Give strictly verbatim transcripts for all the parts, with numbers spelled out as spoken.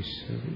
ഈശ്വരി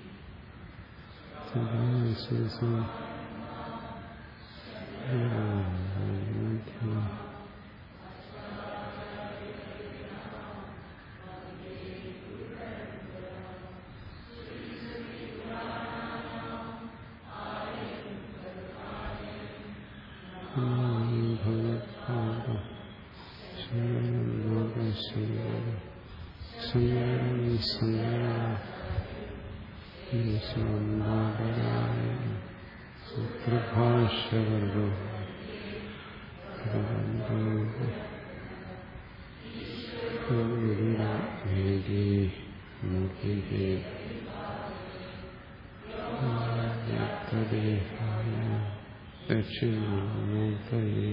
സൂത്രഭാഷ്യവർഗോ ദക്ഷിണാമൂർത്തയേ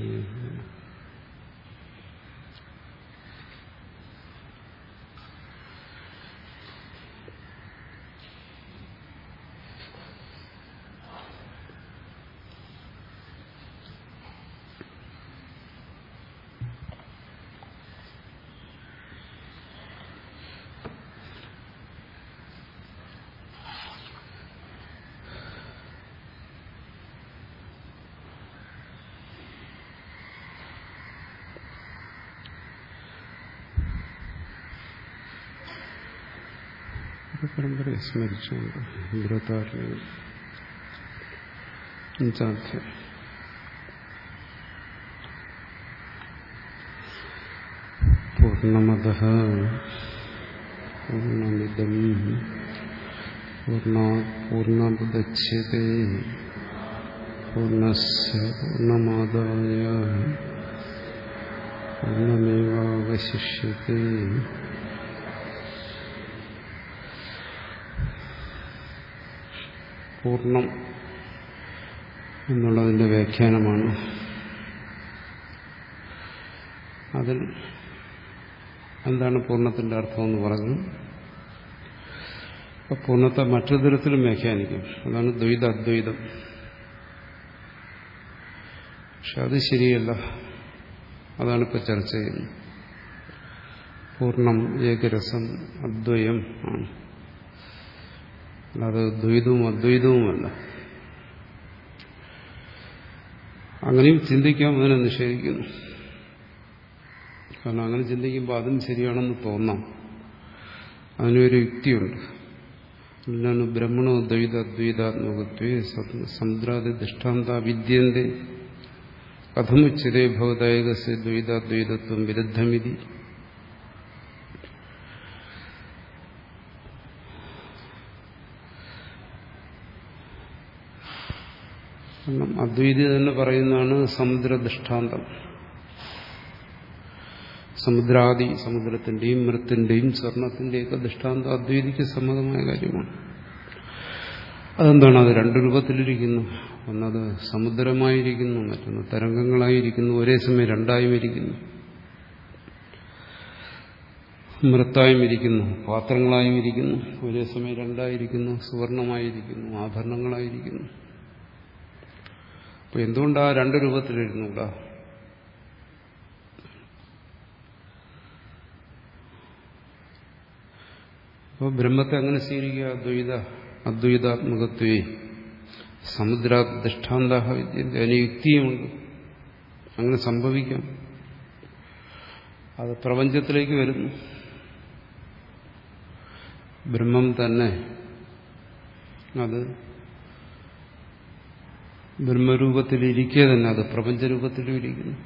പരമ്പരയെ സ്മരിച്ചുകൊണ്ട് ഇരുപത്താറിന് അഞ്ചാധ്യായം പൂർണ്ണമതഃ പൂർണ്ണമിദം പൂർണ്ണാത് പൂർണ്ണമുദച്യതേ പൂർണ്ണസ്യ പൂർണ്ണമാദായ പൂർണ്ണമേവാവശിഷ്യതേ. പൂർണ്ണം എന്നുള്ളതിൻ്റെ വ്യാഖ്യാനമാണ്. അതിൽ എന്താണ് പൂർണ്ണത്തിൻ്റെ അർത്ഥമെന്ന് പറഞ്ഞു. അപ്പോൾ പൂർണ്ണത്തെ മറ്റൊരു തരത്തിലും വ്യാഖ്യാനിക്കും. അതാണ് ദ്വൈത അദ്വൈതം. പക്ഷെ അത് ശരിയല്ല. അതാണ് ഇപ്പോൾ ചർച്ച ചെയ്യുന്നത്. പൂർണ്ണം ഏകരസം അദ്വയം ആണ്, അല്ലാതെ ദ്വൈതവും അദ്വൈതവുമല്ല. അങ്ങനെയും ചിന്തിക്കാം, അതിനെ നിഷേധിക്കുന്നു. കാരണം അങ്ങനെ ചിന്തിക്കുമ്പോൾ അതും ശരിയാണെന്ന് തോന്നാം. അതിനൊരു യുക്തിയുണ്ട്. എന്താണ് ബ്രഹ്മണോ ദ്വൈത അദ്വൈതാത്മകത്വേ സമുദ്രാദി ദൃഷ്ടാന്ത വിദ്യന്റെ കഥമുച്ചതേ ഭവദായകസ്യ ദ്വൈതാദ്വൈതത്വം വിരുദ്ധമിതി. കാരണം അദ്വൈതി തന്നെ പറയുന്നതാണ് സമുദ്ര ദൃഷ്ടാന്തം. സമുദ്രാദി, സമുദ്രത്തിന്റെയും മൃത്തിന്റെയും സ്വർണത്തിന്റെയൊക്കെ ദൃഷ്ടാന്തം അദ്വൈതിക്ക് സമ്മതമായ കാര്യമാണ്. അതെന്താണ്? അത് രണ്ടു രൂപത്തിലിരിക്കുന്നു. ഒന്നത് സമുദ്രമായിരിക്കുന്നു, മറ്റൊന്ന് തരംഗങ്ങളായിരിക്കുന്നു, ഒരേ സമയം രണ്ടായും ഇരിക്കുന്നു. മൃത്തായും ഇരിക്കുന്നു, പാത്രങ്ങളായും ഇരിക്കുന്നു, ഒരേ സമയം രണ്ടായിരിക്കുന്നു, സുവർണമായിരിക്കുന്നു, ആഭരണങ്ങളായിരിക്കുന്നു. അപ്പൊ എന്തുകൊണ്ടാ രണ്ട് രൂപത്തിലിരുന്നുകൂടാ? അപ്പോൾ ബ്രഹ്മത്തെ അങ്ങനെ സ്വീകരിക്കുക. അദ്വൈത അദ്വൈതാത്മകത്വേ സമുദ്രാദൃഷ്ടാന്ത വിദ്യന്റെ അനുയുക്തിയുമുണ്ട്. അങ്ങനെ സംഭവിക്കാം. അത് പ്രപഞ്ചത്തിലേക്ക് വരുന്നു. ബ്രഹ്മം തന്നെ അത് ബ്രഹ്മരൂപത്തിലിരിക്കെ തന്നെ അത് പ്രപഞ്ചരൂപത്തിലും ഇരിക്കുന്നു.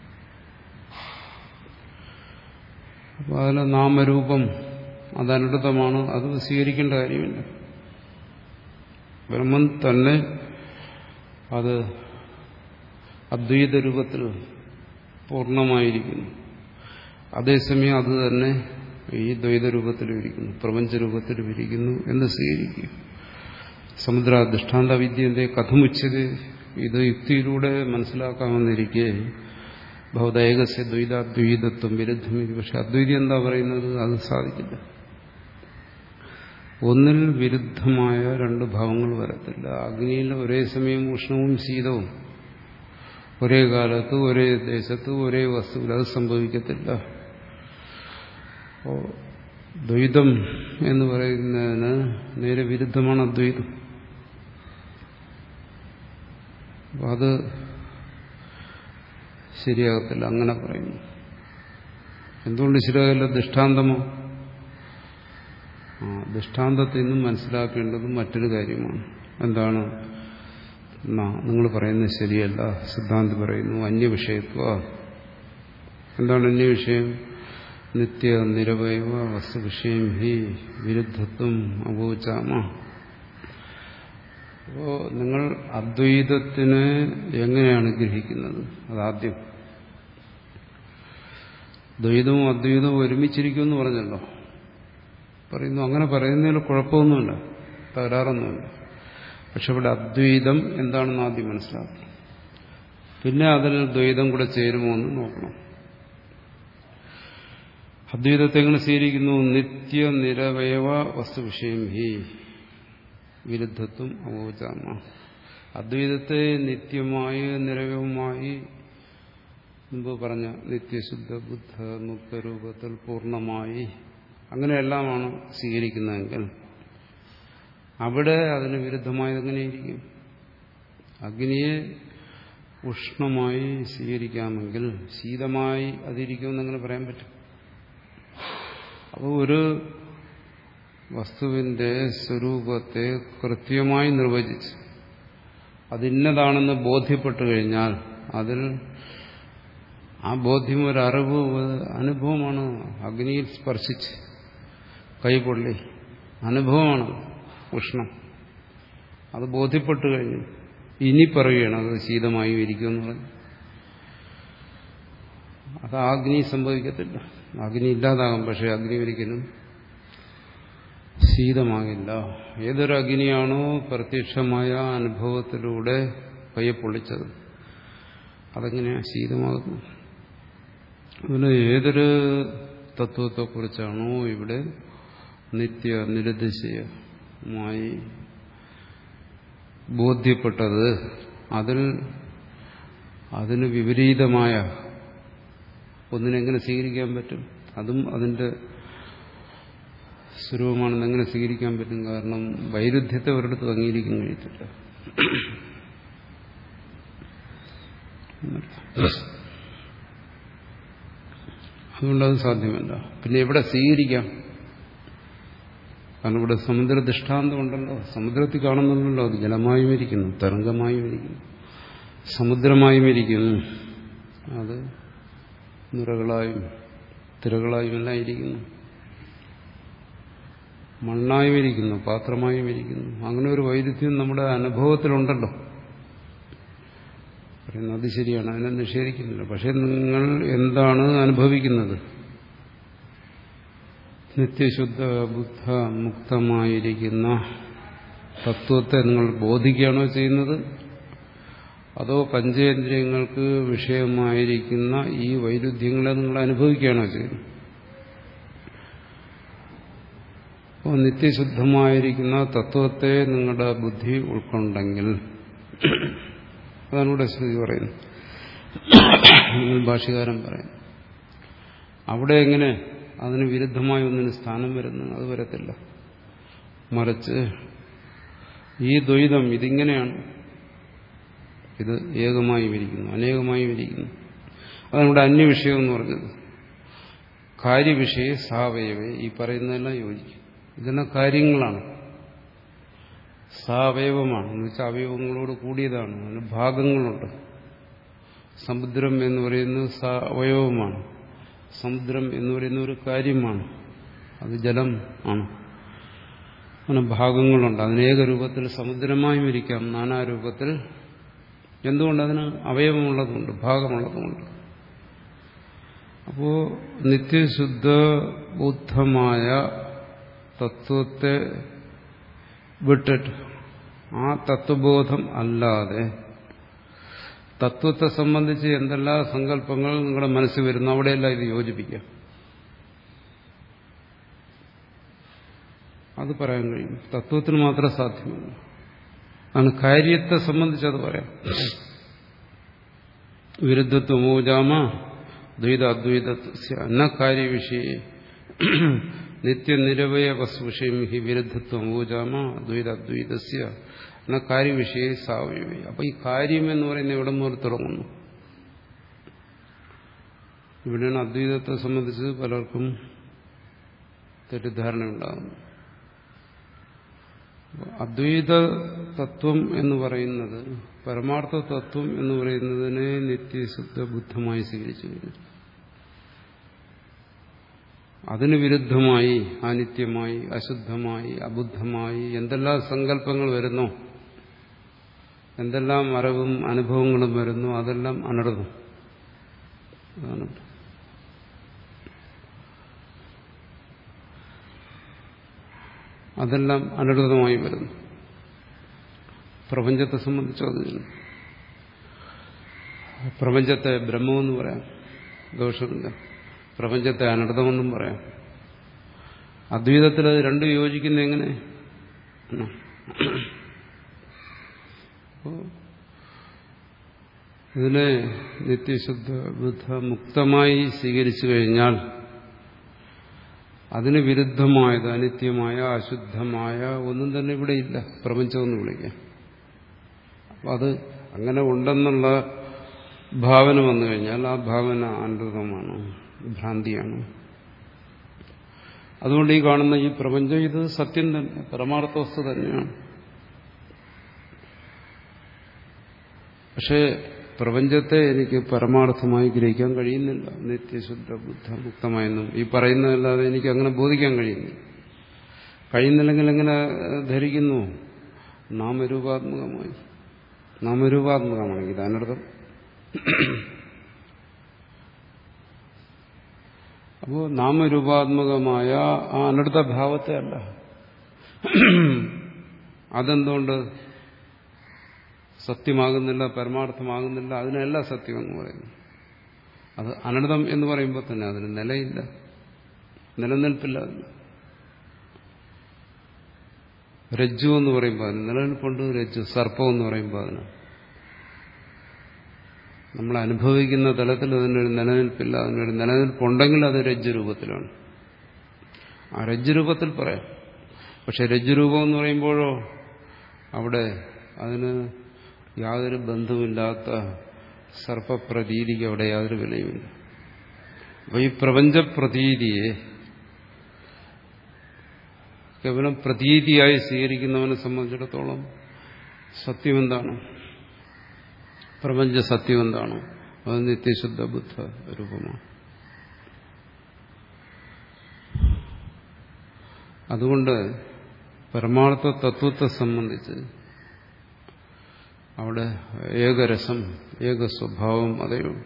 അപ്പോൾ അതിലെ നാമരൂപം അതനുടതമാണ്. അത് സ്വീകരിക്കേണ്ട കാര്യമില്ല. ബ്രഹ്മം തന്നെ അത് അദ്വൈത രൂപത്തിൽ പൂർണ്ണമായിരിക്കുന്നു. അതേസമയം അത് തന്നെ ഈ ദ്വൈതരൂപത്തിലും ഇരിക്കുന്നു, പ്രപഞ്ചരൂപത്തിലും ഇരിക്കുന്നു എന്ന് സ്വീകരിക്കും. സമുദ്ര ദൃഷ്ടാന്ത വിദ്യന്റെ കഥമുച്ചത് ഇത് യുക്തിയിലൂടെ മനസ്സിലാക്കാമെന്നിരിക്കെ ഭൗതൈകസ്യ ദ്വൈതാദ്വൈതത്വം വിരുദ്ധമിതി. പക്ഷെ അദ്വൈതി എന്താ പറയുന്നത്? അത് സാധിക്കില്ല. ഒന്നിൽ വിരുദ്ധമായ രണ്ട് ഭാവങ്ങൾ വരത്തില്ല. അഗ്നിയിൽ ഒരേ സമയം ഉഷ്ണവും ശീതവും, ഒരേ കാലത്ത് ഒരേ ദേശത്ത് ഒരേ വസ്തുവിൽ അത് സംഭവിക്കത്തില്ല. അപ്പോൾ ദ്വൈതം എന്ന് പറയുന്നതിന് നേരെ വിരുദ്ധമാണ് അദ്വൈതം. അത് ശരിയാകത്തില്ല. അങ്ങനെ പറയുന്നു. എന്തുകൊണ്ട് ശരിയാകില്ല? ദൃഷ്ടാന്തമോ? ആ ദൃഷ്ടാന്തത്തിൽ നിന്നും മനസ്സിലാക്കേണ്ടത് മറ്റൊരു കാര്യമാണ്. എന്താണ്? നിങ്ങൾ പറയുന്നത് ശരിയല്ല, സിദ്ധാന്തി പറയുന്നു അന്യവിഷയത്വ. എന്താണ് അന്യവിഷയം? നിത്യ നിരവയവ വസ്തുവിഷയം ഹി വിരുദ്ധത്വം അബോചാമ. അപ്പോ നിങ്ങൾ അദ്വൈതത്തിനെ എങ്ങനെയാണ് ഗ്രഹിക്കുന്നത്? അതാദ്യം. ദ്വൈതവും അദ്വൈതവും ഒരുമിച്ചിരിക്കുമെന്ന് പറഞ്ഞല്ലോ. പറയുന്നു അങ്ങനെ പറയുന്നതിൽ കുഴപ്പമൊന്നുമില്ല, തകരാറൊന്നുമില്ല. പക്ഷെ ഇവിടെ അദ്വൈതം എന്താണെന്ന് ആദ്യം മനസ്സിലാക്കണം. പിന്നെ അതിൽ ദ്വൈതം കൂടെ ചേരുമോ എന്ന് നോക്കണം. അദ്വൈതത്തെ എങ്ങനെ സ്വീകരിക്കുന്നു? നിത്യ നിരവയവ വസ്തുവിഷയം ഹി വിരുദ്ധത്വം അവോചാമ. അദ്വൈതത്തെ നിത്യമായി നിരവയവുമായി മുമ്പ് പറഞ്ഞ നിത്യശുദ്ധ ബുദ്ധ മുക്തരൂപത്തിൽ പൂർണ്ണമായി അങ്ങനെയെല്ലാമാണ് സ്വീകരിക്കുന്നതെങ്കിൽ അവിടെ അതിന് വിരുദ്ധമായത് എങ്ങനെയിരിക്കും? അഗ്നിയെ ഉഷ്ണമായി സ്വീകരിക്കാമെങ്കിൽ ശീതമായി അതിരിക്കുമെന്നെങ്ങനെ പറയാൻ പറ്റും? അപ്പോൾ ഒരു വസ്തുവിന്റെ സ്വരൂപത്തെ കൃത്യമായി നിർവചിച്ച് അതിന്നതാണെന്ന് ബോധ്യപ്പെട്ടു കഴിഞ്ഞാൽ അതിൽ ആ ബോധ്യം ഒരു അറിവ് അനുഭവമാണ്. അഗ്നിയിൽ സ്പർശിച്ച് കൈപൊള്ളി അനുഭവമാണ് ഉഷ്ണം. അത് ബോധ്യപ്പെട്ടു കഴിഞ്ഞു. ഇനി പറയുകയാണ് അത് ശീതമായി ഇരിക്കുമെന്ന് പറഞ്ഞു. അത് അഗ്നി സംഭവിക്കത്തില്ല. അഗ്നി ഇല്ലാതാകും, പക്ഷെ അഗ്നി ഒരിക്കലും ശീതമാകില്ല. ഏതൊരു അഗ്നിയാണോ പ്രത്യക്ഷമായ അനുഭവത്തിലൂടെ കയ്യെ പൊള്ളിച്ചത് അതെങ്ങനെയാ ശീതമാകുന്നു? അതിന് ഏതൊരു തത്വത്തെക്കുറിച്ചാണോ ഇവിടെ നിത്യ നിരതിശയമായി ബോധ്യപ്പെട്ടത് അതിൽ അതിന് വിപരീതമായ ഒന്നിനെങ്ങനെ സ്വീകരിക്കാൻ പറ്റും? അതും അതിന്റെ സ്വരൂപമാണെന്ന് എങ്ങനെ സ്വീകരിക്കാൻ പറ്റും? കാരണം വൈരുദ്ധ്യത്തെ ഒരിടത്ത് അംഗീകരിക്കാൻ കഴിയത്തില്ല. അതുകൊണ്ടത് സാധ്യമല്ല. പിന്നെ എവിടെ സ്വീകരിക്കാം? കാരണം ഇവിടെ സമുദ്ര ദൃഷ്ടാന്തമുണ്ടല്ലോ. സമുദ്രത്തിൽ കാണുന്നുണ്ടല്ലോ, അത് ജലമായും ഇരിക്കുന്നു, തരംഗമായും ഇരിക്കുന്നു, സമുദ്രമായും ഇരിക്കുന്നു, അത് നിറകളായും തിരകളായും എല്ലാം ഇരിക്കുന്നു, മണ്ണായും ഇരിക്കുന്നു, പാത്രമായും ഇരിക്കുന്നു. അങ്ങനെ ഒരു വൈരുദ്ധ്യം നമ്മുടെ അനുഭവത്തിലുണ്ടല്ലോ. പറയുന്നത് അത് ശരിയാണ്, അതിനെ നിഷേധിക്കുന്നില്ല. പക്ഷെ നിങ്ങൾ എന്താണ് അനുഭവിക്കുന്നത്? നിത്യശുദ്ധ ബുദ്ധ മുക്തമായിരിക്കുന്ന തത്വത്തെ നിങ്ങൾ ബോധിക്കുകയാണോ ചെയ്യുന്നത്? അതോ പഞ്ചേന്ദ്രിയങ്ങൾക്ക് വിഷയമായിരിക്കുന്ന ഈ വൈരുദ്ധ്യങ്ങളെ നിങ്ങൾ അനുഭവിക്കുകയാണോ ചെയ്യുന്നത്? അപ്പോൾ നിത്യശുദ്ധമായിരിക്കുന്ന തത്വത്തെ നിങ്ങളുടെ ബുദ്ധി ഉൾക്കൊണ്ടെങ്കിൽ, അതാണ് ഇവിടെ ശ്രുതി പറയുന്നത്, നിങ്ങൾ ഭാഷ്യകാരൻ പറയുന്നു. അവിടെ എങ്ങനെ അതിന് വിരുദ്ധമായ ഒന്നിന് സ്ഥാനം വരുന്നു? അത് വരത്തില്ല. മറിച്ച് ഈ ദ്വൈതം ഇതിങ്ങനെയാണ്, ഇത് ഏകമായി വിരിക്കുന്നു, അനേകമായി വിരിക്കുന്നു. അതാണ് ഇവിടെ അന്യവിഷയം എന്ന് പറഞ്ഞത്. കാര്യവിഷയ സാവയവേ, ഈ പറയുന്നതെല്ലാം യോജിക്കും. ഇതെല്ലാം കാര്യങ്ങളാണ്, സാവയവമാണ്. എന്ന് വെച്ചാൽ അവയവങ്ങളോട് കൂടിയതാണ്, അതിന് ഭാഗങ്ങളുണ്ട്. സമുദ്രം എന്ന് പറയുന്നത് അവയവമാണ്, സമുദ്രം എന്ന് പറയുന്ന ഒരു കാര്യമാണ്, അത് ജലം ആണ്. അങ്ങനെ ഭാഗങ്ങളുണ്ട്. അതിനേക രൂപത്തിൽ സമുദ്രമായും ഇരിക്കാം, നാനാരൂപത്തിൽ. എന്തുകൊണ്ട്? അതിന് അവയവമുള്ളതുകൊണ്ട്, ഭാഗമുള്ളതുകൊണ്ട്. അപ്പോ നിത്യശുദ്ധ ബുദ്ധമായ തത്വത്തെ വിട്ടിട്ട് ആ തത്വബോധം അല്ലാതെ തത്വത്തെ സംബന്ധിച്ച് എന്തെല്ലാം സങ്കല്പങ്ങൾ നിങ്ങളുടെ മനസ്സിൽ വരുന്നു അവിടെയെല്ലാം ഇത് യോജിപ്പിക്കാം. അത് പറയാൻ കഴിയും. തത്വത്തിന് മാത്രം സാധ്യമല്ല. ആണ് കാര്യത്തെ സംബന്ധിച്ച് അത് പറയാം. വിരുദ്ധത്വമോജാമ ദ്വൈത അദ്വൈത ന കാര്യവിഷയ നിത്യനിരവയ വസ്തുവിഷയം ഹി വിരുദ്ധത്വം ഊജാമ ദ്വൈത അദ്വൈതസ്യ എന്ന കാര്യവിഷയ സാവയവി. അപ്പൊ ഈ കാര്യം എന്ന് പറയുന്നത് എവിടെ മുതൽ തുടങ്ങുന്നു? ഇവിടെയാണ് അദ്വൈതത്തെ സംബന്ധിച്ച് പലർക്കും തെറ്റിദ്ധാരണ ഉണ്ടാകുന്നു. അദ്വൈത തത്വം എന്ന് പറയുന്നത്, പരമാർത്ഥ തത്വം എന്ന് പറയുന്നതിനെ നിത്യശുദ്ധ ബുദ്ധമായി സ്വീകരിച്ചു കഴിഞ്ഞു. അതിന് വിരുദ്ധമായി അനിത്യമായി, അശുദ്ധമായി, അബുദ്ധമായി എന്തെല്ലാം സങ്കല്പങ്ങൾ വരുന്നോ, എന്തെല്ലാം അറിവും അനുഭവങ്ങളും വരുന്നു, അതെല്ലാം അനർത്ഥം. അതാണ് അതെല്ലാം അനർത്ഥമായി വരുന്നു. പ്രപഞ്ചത്തെ സംബന്ധിച്ചോ അതിന് പ്രപഞ്ചത്തെ ബ്രഹ്മമെന്ന് പറയാം, ദോഷമില്ല. പ്രപഞ്ചത്തെ അനർത്ഥമെന്നും പറയാം. അദ്വൈതത്തിൽ അത് രണ്ടും യോജിക്കുന്ന എങ്ങനെ? ഇതിനെ നിത്യശുദ്ധ ബുദ്ധ മുക്തമായി സ്വീകരിച്ചു കഴിഞ്ഞാൽ അതിന് വിരുദ്ധമായത് അനിത്യമായ അശുദ്ധമായ ഒന്നും തന്നെ ഇവിടെ ഇല്ല, പ്രപഞ്ചമെന്ന് വിളിക്കാം. അപ്പം അത് അങ്ങനെ ഉണ്ടെന്നുള്ള ഭാവന വന്നു കഴിഞ്ഞാൽ ആ ഭാവന അനർത്ഥമാണ്, ഭ്രാന്തിയാണ്. അതുകൊണ്ട് ഈ കാണുന്ന ഈ പ്രപഞ്ചം ഇത് സത്യം തന്നെ, പരമാർത്ഥ വസ്തു തന്നെയാണ്. പക്ഷേ പ്രപഞ്ചത്തെ എനിക്ക് പരമാർത്ഥമായി ഗ്രഹിക്കാൻ കഴിയുന്നില്ല. നിത്യശുദ്ധ ബുദ്ധ മുക്തമായെന്നും ഈ പറയുന്നതല്ലാതെ എനിക്ക് അങ്ങനെ ബോധിക്കാൻ കഴിയുന്നില്ല. കഴിയുന്നില്ലെങ്കിൽ എങ്ങനെ ധരിക്കുന്നു? നാമരൂപാത്മകമായി. നാമരൂപാത്മകമാണെങ്കിൽ ഇത് അനർത്ഥം. അപ്പോൾ നാമരൂപാത്മകമായ ആ അനർത്ഥ ഭാവത്തെ അല്ല. അതെന്തുകൊണ്ട് സത്യമാകുന്നില്ല, പരമാർത്ഥമാകുന്നില്ല? അതിനല്ല സത്യം എന്ന് പറയുന്നു. അത് അനർത്ഥം എന്ന് പറയുമ്പോൾ തന്നെ അതിന് നിലയില്ല, നിലനിൽപ്പില്ല. അതിന് രജ്ജു എന്ന് പറയുമ്പോൾ അതിന് നിലനിൽപ്പുണ്ട്. രജ്ജു സർപ്പം എന്ന് പറയുമ്പോൾ അതിന് നമ്മൾ അനുഭവിക്കുന്ന തലത്തിൽ അതിനൊരു നിലനിൽപ്പില്ല. അതിനൊരു നിലനിൽപ്പുണ്ടെങ്കിൽ അത് രജ്ജുരൂപത്തിലാണ്. ആ രജ്ജുരൂപത്തിൽ പറയാം. പക്ഷെ രജ്ജുരൂപം എന്ന് പറയുമ്പോഴോ അവിടെ അതിന് യാതൊരു ബന്ധവുമില്ലാത്ത സർപ്പപ്രതീതിക്ക് അവിടെ യാതൊരു വിലയുമില്ല. അപ്പോൾ ഈ പ്രപഞ്ചപ്രതീതിയെ കേവലം പ്രതീതിയായി സ്വീകരിക്കുന്നവനെ സംബന്ധിച്ചിടത്തോളം സത്യം എന്താണ്? പ്രപഞ്ച സത്യം എന്താണ്? അത് നിത്യശുദ്ധ ബുദ്ധ രൂപമാണ്. അതുകൊണ്ട് പരമാർത്ഥ തത്വത്തെ സംബന്ധിച്ച് അവിടെ ഏകരസം, ഏക സ്വഭാവം അതേയുള്ളൂ.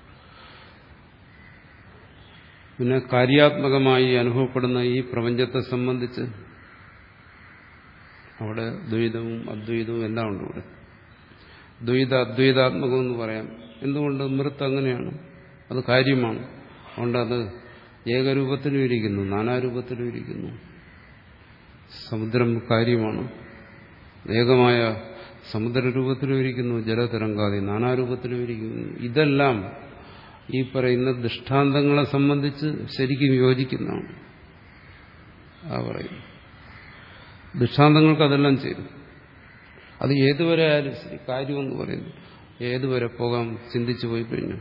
പിന്നെ കാര്യാത്മകമായി അനുഭവപ്പെടുന്ന ഈ പ്രപഞ്ചത്തെ സംബന്ധിച്ച് അവിടെ ദ്വൈതവും അദ്വൈതവും എല്ലാം ഉണ്ട്. ഇവിടെ ദ്വൈത അദ്വൈതാത്മകം എന്ന് പറയാം. എന്തുകൊണ്ട്? മൃത്ത് അങ്ങനെയാണ്, അത് കാര്യമാണ്. അതുകൊണ്ട് അത് ഏകരൂപത്തിലും ഇരിക്കുന്നു, നാനാരൂപത്തിലും ഇരിക്കുന്നു. സമുദ്രം കാര്യമാണ്, ഏകമായ സമുദ്രരൂപത്തിലും ഇരിക്കുന്നു, ജലതരംഗാദി നാനാരൂപത്തിലും ഇരിക്കുന്നു. ഇതെല്ലാം ഈ പറയുന്ന ദൃഷ്ടാന്തങ്ങളെ സംബന്ധിച്ച് ശരിക്കും യോജിക്കുന്നതാണ്. ആ പറയും ദൃഷ്ടാന്തങ്ങൾക്ക് അതെല്ലാം ചെയ്തു. അത് ഏതുവരെ ആയാലും ശരി, കാര്യമെന്ന് പറയുന്നു ഏതുവരെ പോകാം ചിന്തിച്ചു പോയി കഴിഞ്ഞു.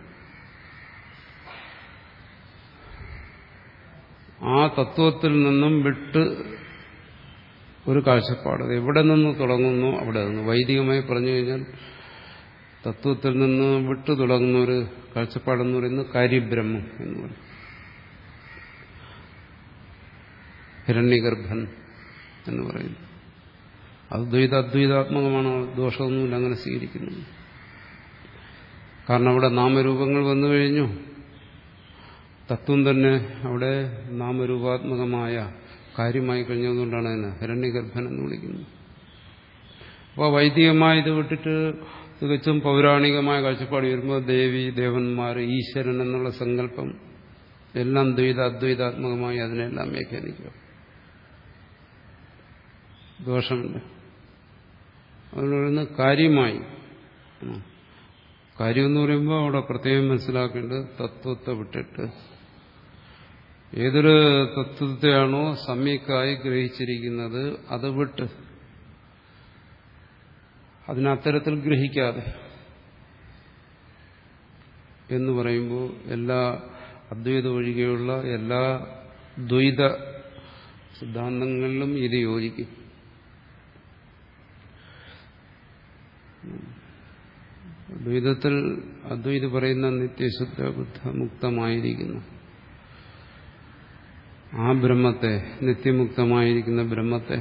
ആ തത്വത്തിൽ നിന്നും വിട്ട് ഒരു കാഴ്ചപ്പാട് എവിടെ നിന്ന് തുടങ്ങുന്നു അവിടെ നിന്ന്, വൈദികമായി പറഞ്ഞു കഴിഞ്ഞാൽ തത്വത്തിൽ നിന്ന് വിട്ടു തുടങ്ങുന്ന ഒരു കാഴ്ചപ്പാടെന്ന് പറയുന്നത് കാര്യബ്രഹ്മം എന്ന് പറയും. ഹിരണ്യഗർഭൻ എന്ന് പറയുന്നു. അത് ദ്വൈത അദ്വൈതാത്മകമാണ്, ദോഷമൊന്നുമില്ല അങ്ങനെ സ്വീകരിക്കുന്നത്. കാരണം അവിടെ നാമരൂപങ്ങൾ വന്നു കഴിഞ്ഞു. തത്വം തന്നെ അവിടെ നാമരൂപാത്മകമായ കാര്യമായി കഴിഞ്ഞതുകൊണ്ടാണ് അതിനെ ഹിരണ്യഗർഭൻ എന്ന് വിളിക്കുന്നത്. അപ്പോൾ വൈദികമായി ഇത് വിട്ടിട്ട് തികച്ചും പൗരാണികമായ കാഴ്ചപ്പാട് വരുമ്പോൾ ദേവി, ദേവന്മാർ, ഈശ്വരൻ എന്നുള്ള സങ്കല്പം എല്ലാം ദ്വൈത അദ്വൈതാത്മകമായി അതിനെല്ലാം വ്യാഖ്യാനിക്കുക. ദോഷമില്ല. അതുകൊണ്ട് കാര്യമായി, കാര്യമെന്ന് പറയുമ്പോൾ അവിടെ പ്രത്യേകം മനസ്സിലാക്കേണ്ടത് തത്വത്തെ വിട്ടിട്ട് ഏതൊരു തത്വത്തെയാണോ സമ്യക്കായി ഗ്രഹിച്ചിരിക്കുന്നത് അത് വിട്ട് അതിനത്തരത്തിൽ ഗ്രഹിക്കാതെ എന്ന് പറയുമ്പോൾ എല്ലാ അദ്വൈത ഒഴികെയുള്ള എല്ലാ ദ്വൈത സിദ്ധാന്തങ്ങളിലും ഇത് യോജിക്കും. ദ്വൈതത്തിൽ അദ്വൈത പറയുന്ന നിത്യശുദ്ധ ബുദ്ധ മുക്തമായിരിക്കുന്നു ആ ബ്രഹ്മത്തെ, നിത്യമുക്തമായിരിക്കുന്ന ബ്രഹ്മത്തെ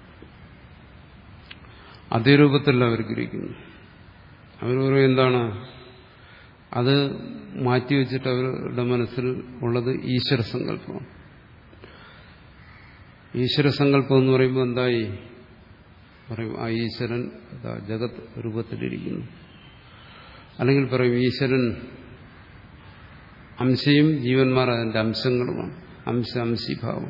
അതേ രൂപത്തിൽ അവർ ഗ്രഹിക്കുന്നു. അവർ പറയും എന്താണ് അത് മാറ്റിവെച്ചിട്ട് അവരുടെ മനസ്സിൽ ഉള്ളത് ഈശ്വരസങ്കല്പമാണ്. ഈശ്വരസങ്കല്പം എന്ന് പറയുമ്പോൾ എന്തായി പറയും ആ ഈശ്വരൻ ജഗത് രൂപത്തിലിരിക്കുന്നു. അല്ലെങ്കിൽ പറയും ഈശ്വരൻ അംശയും ജീവന്മാർ അതിന്റെ അംശങ്ങളുമാണ്. അംശ അംശീഭാവം.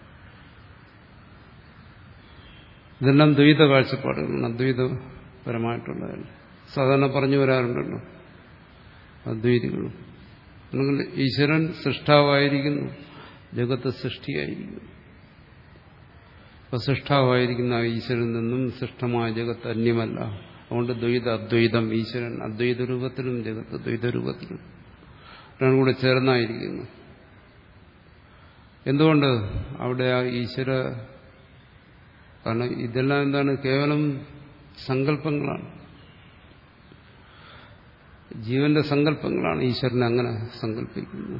ഇതെല്ലാം ദ്വൈത കാഴ്ചപ്പാടുകളാണ്, അദ്വൈതപരമായിട്ടുള്ളതല്ല. സാധാരണ പറഞ്ഞു വരാറുണ്ടല്ലോ അദ്വൈതികളും. അല്ലെങ്കിൽ ഈശ്വരൻ സൃഷ്ടാവായിരിക്കുന്നു, ജഗത്ത് സൃഷ്ടിയായിരിക്കുന്നു. അപ്പൊ സൃഷ്ടാവായിരിക്കുന്ന ഈശ്വരൻ നിന്നും സൃഷ്ടമായ ജഗത്ത് അന്യമല്ല. അതുകൊണ്ട് ദ്വൈത അദ്വൈതം, ഈശ്വരൻ അദ്വൈത രൂപത്തിലും ജഗത്ത് ദ്വൈത രൂപത്തിലും രണ്ടും കൂടെ ചേർന്നായിരിക്കുന്നു. എന്തുകൊണ്ട് അവിടെ ആ ഈശ്വര, കാരണം ഇതെല്ലാം എന്താണ്, കേവലം സങ്കല്പങ്ങളാണ്, ജീവന്റെ സങ്കല്പങ്ങളാണ്. ഈശ്വരനെ അങ്ങനെ സങ്കല്പിക്കുന്നു.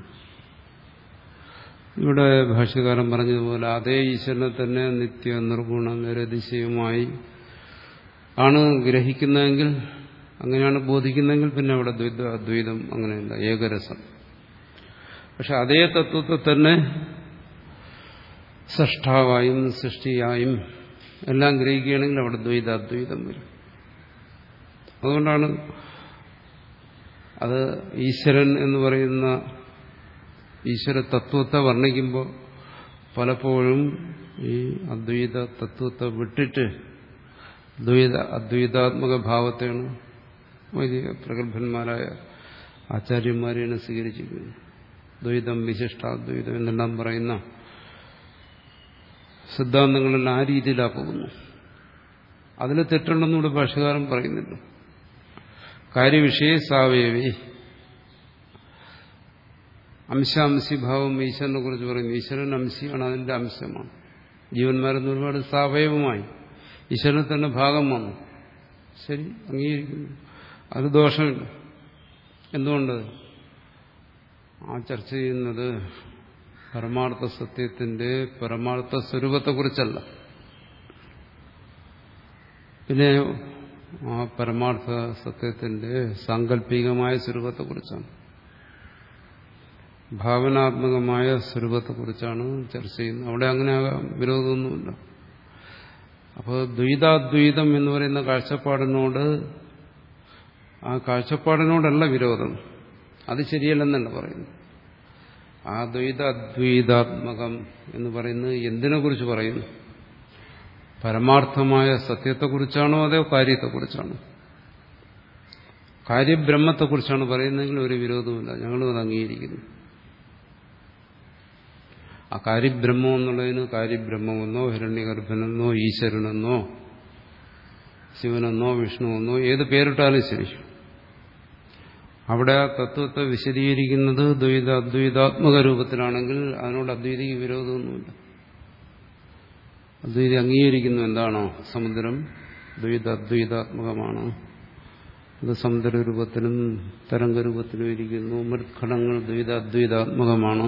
ഇവിടെ ഭാഷ്യകാരൻ പറഞ്ഞതുപോലെ അതേ ഈശ്വരനെ തന്നെ നിത്യ നിർഗുണ നിരതിശയമായി ആണ് ഗ്രഹിക്കുന്നതെങ്കിൽ, അങ്ങനെയാണ് ബോധിക്കുന്നതെങ്കിൽ പിന്നെ അവിടെ ദ്വൈത അദ്വൈതം അങ്ങനെയല്ല, ഏകരസം. പക്ഷെ അതേ തത്വത്തെ തന്നെ സൃഷ്ടാവായും സൃഷ്ടിയായും എല്ലാം ഗ്രഹിക്കുകയാണെങ്കിൽ അവിടെ ദ്വൈത അദ്വൈതം വരും. അതുകൊണ്ടാണ് അത് ഈശ്വരൻ എന്ന് പറയുന്ന ഈശ്വര തത്വത്തെ വർണ്ണിക്കുമ്പോൾ പലപ്പോഴും ഈ അദ്വൈത തത്വത്തെ വിട്ടിട്ട് ദ്വൈത അദ്വൈതാത്മക ഭാവത്തെയാണ് വലിയ പ്രഗത്ഭന്മാരായ ആചാര്യന്മാരെയാണ് സ്വീകരിച്ചിരിക്കുന്നത്. ദ്വൈതം വിശിഷ്ടാദ്വൈതം എന്നെല്ലാം പറയുന്ന സിദ്ധാന്തങ്ങളെല്ലാം ആ രീതിയിലാ പോകുന്നു. അതിൽ തെറ്റുണ്ടെന്നൂടെ ഭാഷ്യകാരൻ പറയുന്നില്ല. കാര്യവിഷയ സാവയവി അംശാംശിഭാവം ഈശ്വരനെ കുറിച്ച് പറയുന്നു. ഈശ്വരൻ അംശിയാണ്, അതിന്റെ അംശമാണ്. ജീവന്മാരെന്ന് ഒരുപാട് സാവയവമായി ഈശ്വരനെ തന്നെ ഭാഗം വന്നു. ശരി, അംഗീകരിക്കുന്നു. അത് ദോഷമില്ല. എന്തുകൊണ്ട് ആ ചർച്ച ചെയ്യുന്നത് പരമാർത്ഥ സത്യത്തിന്റെ പരമാർത്ഥ സ്വരൂപത്തെക്കുറിച്ചല്ല, പിന്നെ ആ പരമാർത്ഥ സത്യത്തിന്റെ സാങ്കല്പികമായ സ്വരൂപത്തെക്കുറിച്ചാണ്, ഭാവനാത്മകമായ സ്വരൂപത്തെക്കുറിച്ചാണ് ചർച്ച ചെയ്യുന്നത്. അവിടെ അങ്ങനെ ആകാം, വിരോധമൊന്നുമില്ല. അപ്പോൾ ദ്വൈതാദ്വൈതം എന്ന് പറയുന്ന കാഴ്ചപ്പാടിനോട്, ആ കാഴ്ചപ്പാടിനോടല്ല വിരോധം, അത് ശരിയല്ലെന്നല്ല പറയുന്നു. ആ ദ്വൈത അദ്വൈതാത്മകം എന്ന് പറയുന്നത് എന്തിനെ കുറിച്ച് പറയുന്നു? പരമാർത്ഥമായ സത്യത്തെക്കുറിച്ചാണോ അതോ കാര്യത്തെക്കുറിച്ചാണോ? കാര്യബ്രഹ്മത്തെക്കുറിച്ചാണ് പറയുന്നതെങ്കിൽ ഒരു വിരോധവുമില്ല, ഞങ്ങളും അത് അംഗീകരിക്കുന്നു. ആ കാര്യബ്രഹ്മം എന്നുള്ളതിന് കാര്യബ്രഹ്മമെന്നോ ഹിരണ്യഗർഭനെന്നോ ഈശ്വരനെന്നോ ശിവനെന്നോ വിഷ്ണുവെന്നോ ഏത് പേരിട്ടാലും ശരി, അവിടെ ആ തത്വത്തെ വിശദീകരിക്കുന്നത് ദ്വൈത അദ്വൈതാത്മക രൂപത്തിലാണെങ്കിൽ അതിനോട് അദ്വൈതിക്ക് വിരോധമൊന്നുമില്ല. അദ്വൈതി അംഗീകരിക്കുന്നു എന്താണോ സമുദ്രം ദ്വൈത അദ്വൈതാത്മകമാണ്, അത് സമുദ്ര രൂപത്തിലും തരംഗരൂപത്തിലും ഇരിക്കുന്നു, മൃത്ഘടങ്ങൾ ദ്വൈത അദ്വൈതാത്മകമാണ്.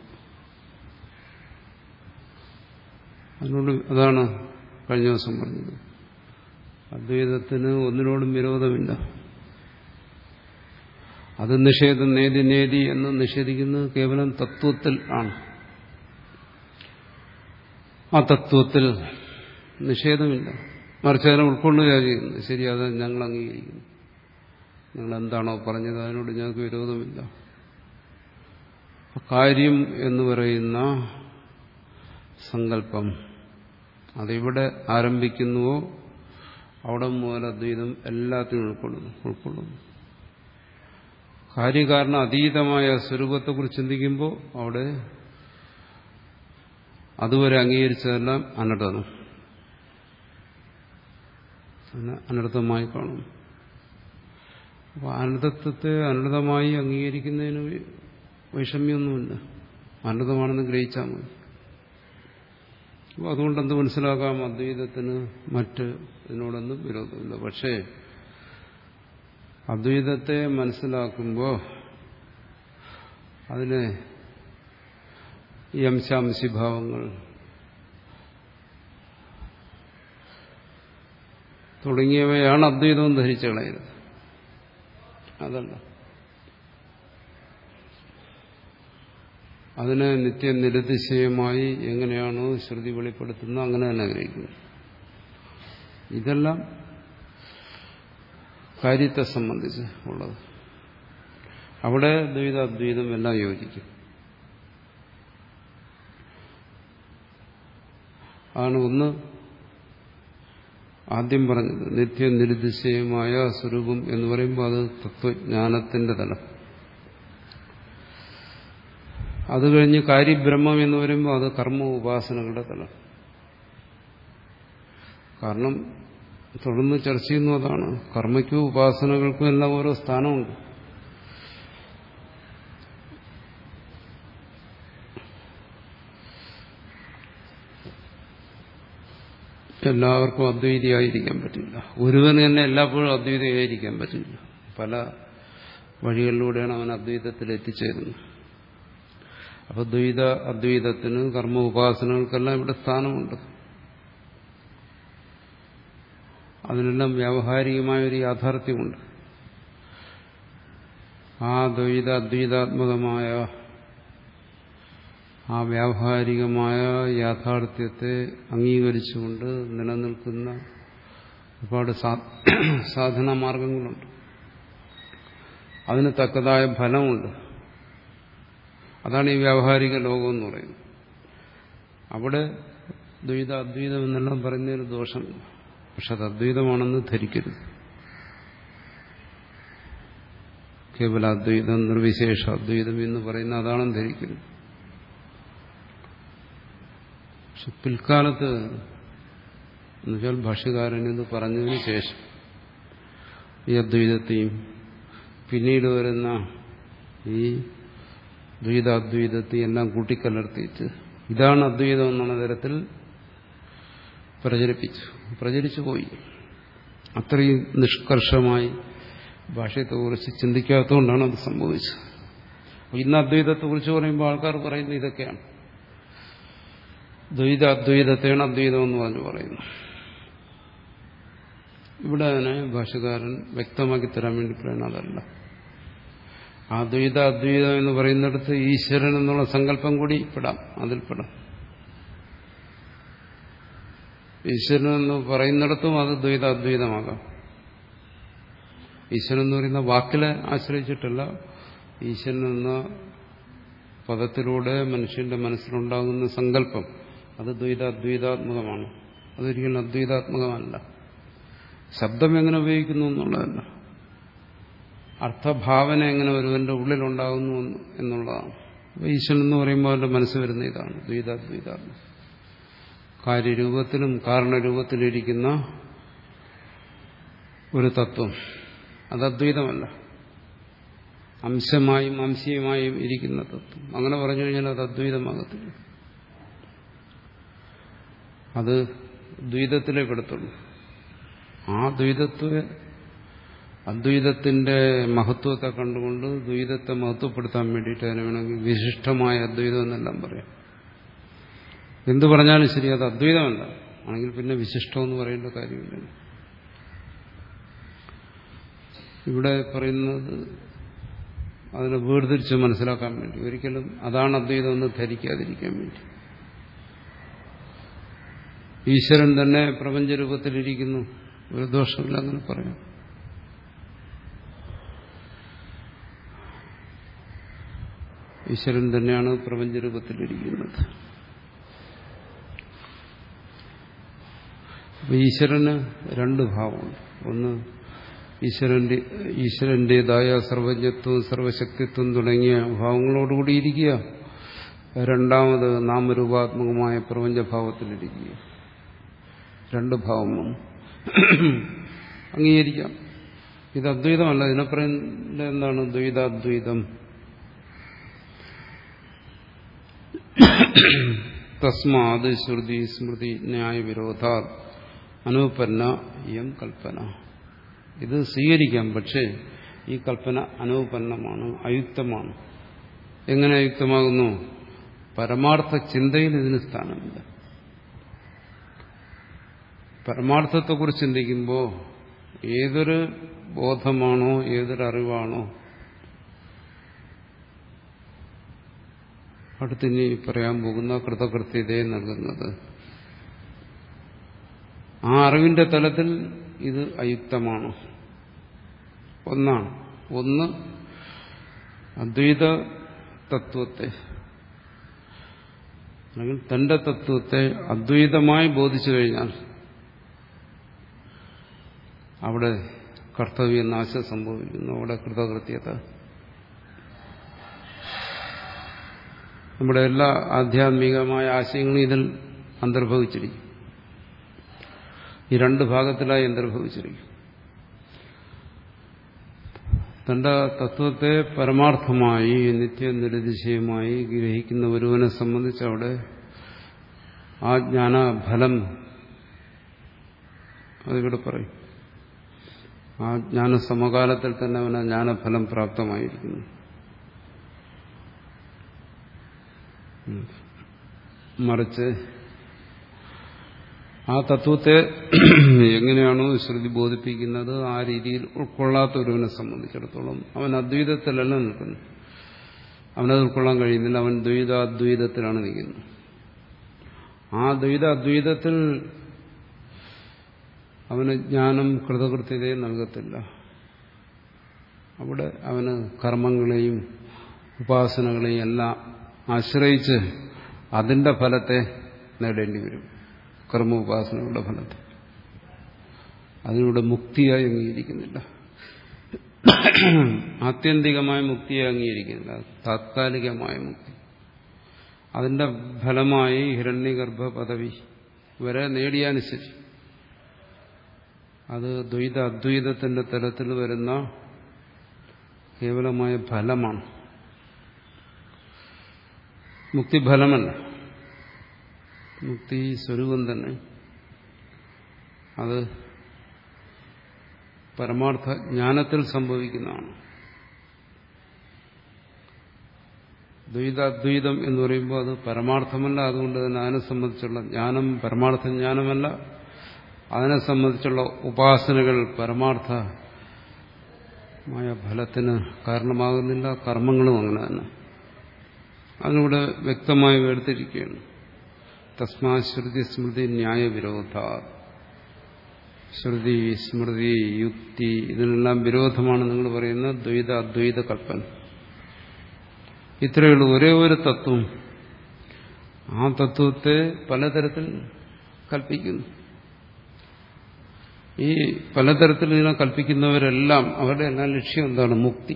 അതിനോട് അതാണ് കഴിഞ്ഞ ദിവസം പറഞ്ഞത്, അദ്വൈതത്തിന് ഒന്നിനോടും വിരോധമില്ല. അത് നിഷേധം നേതി നേതി എന്ന് നിഷേധിക്കുന്നത് കേവലം തത്വത്തിൽ ആണ്. ആ തത്വത്തിൽ നിഷേധമില്ല, മറിച്ച് അതിനെ ഉൾക്കൊള്ളുക ചെയ്യുന്നത്. ശരി, അത് ഞങ്ങൾ അംഗീകരിക്കുന്നു. നിങ്ങൾ എന്താണോ പറഞ്ഞത് അതിനോട് ഞങ്ങൾക്ക് വിരോധമില്ല. കാര്യം എന്ന് പറയുന്ന സങ്കല്പം അതിവിടെ ആരംഭിക്കുന്നുവോ അവിടെ മുതൽ അദ്വൈതം എല്ലാത്തിനും ഉൾക്കൊള്ളുന്നു ഉൾക്കൊള്ളുന്നു കാര്യകാരണ അതീതമായ സ്വരൂപത്തെക്കുറിച്ച് ചിന്തിക്കുമ്പോൾ അവിടെ അതുവരെ അംഗീകരിച്ചതെല്ലാം അനർത്ഥം, അനർത്ഥമായി കാണും. അപ്പോൾ അനർത്ഥത്തെ അനർത്ഥമായി അംഗീകരിക്കുന്നതിന് വൈഷമ്യമൊന്നുമില്ല, അനർത്ഥമാണെന്ന് ഗ്രഹിച്ചാൽ മതി. അപ്പോൾ അതുകൊണ്ട് എന്ത് മനസ്സിലാക്കാം, അദ്വൈതത്തിന് മറ്റ് ഇതിനോടൊന്നും വിരോധമില്ല. പക്ഷേ അദ്വൈതത്തെ മനസ്സിലാക്കുമ്പോൾ അതിനെ ഈ അംശാംശിഭാവങ്ങൾ തുടങ്ങിയവയാണ് അദ്വൈതം ധരിച്ചു കളയരുത്. അതല്ല, അതിനെ നിത്യം നിരതിശയമായി എങ്ങനെയാണോ ശ്രുതി വെളിപ്പെടുത്തുന്നത് അങ്ങനെ തന്നെ ഗ്രഹിക്കുന്നു. ഇതെല്ലാം കാര്യത്തെ സംബന്ധിച്ച് ഉള്ളത്. അവിടെ ദ്വൈത അദ്വൈതം എല്ലാം യോജിക്കും. ആണ് ഒന്ന് ആദ്യം പറഞ്ഞത്, നിത്യം നിരുദ്ദേശയമായ സ്വരൂപം എന്ന് പറയുമ്പോൾ അത് തത്വജ്ഞാനത്തിന്റെ തലം. അത് കഴിഞ്ഞ് കാര്യബ്രഹ്മം എന്ന് പറയുമ്പോൾ അത് കർമ്മ ഉപാസനകളുടെ തലം. കാരണം തുടർന്ന് ചർച്ച ചെയ്യുന്നു അതാണ്, കർമ്മയ്ക്കും ഉപാസനകൾക്കും എല്ലാം ഓരോ സ്ഥാനമുണ്ട്. എല്ലാവർക്കും അദ്വൈതിയായിരിക്കാൻ പറ്റില്ല, ഒരുവന് തന്നെ എല്ലാപ്പോഴും അദ്വൈതിയായിരിക്കാൻ പറ്റില്ല. പല വഴികളിലൂടെയാണ് അവൻ അദ്വൈതത്തിൽ എത്തിച്ചേരുന്നത്. അപ്പോൾ ദ്വൈത അദ്വൈതത്തിന് കർമ്മ ഉപാസനകൾക്കെല്ലാം ഇവിടെ സ്ഥാനമുണ്ട്. അതിനെല്ലാം വ്യാവഹാരികമായൊരു യാഥാർത്ഥ്യമുണ്ട്. ആ ദ്വൈത അദ്വൈതാത്മകമായ ആ വ്യാവഹാരികമായ യാഥാർത്ഥ്യത്തെ അംഗീകരിച്ചുകൊണ്ട് നിലനിൽക്കുന്ന ഒരുപാട് സാധനാ മാർഗങ്ങളുണ്ട്. അതിന് തക്കതായ ഫലമുണ്ട്. അതാണ് ഈ വ്യാവഹാരിക ലോകം എന്ന് പറയുന്നത്. അവിടെ ദ്വൈത അദ്വൈതം എന്നെല്ലാം പറയുന്നതിന് ദോഷമില്ല. പക്ഷെ അത് അദ്വൈതമാണെന്ന് ധരിക്കരുത്. കേവല അദ്വൈതം, നിർവിശേഷ അദ്വൈതം എന്ന് പറയുന്ന അതാണെന്ന് ധരിക്കരുത്. പക്ഷെ പിൽക്കാലത്ത് എന്നുവെച്ചാൽ ഭാഷ്യകാരൻ ഇത് പറഞ്ഞതിന് ശേഷം ഈ അദ്വൈതത്തെയും പിന്നീട് വരുന്ന ഈ ദ്വൈതാദ്വൈതത്തെയും എല്ലാം കൂട്ടിക്കലർത്തിയിട്ട് ഇതാണ് അദ്വൈതം എന്നുള്ള തരത്തിൽ പ്രചരിപ്പിച്ചു പ്രചരിച്ചു പോയി. അത്രയും നിഷ്കർഷമായി ഭാഷ്യത്തെക്കുറിച്ച് ചിന്തിക്കാത്തതുകൊണ്ടാണ് അത് സംഭവിച്ചത്. ഇന്ന് അദ്വൈതത്തെക്കുറിച്ച് പറയുമ്പോൾ ആൾക്കാർ പറയുന്നത് ഇതൊക്കെയാണ്. ദ്വൈത അദ്വൈതത്തെയാണ് അദ്വൈതം എന്ന് പറഞ്ഞു പറയുന്നു. ഇവിടെ അതിനെ ഭാഷ്യകാരൻ വ്യക്തമാക്കി തരാൻ വേണ്ടി പറയുന്നത് അതല്ല. ആ ദ്വൈത അദ്വൈതം എന്ന് പറയുന്നിടത്ത് ഈശ്വരൻ എന്നുള്ള സങ്കല്പം കൂടി പെടാം, അതിൽപ്പെടാം. ഈശ്വരൻ എന്ന് പറയുന്നിടത്തും അത് ദ്വൈത അദ്വൈതമാകാം. ഈശ്വരൻ എന്ന് പറയുന്ന വാക്കിലെ ആശ്രയിച്ചിട്ടല്ല, ഈശ്വരൻ എന്ന പദത്തിലൂടെ മനുഷ്യന്റെ മനസ്സിലുണ്ടാകുന്ന സങ്കല്പം അത് ദ്വൈത അദ്വൈതാത്മകമാണ്. അതൊരിക്കലും അദ്വൈതാത്മകമല്ല. ശബ്ദം എങ്ങനെ ഉപയോഗിക്കുന്നു എന്നുള്ളതല്ല, അർത്ഥഭാവന എങ്ങനെ ഒരുവന്റെ ഉള്ളിലുണ്ടാകുന്നു എന്നുള്ളതാണ്. ഈശ്വരൻ എന്ന് പറയുമ്പോൾ അവന്റെ മനസ്സ് വരുന്ന ഇതാണ് ദ്വൈതാദ്വൈതാത്മകം. കാര്യരൂപത്തിലും കാരണരൂപത്തിലിരിക്കുന്ന ഒരു തത്വം അത് അദ്വൈതമല്ല, അംശമായും അംശീയമായും ഇരിക്കുന്ന തത്വം. അങ്ങനെ പറഞ്ഞു കഴിഞ്ഞാൽ അത് അദ്വൈതമാകത്തില്ല. അത് ദ്വൈതത്തിലേ പെടുത്തുള്ളൂ. ആ ദ്വൈതത്വ അദ്വൈതത്തിന്റെ മഹത്വത്തെ കണ്ടുകൊണ്ട് ദ്വൈതത്തെ മഹത്വപ്പെടുത്താൻ വേണ്ടിയിട്ട് അതിനെ വേണമെങ്കിൽ വിശിഷ്ടമായ അദ്വൈതം എന്നെല്ലാം പറയാം. എന്തു പറഞ്ഞാലും ശരി, അത് അദ്വൈതമല്ല. ആണെങ്കിൽ പിന്നെ വിശിഷ്ടമെന്ന് പറയേണ്ട കാര്യമില്ല. ഇവിടെ പറയുന്നത് അതിനെ വേർതിരിച്ച് മനസ്സിലാക്കാൻ വേണ്ടി, ഒരിക്കലും അതാണ് അദ്വൈതം എന്ന് ധരിക്കാതിരിക്കാൻ വേണ്ടി. ഈശ്വരൻ തന്നെ പ്രപഞ്ചരൂപത്തിലിരിക്കുന്നു, ഒരു ദോഷമില്ല അങ്ങനെ പറയാം. ഈശ്വരൻ തന്നെയാണ് പ്രപഞ്ചരൂപത്തിലിരിക്കുന്നത്. അപ്പൊ ഈശ്വരന് രണ്ട് ഭാവമുണ്ട്. ഒന്ന് ഈശ്വരന്റെ ഈശ്വരന്റേതായ സർവജ്ഞത്വം സർവശക്തിത്വം തുടങ്ങിയ ഭാവങ്ങളോടുകൂടി ഇരിക്കുക. രണ്ടാമത് നാമരൂപാത്മകമായ പ്രപഞ്ചഭാവത്തിലിരിക്കുക. രണ്ട് ഭാവം വന്നു. അംഗീകരിക്കാം. ഇത് അദ്വൈതമല്ല. ഇതിനെ പറയുന്നത് എന്താണ്? ദ്വൈതാദ്വൈതം. തസ്മാത് ശ്രുതി സ്മൃതി ന്യായ വിരോധാ അനുപന്ന ഇയം കൽപ്പന. ഇത് സ്വീകരിക്കാം. പക്ഷേ ഈ കൽപ്പന അനുപന്നമാണ്, അയുക്തമാണ്. എങ്ങനെ അയുക്തമാകുന്നു? പരമാർത്ഥ ചിന്തയിൽ ഇതിന് സ്ഥാനമില്ല. പരമാർത്ഥത്തെക്കുറിച്ച് ചിന്തിക്കുമ്പോൾ ഏതൊരു ബോധമാണോ, ഏതൊരു അറിവാണോ അടുത്തിനി പറയാൻ പോകുന്ന കൃതകൃത്യതയെ നൽകുന്നത്, ആ അറിവിന്റെ തലത്തിൽ ഇത് അയുക്തമാണ്. ഒന്നാണ്. ഒന്ന് അദ്വൈത തത്വത്തെ അല്ലെങ്കിൽ തന്റെ തത്വത്തെ അദ്വൈതമായി ബോധിച്ചു കഴിഞ്ഞാൽ അവിടെ കർത്തവ്യനാശം സംഭവിക്കുന്നു. അവിടെ കൃതകൃത്യത. നമ്മുടെ എല്ലാ ആധ്യാത്മികമായ ആശയങ്ങളും ഇതിൽ അന്തർഭവിച്ചിരിക്കും. ഈ രണ്ട് ഭാഗത്തിലായി അന്തർഭവിച്ചിരിക്കും. തന്റെ തത്വത്തെ പരമാർത്ഥമായി നിത്യനിരതിശയമായി ഗ്രഹിക്കുന്ന ഒരുവനെ സംബന്ധിച്ച് അവിടെ ആ ജ്ഞാനഫലം അതിവിടെ പറയും. ആ ജ്ഞാന സമകാലത്തിൽ തന്നെ അവന് ജ്ഞാനഫലം പ്രാപ്തമായിരിക്കുന്നു. മറിച്ച് ആ തത്വത്തെ എങ്ങനെയാണോ ശ്രുതി ബോധിപ്പിക്കുന്നത് ആ രീതിയിൽ ഉൾക്കൊള്ളാത്ത ഒരുവനെ സംബന്ധിച്ചിടത്തോളം അവൻ അദ്വൈതത്തിലല്ല നിൽക്കുന്നു. അവനത് ഉൾക്കൊള്ളാൻ കഴിയുന്നില്ല. അവൻ ദ്വൈതാദ്വൈതത്തിലാണ് നിൽക്കുന്നത്. ആ ദ്വൈത അദ്വൈതത്തിൽ അവന് ജ്ഞാനം കൃതകൃത്യതയെ നൽകത്തില്ല. അവിടെ അവന് കർമ്മങ്ങളെയും ഉപാസനകളെയും എല്ലാം ആശ്രയിച്ച് അതിന്റെ ഫലത്തെ നേടേണ്ടി വരും. കർമ്മ ഉപാസനകളുടെ ഫലത്തെ അതിലൂടെ മുക്തിയായി അംഗീകരിക്കുന്നില്ല. ആത്യന്തികമായ മുക്തിയെ അംഗീകരിക്കുന്നില്ല. താത്കാലികമായ മുക്തി. അതിന്റെ ഫലമായി ഹിരണ്യഗർഭ പദവി വരെ നേടിയാലും ശരി, അത് ദ്വൈത അദ്വൈതത്തിന്റെ തലത്തിൽ വരുന്ന കേവലമായ ഫലമാണ്. മുക്തിഫലമല്ല. മുക്തി സ്വരൂപം തന്നെ. അത് പരമാർത്ഥ ജ്ഞാനത്തിൽ സംഭവിക്കുന്നതാണ്. ദ്വൈതാദ്വൈതം എന്ന് പറയുമ്പോൾ അത് പരമാർത്ഥമല്ല. അതുകൊണ്ട് തന്നെ അതിനെ സംബന്ധിച്ചുള്ള ജ്ഞാനം പരമാർത്ഥ ജ്ഞാനമല്ല. അതിനെ സംബന്ധിച്ചുള്ള ഉപാസനകൾ പരമാർത്ഥമായ ഫലത്തിന് കാരണമാകുന്നില്ല. കർമ്മങ്ങളും അങ്ങനെ തന്നെ. അതിലൂടെ വ്യക്തമായി വേർതിരിക്കുകയാണ്. തസ്മാ ശ്രുതി സ്മൃതി ന്യായ വിരോധ. ശ്രുതി സ്മൃതി യുക്തി ഇതിനെല്ലാം വിരോധമാണ് നിങ്ങൾ പറയുന്ന ദ്വൈത അദ്വൈത കൽപ്പന. ഇത്രയുള്ളൂ. ഒരേ ഒരു തത്വം. ആ തത്വത്തെ പലതരത്തിൽ കൽപ്പിക്കുന്നു. ഈ പലതരത്തിൽ ഇതിനെ കൽപ്പിക്കുന്നവരെല്ലാം അവരുടെ എല്ലാം ലക്ഷ്യം എന്താണ്? മുക്തി.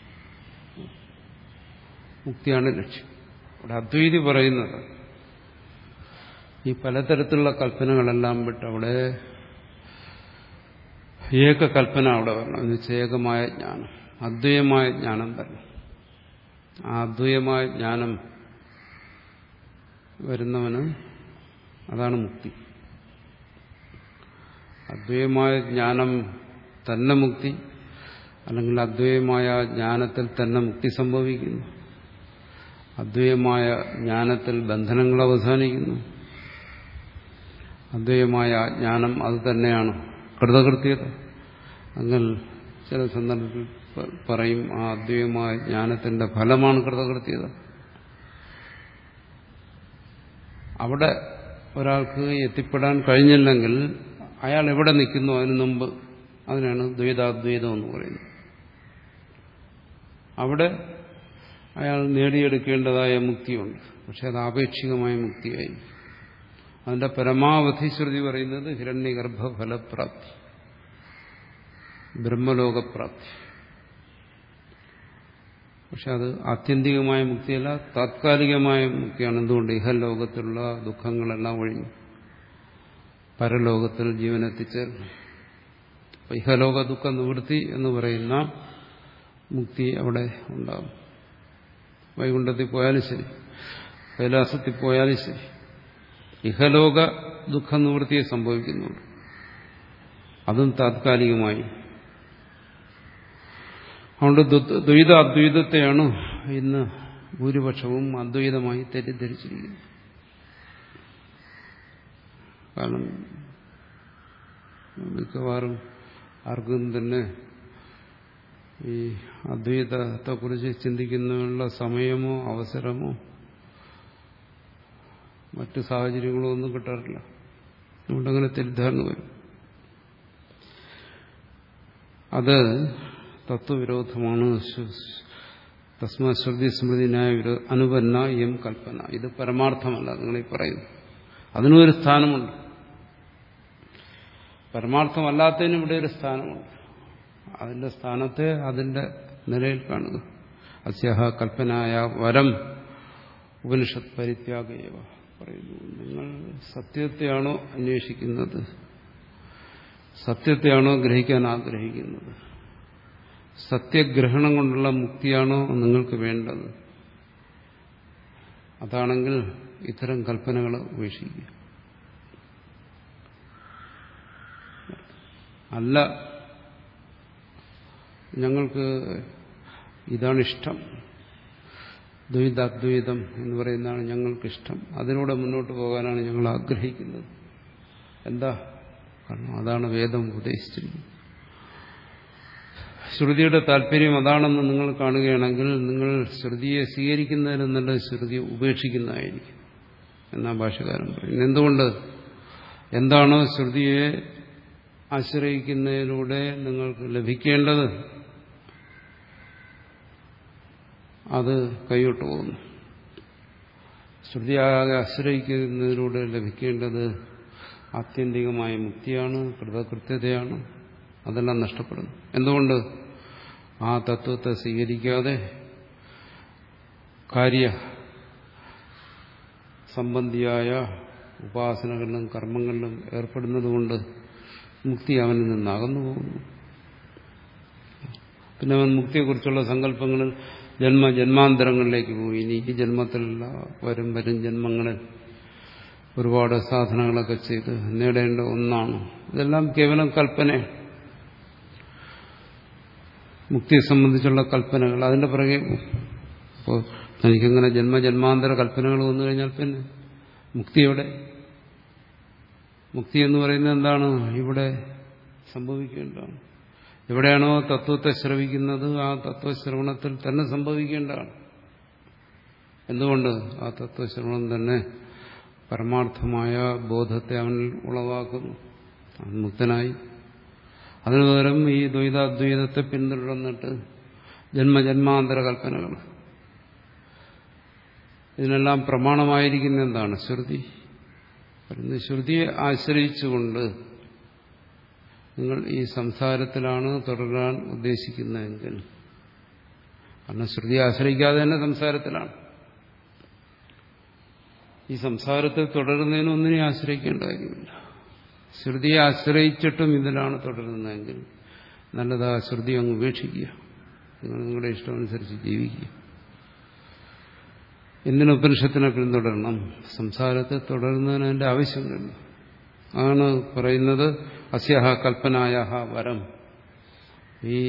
മുക്തിയാണ് ലക്ഷ്യം. അവിടെ അദ്വൈതി പറയുന്നത് ഈ പലതരത്തിലുള്ള കൽപ്പനകളെല്ലാം വിട്ട് അവിടെ ഏക കൽപ്പന അവിടെ വരണം. എന്ന് വെച്ചാൽ ഏകമായ ജ്ഞാനം, അദ്വൈതമായ ജ്ഞാനം തന്നെ. ആ അദ്വൈതമായ ജ്ഞാനം വരുന്നവന് അതാണ് മുക്തി. അദ്വൈതമായ ജ്ഞാനം തന്നെ മുക്തി, അല്ലെങ്കിൽ അദ്വൈതമായ ജ്ഞാനത്തിൽ തന്നെ മുക്തി സംഭവിക്കുന്നു. അദ്വൈതമായ ജ്ഞാനത്തിൽ ബന്ധനങ്ങൾ അവസാനിക്കുന്നു. അദ്വൈതമായ ജ്ഞാനം അത് തന്നെയാണ് കൃതകൃത്യത. അങ്ങനെ ചില സന്ദർഭത്തിൽ പറയും ആ അദ്വൈതമായ ജ്ഞാനത്തിന്റെ ഫലമാണ് കൃതകൃത്യത. അവിടെ ഒരാൾക്ക് എത്തിപ്പെടാൻ കഴിഞ്ഞില്ലെങ്കിൽ അയാൾ എവിടെ നിൽക്കുന്നു അതിനു മുമ്പ്, അതിനാണ് ദ്വൈതാദ്വൈതം എന്ന് പറയുന്നത്. അവിടെ അയാൾ നേടിയെടുക്കേണ്ടതായ മുക്തിയുണ്ട്. പക്ഷെ അത് ആപേക്ഷികമായ മുക്തിയായി. അതിന്റെ പരമാവധി ശ്രുതി പറയുന്നത് ഹിരണ്യഗർഭ ഫലപ്രാപ്തി, ബ്രഹ്മലോകപ്രാപ്തി. പക്ഷെ അത് ആത്യന്തികമായ മുക്തിയല്ല, താത്കാലികമായ മുക്തിയാണ്. എന്തുകൊണ്ട്? ഇഹലോകത്തിലുള്ള ദുഃഖങ്ങളെല്ലാം ഒഴിഞ്ഞു പരലോകത്തിൽ ജീവനെത്തിച്ചേർന്നു. ഇഹലോക ദുഃഖ നിവൃത്തി എന്ന് പറയുന്ന മുക്തി അവിടെ ഉണ്ടാകും. വൈകുണ്ഠത്തിൽ പോയാലും ശരി, കൈലാസത്തിൽ പോയാലും ശരി, ഇഹലോക ദുഃഖ നിവൃത്തിയെ സംഭവിക്കുന്നുണ്ട്. അതും താത്കാലികമായി. അതുകൊണ്ട് ദ്വൈത അദ്വൈതത്തെയാണ് ഇന്ന് ഭൂരിപക്ഷവും അദ്വൈതമായി തെറ്റിദ്ധരിച്ചിരിക്കുന്നത്. കാരണം മിക്കവാറും ആർക്കും തന്നെ ഈ അദ്വൈതത്തെക്കുറിച്ച് ചിന്തിക്കുന്നതിനുള്ള സമയമോ അവസരമോ മറ്റു സാഹചര്യങ്ങളോ ഒന്നും കിട്ടാറില്ല. അതുകൊണ്ടങ്ങനെ തെറ്റിദ്ധാരണ വരും. അത് തത്വവിരോധമാണ്. തസ്മാ ശ്രുതി സ്മൃതിനായ അനുപന്ന എം കൽപ്പന. ഇത് പരമാർത്ഥമല്ല നിങ്ങളീ പറയുന്നു. അതിനും ഒരു സ്ഥാനമുണ്ട്. പരമാർത്ഥമല്ലാത്തതിനും ഇവിടെ ഒരു സ്ഥാനമുണ്ട്. അതിന്റെ സ്ഥാനത്തെ അതിന്റെ നിലയിൽ കാണുക. അസ്യഹ കൽപ്പനായ വരം ഉപനിഷത്ത് പരിത്യാഗേവ പറയുന്നു. നിങ്ങൾ സത്യത്തെയാണോ അന്വേഷിക്കുന്നത്? സത്യത്തെയാണോ ഗ്രഹിക്കാൻ ആഗ്രഹിക്കുന്നത്? സത്യഗ്രഹണം കൊണ്ടുള്ള മുക്തിയാണോ നിങ്ങൾക്ക് വേണ്ടത്? അതാണെങ്കിൽ ഇത്തരം കൽപ്പനകൾ ഉപേക്ഷിക്കുക. അല്ല, ഞങ്ങൾക്ക് ഇതാണിഷ്ടം, ദ്വൈതാദ്വൈതം എന്ന് പറയുന്നതാണ് ഞങ്ങൾക്കിഷ്ടം, അതിലൂടെ മുന്നോട്ട് പോകാനാണ് ഞങ്ങൾ ആഗ്രഹിക്കുന്നത്. എന്താ കാരണം? അതാണ് വേദം ഉപദേശിച്ചിരിക്കുന്നത്. ശ്രുതിയുടെ താല്പര്യം അതാണെന്ന് നിങ്ങൾ കാണുകയാണെങ്കിൽ നിങ്ങൾ ശ്രുതിയെ സ്വീകരിക്കുന്നതിന് നല്ല ശ്രുതിയെ ഉപേക്ഷിക്കുന്നതായിരിക്കും എന്നാ ഭാഷകാരൻ പറയുന്നത്. എന്തുകൊണ്ട്? എന്താണോ ശ്രുതിയെ ആശ്രയിക്കുന്നതിലൂടെ നിങ്ങൾക്ക് ലഭിക്കേണ്ടത് അത് കൈവിട്ടു പോകുന്നു. ശ്രുതിയാകെ ആശ്രയിക്കുന്നതിലൂടെ ലഭിക്കേണ്ടത് ആത്യന്തികമായ മുക്തിയാണ്, കൃതകൃത്യതയാണ്. അതെല്ലാം നഷ്ടപ്പെടുന്നു. എന്തുകൊണ്ട്? ആ തത്വത്തെ സ്വീകരിക്കാതെ കാര്യ സംബന്ധിയായ ഉപാസനകളിലും കർമ്മങ്ങളിലും ഏർപ്പെടുന്നതുകൊണ്ട് മുക്തി അവനിൽ നിന്ന് അകന്നു പോകുന്നു. പിന്നെ അവൻ മുക്തിയെക്കുറിച്ചുള്ള സങ്കല്പങ്ങളിൽ ജന്മ ജന്മാന്തരങ്ങളിലേക്ക് പോയി. ഇനി ഈ ജന്മത്തിലുള്ള വരും വരും ജന്മങ്ങളിൽ ഒരുപാട് സാധനങ്ങളൊക്കെ ചെയ്ത് നേടേണ്ട ഒന്നാണ്. ഇതെല്ലാം കേവലം കൽപ്പന, മുക്തിയെ സംബന്ധിച്ചുള്ള കൽപ്പനകൾ. അതിന്റെ പിറകെ അപ്പോൾ തനിക്കിങ്ങനെ ജന്മജന്മാന്തര കൽപ്പനകൾ വന്നു കഴിഞ്ഞാൽ പിന്നെ മുക്തിയോടെ, മുക്തി എന്ന് പറയുന്നത് എന്താണ്? ഇവിടെ സംഭവിക്കേണ്ടതാണ്. എവിടെയാണോ തത്വത്തെ ശ്രവിക്കുന്നത് ആ തത്വശ്രവണത്തിൽ തന്നെ സംഭവിക്കേണ്ടതാണ്. എന്തുകൊണ്ട്? ആ തത്വശ്രവണം തന്നെ പരമാർത്ഥമായ ബോധത്തെ അവനിൽ ഉളവാക്കുന്നു. മുക്തനായി. അതിനു പകരം ഈ ദ്വൈതാദ്വൈതത്തെ പിന്തുടർന്നിട്ട് ജന്മജന്മാന്തര കൽപ്പനകൾ, ഇതിനെല്ലാം പ്രമാണമായിരിക്കുന്ന എന്താണ്? ശ്രുതി. ശ്രുതിയെ ആശ്രയിച്ചുകൊണ്ട് നിങ്ങൾ ഈ സംസാരത്തിലാണ് തുടരാൻ ഉദ്ദേശിക്കുന്നതെങ്കിൽ, കാരണം ശ്രുതിയെ ആശ്രയിക്കാതെ തന്നെ സംസാരത്തിലാണ്, ഈ സംസാരത്തിൽ തുടരുന്നതിന് ഒന്നിനെ ആശ്രയിക്കേണ്ട കാര്യമില്ല. ശ്രുതിയെ ആശ്രയിച്ചിട്ടും ഇതിലാണ് തുടരുന്നതെങ്കിൽ നല്ലതാ ശ്രുതി അങ്ങ് ഉപേക്ഷിക്കുക. നിങ്ങൾ നിങ്ങളുടെ ഇഷ്ടമനുസരിച്ച് ജീവിക്കുക. എന്തിന് ഉപനിഷത്തിനെ പിന്തുടരണം? സംസാരത്തിൽ തുടരുന്നതിന് അതിന്റെ ആവശ്യമില്ല. ആണ് പറയുന്നത് അസ്യഹ കൽപ്പനായ വരം. ഈ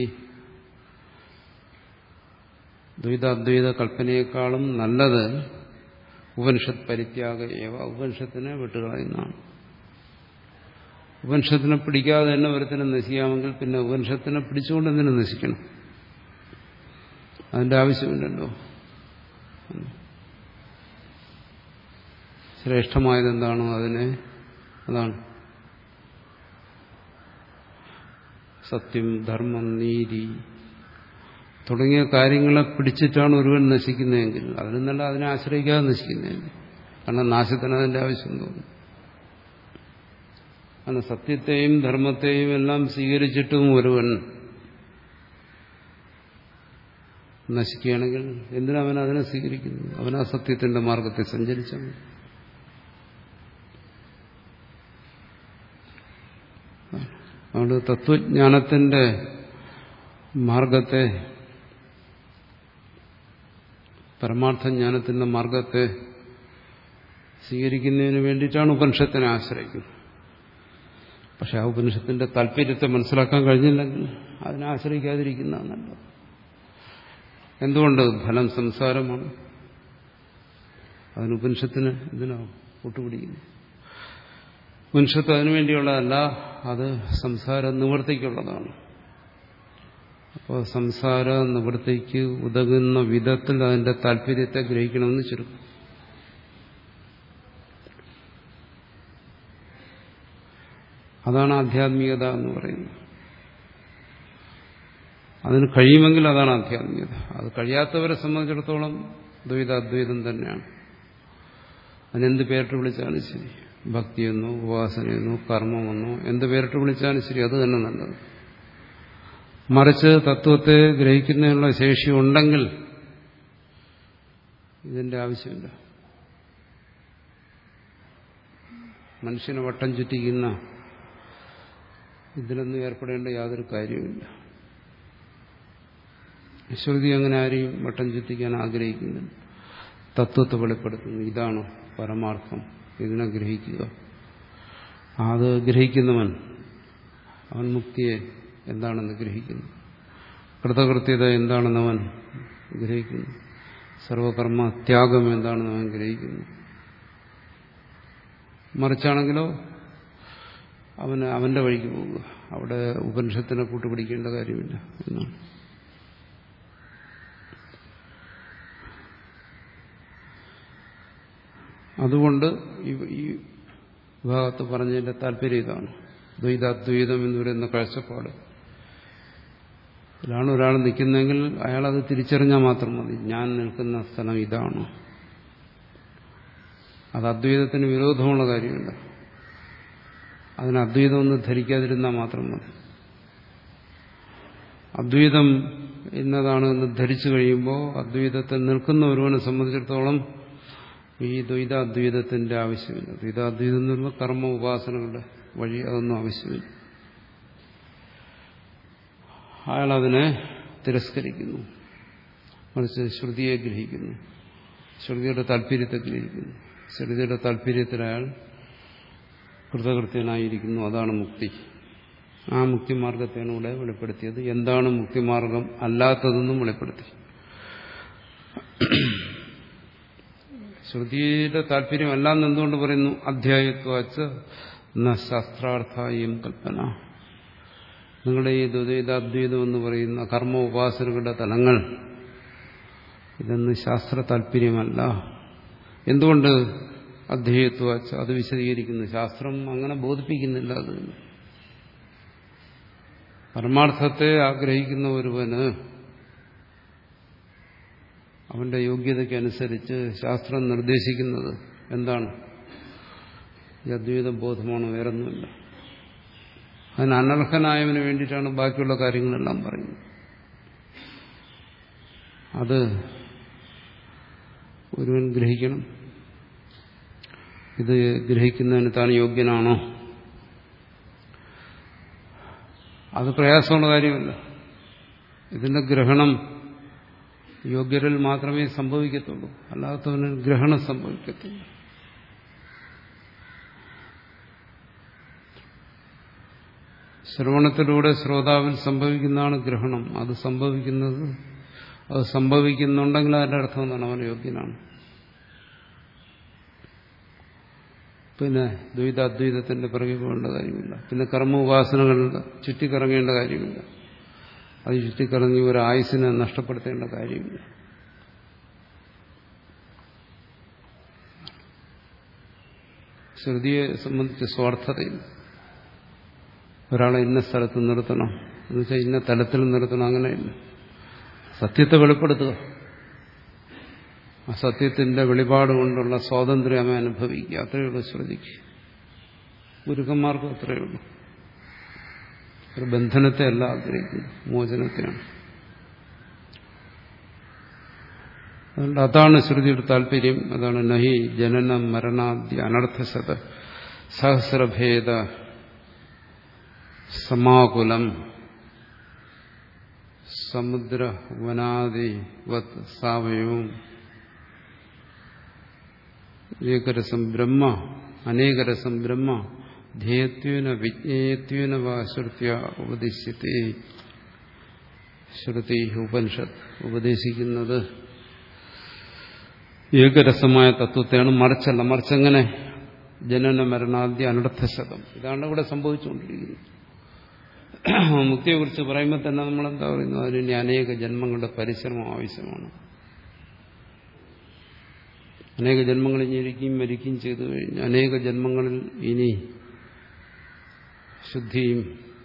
ദ്വൈതാദ്വൈത കൽപ്പനയെക്കാളും നല്ലത് ഉപനിഷത്ത് പരിത്യാഗ ഏവ, ഉപനിഷത്തിനെ വിട്ടുകളയുന്നതാണ്. ഉപനിഷത്തിനെ പിടിക്കാതെ തന്നെ ഒരുത്തിനെ നശിക്കാമെങ്കിൽ പിന്നെ ഉപനിഷത്തിനെ പിടിച്ചുകൊണ്ട് എന്തിനെ നശിക്കണം? അതിന്റെ ആവശ്യമില്ലല്ലോ. ശ്രേഷ്ഠമായത് എന്താണോ അതിനെ, അതാണ് സത്യം, ധർമ്മം, നീതി തുടങ്ങിയ കാര്യങ്ങളെ പിടിച്ചിട്ടാണ് ഒരുവൻ നശിക്കുന്നതെങ്കിൽ, അതിൽ നല്ല അതിനെ ആശ്രയിക്കാതെ നശിക്കുന്നതെങ്കിൽ, കാരണം നാശത്തിന് അതിന്റെ ആവശ്യം തോന്നും. കാരണം സത്യത്തെയും ധർമ്മത്തെയും എല്ലാം സ്വീകരിച്ചിട്ടും ഒരുവൻ നശിക്കുകയാണെങ്കിൽ എന്തിനാ അവൻ അതിനെ സ്വീകരിക്കുന്നു? അവൻ ആ സത്യത്തിന്റെ മാർഗത്തെ സഞ്ചരിച്ചാൽ അതുകൊണ്ട് തത്വജ്ഞാനത്തിന്റെ മാർഗത്തെ, പരമാർത്ഥജ്ഞാനത്തിന്റെ മാർഗത്തെ സ്വീകരിക്കുന്നതിന് വേണ്ടിയിട്ടാണ് ഉപനിഷത്തിനെ ആശ്രയിക്കുന്നത്. പക്ഷെ ആ ഉപനിഷത്തിന്റെ താല്പര്യത്തെ മനസ്സിലാക്കാൻ കഴിഞ്ഞില്ലെങ്കിൽ അതിനെ ആശ്രയിക്കാതിരിക്കുന്നതാണ് നല്ലത്. എന്തുകൊണ്ട്? ഫലം സംസാരമാണ്. അതിന് ഉപനിഷത്തിന് എന്തിനാ കൂട്ടുപിടിക്കുന്നു? ഉപനിഷത്ത് അതിനുവേണ്ടിയുള്ളതല്ല, അത് സംസാര നിവൃത്തിക്കുള്ളതാണ്. അപ്പോൾ സംസാര നിവൃത്തിക്ക് ഉതകുന്ന വിധത്തിൽ അതിന്റെ താല്പര്യത്തെ ഗ്രഹിക്കണമെന്ന് ചുരുക്കം. അതാണ് ആധ്യാത്മികത എന്ന് പറയുന്നത്. അതിന് കഴിയുമെങ്കിൽ അതാണ് ആധ്യാത്മികത. അത് കഴിയാത്തവരെ സംബന്ധിച്ചിടത്തോളം ദ്വൈത അദ്വൈതം തന്നെയാണ്. അതിനെന്ത് പേരിട്ട് വിളിച്ചാലും ശരി, ഭക്തിയെന്നോ ഉപാസനയെന്നോ കർമ്മമെന്നോ എന്ത് പേരിട്ട് വിളിച്ചാലും ശരി, അത് തന്നെ നല്ലത്. മറിച്ച് തത്വത്തെ ഗ്രഹിക്കുന്നതിനുള്ള ശേഷി ഉണ്ടെങ്കിൽ ഇതിന്റെ ആവശ്യമില്ല. മനുഷ്യനെ വട്ടം ചുറ്റിക്കുന്ന ഇതിലൊന്നും ഏർപ്പെടേണ്ട യാതൊരു കാര്യവുമില്ല. ശ്രുതി അങ്ങനെ ആരെയും വട്ടം ചുറ്റിക്കാൻ ആഗ്രഹിക്കുന്നില്ല. തത്വത്തെ വെളിപ്പെടുത്തുന്നു. ഇതാണ് പരമാർത്ഥം, ഇതിനെ ഗ്രഹിക്കുക. അത് ഗ്രഹിക്കുന്നവൻ അവൻ മുക്തിയെ എന്താണെന്ന് ഗ്രഹിക്കുന്നു, കൃതകൃത്യത എന്താണെന്ന് അവൻ ഗ്രഹിക്കുന്നു, സർവകർമ്മ ത്യാഗം എന്താണെന്ന് അവൻ ഗ്രഹിക്കുന്നു. മറിച്ചാണെങ്കിലോ അവന് അവന്റെ വഴിക്ക് പോവുക. അവിടെ ഉപനിഷത്തിനെ കൂട്ടുപിടിക്കേണ്ട കാര്യമില്ല എന്നാണ്. അതുകൊണ്ട് ഈ വിഭാഗത്ത് പറഞ്ഞതിന്റെ താല്പര്യം ഇതാണ്. ദ്വൈതാദ്വൈതം എന്ന് പറയുന്ന കാഴ്ചപ്പാട് ഇതിലാണ് ഒരാൾ നിൽക്കുന്നതെങ്കിൽ അയാളത് തിരിച്ചറിഞ്ഞാൽ മാത്രം മതി. ഞാൻ നിൽക്കുന്ന സ്ഥലം ഇതാണ്. അത് അദ്വൈതത്തിന് വിരോധമുള്ള കാര്യമില്ല. അതിന് അദ്വൈതം ഒന്ന് ധരിക്കാതിരുന്നാൽ മാത്രം മതി. അദ്വൈതം എന്നതാണ് എന്ന് ധരിച്ചു കഴിയുമ്പോൾ അദ്വൈതത്തിൽ നിൽക്കുന്ന ഒരുവനെ സംബന്ധിച്ചിടത്തോളം ഈ ദ്വൈതാദ്വൈതത്തിന്റെ ആവശ്യമില്ല. ദ്വൈതാദ്വൈതം എന്ന് പറയുമ്പോൾ കർമ്മ ഉപാസനകളുടെ വഴി അതൊന്നും ആവശ്യമില്ല. അയാളതിനെ തിരസ്കരിക്കുന്നു. മറിച്ച് ശ്രുതിയെ ഗ്രഹിക്കുന്നു, ശ്രുതിയുടെ താല്പര്യത്തെ ഗ്രഹിക്കുന്നു. ശ്രുതിയുടെ താല്പര്യത്തിൽ അയാൾ കൃതകൃത്യനായിരിക്കുന്നു. അതാണ് മുക്തി. ആ മുക്തിമാർഗത്തെയാണ് ഇവിടെ വെളിപ്പെടുത്തിയത്. എന്താണ് മുക്തിമാർഗം അല്ലാത്തതെന്നും വെളിപ്പെടുത്തി. ശ്രുതിയുടെ താല്പര്യമല്ലാന്ന് എന്തുകൊണ്ട് പറയുന്നു? അധ്യായത്വാച്ച് ന ശാസ്ത്രാർത്ഥായും കൽപ്പന. നിങ്ങളുടെ ഈ ദ്വൈതാദ്വൈതം എന്ന് പറയുന്ന കർമ്മ ഉപാസനകളുടെ തലങ്ങൾ ഇതൊന്നും ശാസ്ത്ര താല്പര്യമല്ല. എന്തുകൊണ്ട്? അധ്യായത്വാച്ച് അത് വിശദീകരിക്കുന്നു. ശാസ്ത്രം അങ്ങനെ ബോധിപ്പിക്കുന്നില്ല. അത് പരമാർത്ഥത്തെ ആഗ്രഹിക്കുന്ന ഒരുവന് അവന്റെ യോഗ്യതയ്ക്കനുസരിച്ച് ശാസ്ത്രം നിർദ്ദേശിക്കുന്നത് എന്താണ്? ഈ അദ്വൈത ബോധമാണ്, വേറൊന്നുമില്ല. അതിന് അനർഹനായവന് വേണ്ടിയിട്ടാണ് ബാക്കിയുള്ള കാര്യങ്ങളെല്ലാം പറയുന്നത്. അത് ഒരുവൻ ഗ്രഹിക്കണം. ഇത് ഗ്രഹിക്കുന്നതിന് താൻ യോഗ്യനാണോ? അത് പ്രയാസമുള്ള കാര്യമല്ല. ഇതിന്റെ ഗ്രഹണം യോഗ്യരിൽ മാത്രമേ സംഭവിക്കത്തുള്ളൂ, അല്ലാത്തവന് ഗ്രഹണം സംഭവിക്കത്തില്ല. ശ്രവണത്തിലൂടെ ശ്രോതാവിൽ സംഭവിക്കുന്നതാണ് ഗ്രഹണം. അത് സംഭവിക്കുന്നത് അത് സംഭവിക്കുന്നുണ്ടെങ്കിൽ അതിന്റെ അർത്ഥം എന്താണ്? അവൻ യോഗ്യനാണ്. പിന്നെ ദ്വൈതാദ്വൈതത്തിന്റെ പിറകെ പോകേണ്ട കാര്യമില്ല. പിന്നെ കർമ്മ ഉപാസനകളുടെ ചുറ്റിക്കറങ്ങേണ്ട കാര്യമില്ല. അത് ചുറ്റിക്കറങ്ങി ഒരു ആയുസ്സിനെ നഷ്ടപ്പെടുത്തേണ്ട കാര്യമില്ല. ശ്രുതിയെ സംബന്ധിച്ച് സ്വാർത്ഥതയില്ല. ഒരാളെ ഇന്ന സ്ഥലത്ത് നിർത്തണം എന്ന് വെച്ചാൽ ഇന്ന തലത്തിൽ നിർത്തണം, അങ്ങനെയില്ല. സത്യത്തെ വെളിപ്പെടുത്തുക, ആ സത്യത്തിന്റെ വെളിപാട് കൊണ്ടുള്ള സ്വാതന്ത്ര്യം അവൻ അനുഭവിക്കുക. അത്രയുള്ളൂ ശ്രുതിക്ക്. ഗുരുക്കന്മാർക്കും അത്രയേ ഉള്ളൂ. ഒരു ബന്ധനത്തെ അല്ല ആഗ്രഹിക്കുന്നത്, മോചനത്തെയാണ്. അതുകൊണ്ട് അതാണ് ശ്രുതിയുടെ താല്പര്യം. അതാണ് നഹി ജനന മരണാദ്യ അനർത്ഥശത സഹസ്രഭേദ സമാകുലം സമുദ്ര വനാദി വത് സാവയവും ഏകരസം ബ്രഹ്മ അനേകരസം ബ്രഹ്മ ധ്യേയത്വേന വിജ്ഞേയത്വേന വാ ശ്രുത്യ ഉപദേശിച്ചത്തെ. ശ്രുതി ഉപനിഷത്ത് ഉപദേശിക്കുന്നത് ഏകരസമായ തത്വത്തെയാണ്. മറിച്ചല്ല. മറിച്ചെങ്ങനെ? ജനന മരണാദ്യ അനർത്ഥശതം. ഇതാണ് ഇവിടെ സംഭവിച്ചുകൊണ്ടിരിക്കുന്നത്. മുക്തിയെക്കുറിച്ച് പറയുമ്പോൾ തന്നെ നമ്മളെന്താ പറയുന്നത്? അതിന് അനേക ജന്മങ്ങളുടെ പരിശ്രമം ആവശ്യമാണ്. അനേക ജന്മങ്ങളിൽ ജനിക്കുകയും മരിക്കുകയും ചെയ്തു കഴിഞ്ഞ് അനേക ജന്മങ്ങളിൽ ഇനി ശുദ്ധിയും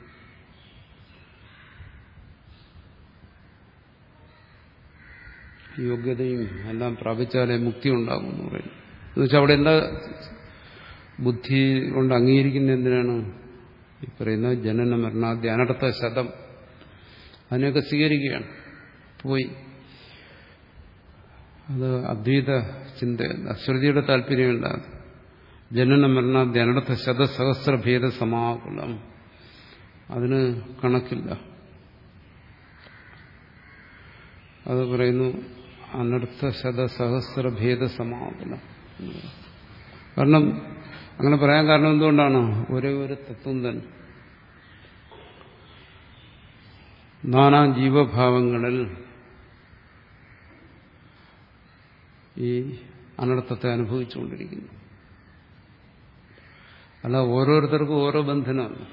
യോഗ്യതയും എല്ലാം പ്രാപിച്ചാലേ മുക്തി ഉണ്ടാകും എന്ന് പറയും. എന്നുവെച്ചാൽ അവിടെ എന്താ ബുദ്ധി കൊണ്ട് അംഗീകരിക്കുന്ന എന്തിനാണ്? ഈ പറയുന്ന ജനന മരണാദ്യ അനർത്ഥ ശതം അതിനെയൊക്കെ സ്വീകരിക്കുകയാണ്. പോയി അത് അദ്വൈത ചിന്ത, ശ്രുതിയുടെ താല്പര്യമില്ല. ജനന മരണാദ്യ അനർത്ഥ ശതസഹസ്രഭേദ സമാകുലം, അതിന് കണക്കില്ല. അത് പറയുന്നു അനർത്ഥ ശതസഹസ്രഭേദ സമാകുലം. കാരണം അങ്ങനെ പറയാൻ കാരണം എന്തുകൊണ്ടാണ്? ഒരേ ഒരു തത്വം തന്നെ നാനാ ജീവഭാവങ്ങളിൽ ഈ അനർത്ഥത്തെ അനുഭവിച്ചുകൊണ്ടിരിക്കുന്നു. അല്ല ഓരോരുത്തർക്കും ഓരോ ബന്ധനമാണ്.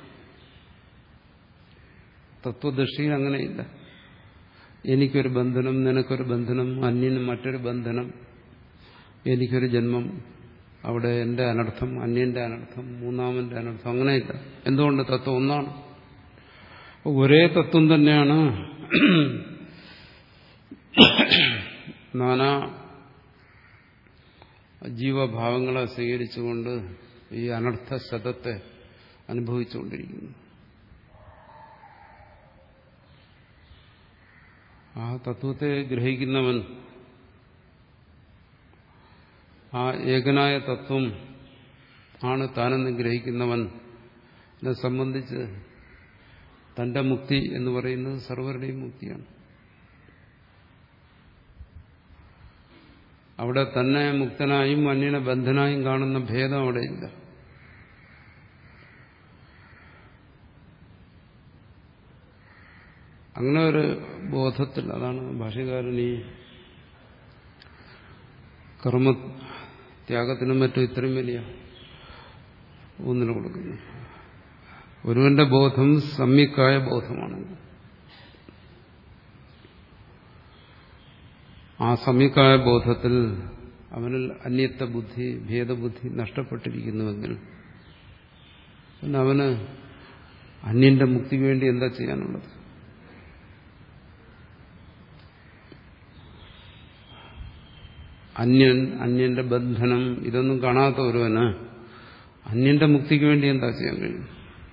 തത്വദൃഷ്ടിയിൽ അങ്ങനെയില്ല. എനിക്കൊരു ബന്ധനം, നിനക്കൊരു ബന്ധനം, അന്യന് മറ്റൊരു ബന്ധനം, എനിക്കൊരു ജന്മം, അവിടെ എന്റെ അനർത്ഥം, അന്യന്റെ അനർത്ഥം, മൂന്നാമന്റെ അനർത്ഥം, അങ്ങനെയില്ല. എന്തുകൊണ്ട്? തത്വം ഒന്നാണ്. ഒരേ തത്വം തന്നെയാണ് നാനാ ജീവഭാവങ്ങളെ സ്വീകരിച്ചുകൊണ്ട് ഈ അനർത്ഥ ശതത്തെ അനുഭവിച്ചുകൊണ്ടിരിക്കുന്നു. ആ തത്വത്തെ ഗ്രഹിക്കുന്നവൻ, ആ ഏകനായ തത്വം ആണ് താനെന്ന് ഗ്രഹിക്കുന്നവനെ സംബന്ധിച്ച് തന്റെ മുക്തി എന്ന് പറയുന്നത് സർവരുടെയും മുക്തിയാണ്. അവിടെ തന്നെ മുക്തനായും അന്യനെ ബന്ധനായും കാണുന്ന ഭേദം അവിടെയില്ല. അങ്ങനെ ഒരു ബോധത്തിൽ, അതാണ് ഭാഷ്യകാരൻ ഈ കർമ്മത്യാഗത്തിനും മറ്റും ഇത്രയും വലിയ ഊന്നൽ കൊടുക്കുന്നു. ഒരുവന്റെ ബോധം സമ്യക്കായ ബോധമാണെങ്കിൽ ആ സമ്യക്കായ ബോധത്തിൽ അവനിൽ അന്യത്വ ബുദ്ധി, ഭേദബുദ്ധി നഷ്ടപ്പെട്ടിരിക്കുന്നുവെങ്കിൽ പിന്നെ അവന് അന്യന്റെ മുക്തിക്ക് വേണ്ടി എന്താ ചെയ്യാനുള്ളത്? അന്യൻ, അന്യന്റെ ബന്ധനം, ഇതൊന്നും കാണാത്ത ഒരുവന് അന്യന്റെ മുക്തിക്ക് വേണ്ടി എന്താ ചെയ്യാൻ കഴിയും?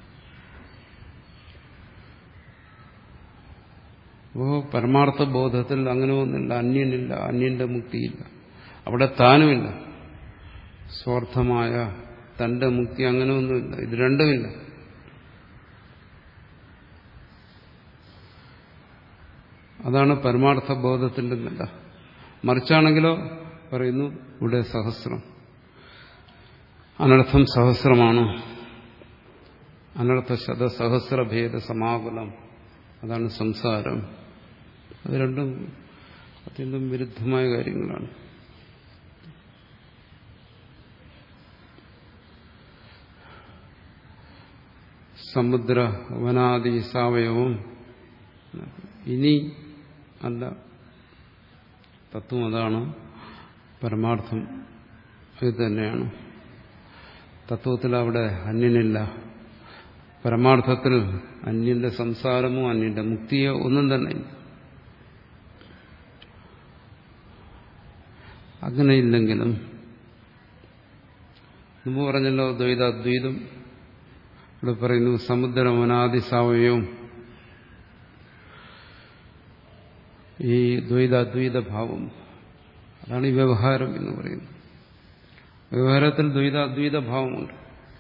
അപ്പോ പരമാർത്ഥ ബോധത്തിൽ അങ്ങനെ ഒന്നില്ല. അന്യനില്ല, അന്യന്റെ മുക്തിയില്ല, അവിടെ താനുമില്ല. സ്വാർത്ഥമായ തന്റെ മുക്തി അങ്ങനെ ഒന്നുമില്ല. ഇത് രണ്ടുമില്ല. അതാണ് പരമാർത്ഥ ബോധത്തിന്റെ നില. മറിച്ചാണെങ്കിലോ പറയുന്നു ഇവിടെ സഹസ്രം, അനർത്ഥം സഹസ്രമാണ്. അനർത്ഥ ശതസഹസ്രഭേദ സമാകുലം, അതാണ് സംസാരം. അത് രണ്ടും അത്യന്തം വിരുദ്ധമായ കാര്യങ്ങളാണ്. സമുദ്ര വനാദി സാവയവും ഇനി അല്ല, തത്വം അതാണ്, പരമാർത്ഥം ഇത് തന്നെയാണ്. തത്വത്തിൽ അവിടെ അന്യനില്ല. പരമാർത്ഥത്തിൽ അന്യന്റെ സംസാരമോ അന്യന്റെ മുക്തിയോ ഒന്നും തന്നെ ഇല്ല. അങ്ങനെയില്ലെങ്കിലും മുമ്പ് പറഞ്ഞല്ലോ ദ്വൈതാദ്വൈതം. ഇവിടെ പറയുന്നു സമുദ്രം അനാദി സാവയവും. ഈ ദ്വൈതാദ്വൈത ഭാവം അതാണ് ഈ വ്യവഹാരം എന്ന് പറയുന്നത്. വ്യവഹാരത്തിൽ ദ്വൈത അദ്വൈത ഭാവമുണ്ട്.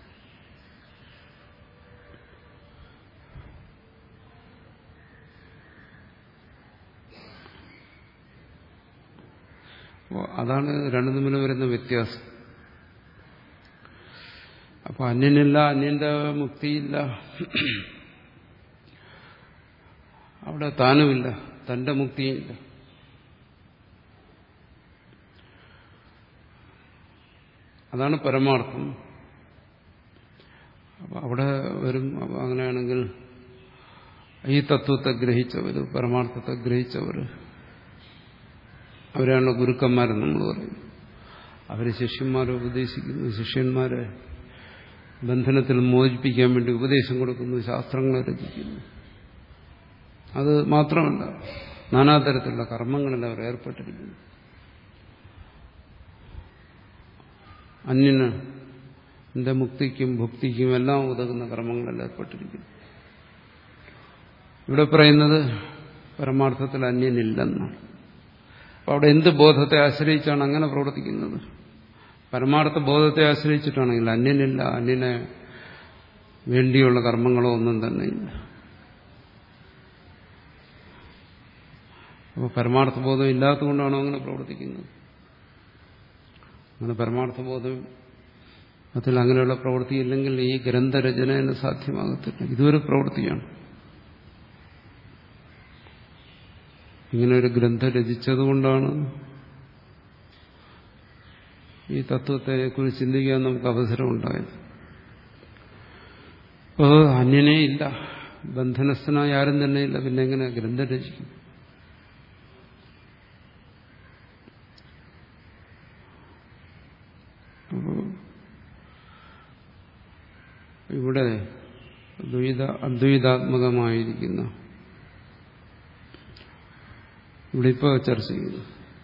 അതാണ് രണ്ടു തമ്മിൽ വരുന്ന വ്യത്യാസം. അപ്പൊ അന്യനില്ല, അന്യന്റെ മുക്തിയില്ല, അവിടെ താനുമില്ല, തന്റെ മുക്തിയില്ല. അതാണ് പരമാർത്ഥം. അപ്പൊ അവിടെ വരും. അങ്ങനെയാണെങ്കിൽ ഈ തത്വത്തെ ഗ്രഹിച്ചവര്, പരമാർത്ഥത്തെ ഗ്രഹിച്ചവര്, അവരാണ് ഗുരുക്കന്മാരെന്ന് നമ്മൾ പറയുന്നത്. അവര് ശിഷ്യന്മാരെ ഉപദേശിക്കുന്നു, ശിഷ്യന്മാരെ ബന്ധനത്തിൽ മോചിപ്പിക്കാൻ വേണ്ടി ഉപദേശം കൊടുക്കുന്നു, ശാസ്ത്രങ്ങളെ രചിക്കുന്നു. അത് മാത്രമല്ല, നാനാതരത്തിലുള്ള കർമ്മങ്ങളിൽ അവർ ഏർപ്പെട്ടിരിക്കുന്നു. അന്യന് എന്റെ മുക്തിക്കും ഭുക്തിക്കും എല്ലാം ഉതകുന്ന കർമ്മങ്ങളിൽ ഏർപ്പെട്ടിരിക്കുന്നു. ഇവിടെ പറയുന്നത് പരമാർത്ഥത്തിൽ അന്യനില്ലെന്നാണ്. അപ്പൊ അവിടെ എന്ത് ബോധത്തെ ആശ്രയിച്ചാണ് അങ്ങനെ പ്രവർത്തിക്കുന്നത്? പരമാർത്ഥ ബോധത്തെ ആശ്രയിച്ചിട്ടാണെങ്കിൽ അന്യനില്ല, അന്യനെ വേണ്ടിയുള്ള കർമ്മങ്ങളോ ഒന്നും തന്നെ ഇല്ല. അപ്പോൾ പരമാർത്ഥ ബോധം ഇല്ലാത്തതുകൊണ്ടാണോ അങ്ങനെ പ്രവർത്തിക്കുന്നത്? അങ്ങനെ പരമാർത്ഥ ബോധം അതിൽ അങ്ങനെയുള്ള പ്രവൃത്തിയില്ലെങ്കിൽ ഈ ഗ്രന്ഥരചന എന്ന് സാധ്യമാകത്തില്ല. ഇതൊരു പ്രവൃത്തിയാണ്. ഇങ്ങനെ ഒരു ഗ്രന്ഥം രചിച്ചതുകൊണ്ടാണ് ഈ തത്വത്തെക്കുറിച്ച് ചിന്തിക്കാൻ നമുക്ക് അവസരം ഉണ്ടായത്. അപ്പോൾ അന്യനേ ഇല്ല, ബന്ധനസ്ഥനായി ആരും തന്നെ ഇല്ല, പിന്നെ എങ്ങനെ ഗ്രന്ഥം രചിക്കും? അപ്പോൾ ഇവിടെ ദ്വൈത അദ്വൈതാത്മകമായിരിക്കുന്ന, ഇവിടെ ഇപ്പോൾ ചർച്ച ചെയ്തു,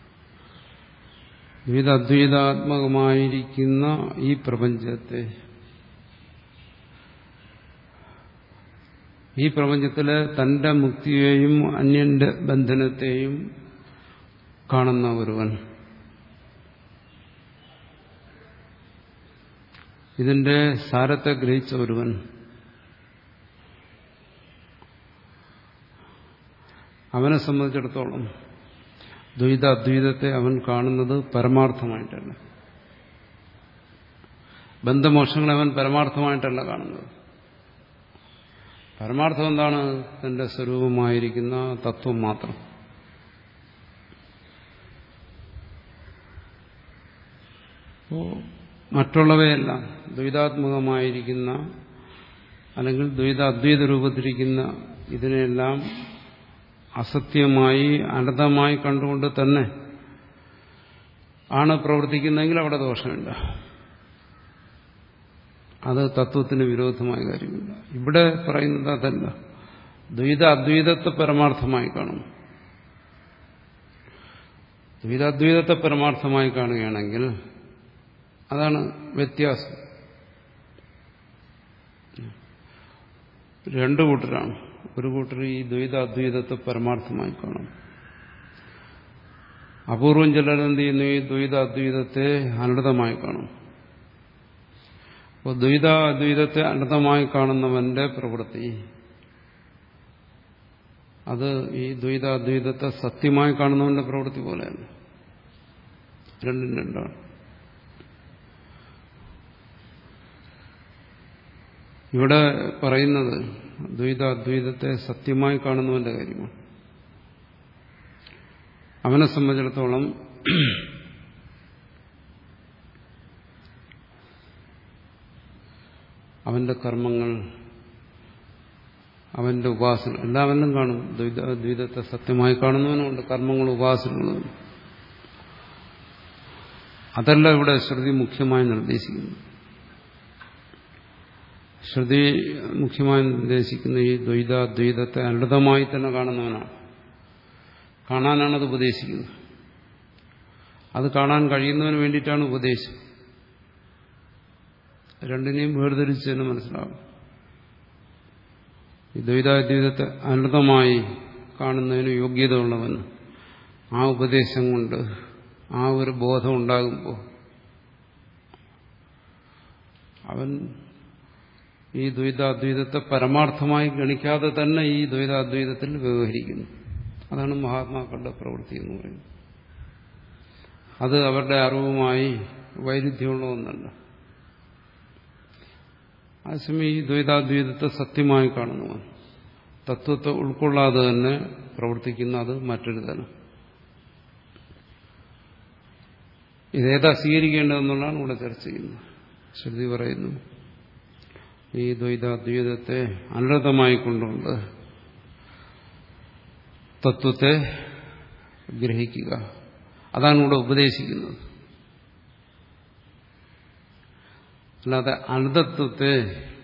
ദ്വൈത അദ്വൈതാത്മകമായിരിക്കുന്ന ഈ പ്രപഞ്ചത്തെ, ഈ പ്രപഞ്ചത്തിലെ തന്റെ മുക്തിയെയും അന്യന്റെ ബന്ധനത്തെയും കാണുന്ന ഒരുവൻ, ഇതിന്റെ സാരത്തെ ഗ്രഹിച്ച ഒരുവൻ, അവനെ സംബന്ധിച്ചിടത്തോളം ദ്വൈത അദ്വൈതത്തെ അവൻ കാണുന്നത് പരമാർത്ഥമായിട്ടല്ല. ബന്ധമോക്ഷങ്ങളെ അവൻ പരമാർത്ഥമായിട്ടല്ല കാണുന്നത്. പരമാർത്ഥം എന്താണ്? തന്റെ സ്വരൂപമായിരിക്കുന്ന തത്വം മാത്രം. അപ്പോൾ മറ്റുള്ളവയെല്ലാം ദ്വൈതാത്മകമായിരിക്കുന്ന അല്ലെങ്കിൽ ദ്വൈത അദ്വൈത രൂപത്തിലിരിക്കുന്ന ഇതിനെല്ലാം അസത്യമായി അനർത്ഥമായി കണ്ടുകൊണ്ട് തന്നെ ആണ് പ്രവർത്തിക്കുന്നതെങ്കിൽ അവിടെ ദോഷമില്ല. അത് തത്വത്തിന് വിരോധമായ കാര്യമില്ല. ഇവിടെ പറയുന്നത് അതല്ല. ദ്വൈത അദ്വൈതത്തെ പരമാർത്ഥമായി കാണും. ദ്വൈതാദ്വൈതത്തെ പരമാർത്ഥമായി കാണുകയാണെങ്കിൽ അതാണ് വ്യത്യാസം. രണ്ടു കൂട്ടരാണ്. ഒരു കൂട്ടർ ഈ ദ്വൈത അദ്വൈതത്തെ പരമാർത്ഥമായി കാണും. അപൂർവം ചിലരെന്ത് ചെയ്യുന്നു? ഈ ദ്വൈത അദ്വൈതത്തെ അനർത്ഥമായി കാണും. അപ്പോൾ ദ്വൈത അദ്വൈതത്തെ അനർത്ഥമായി കാണുന്നവന്റെ പ്രവൃത്തി അത് ഈ ദ്വൈത അദ്വൈതത്തെ സത്യമായി കാണുന്നവന്റെ പ്രവൃത്തി പോലെയാണ്. രണ്ടും രണ്ടാണ്. ഇവിടെ പറയുന്നത് ദ്വൈത അദ്വൈതത്തെ സത്യമായി കാണുന്നവന്റെ കാര്യമാണ്. അവനെ സംബന്ധിച്ചിടത്തോളം അവന്റെ കർമ്മങ്ങൾ, അവന്റെ ഉപാസന എല്ലാവരിലും കാണും. ദ്വൈത അദ്വൈതത്തെ സത്യമായി കാണുന്നവനുണ്ട് കർമ്മങ്ങളും ഉപാസനകളും. അതല്ല ഇവിടെ ശ്രുതി മുഖ്യമായി നിർദ്ദേശിക്കുന്നു. ശ്രുതി മുഖ്യമായി നിർദ്ദേശിക്കുന്ന ഈ ദ്വൈതാദ്വൈതത്തെ അനർത്ഥമായി തന്നെ കാണുന്നവനാണ്. കാണാനാണത് ഉപദേശിക്കുന്നത്. അത് കാണാൻ കഴിയുന്നതിന് വേണ്ടിയിട്ടാണ് ഉപദേശം. രണ്ടിനെയും വേർതിരിച്ച് തന്നെ മനസ്സിലാവും. ഈ ദ്വൈതാദ്വൈതത്തെ അനർത്ഥമായി കാണുന്നതിന് യോഗ്യത ഉള്ളവൻ ആ ഉപദേശം കൊണ്ട് ആ ഒരു ബോധം ഉണ്ടാകുമ്പോൾ അവൻ ഈ ദ്വൈതാദ്വൈതത്തെ പരമാർത്ഥമായി ഗണിക്കാതെ തന്നെ ഈ ദ്വൈതാദ്വൈതത്തിൽ വ്യവഹരിക്കുന്നു. അതാണ് മഹാത്മാക്കളുടെ പ്രവൃത്തി എന്ന് പറയുന്നത്. അത് അവരുടെ അറിവുമായി വൈരുദ്ധ്യമുള്ള ഒന്നല്ല. അതേസമയം ഈ ദ്വൈതാദ്വൈതത്തെ സത്യമായി കാണുന്നവൻ തത്വത്തെ ഉൾക്കൊള്ളാതെ തന്നെ പ്രവർത്തിക്കുന്ന അത് മറ്റൊരു തരം. ഇതേതാ സ്വീകരിക്കേണ്ടതെന്നുള്ളതാണ് ഇവിടെ ചർച്ച ചെയ്യുന്നത്. ശ്രുതി പറയുന്നു ഈ ദ്വൈതാദ്വൈതത്തെ അനർത്ഥമായി കൊണ്ടുകൊണ്ട് തത്വത്തെ ഗ്രഹിക്കുക. അതാണ് ഇവിടെ ഉപദേശിക്കുന്നത്. അല്ലാതെ അനർത്ഥത്വത്തെ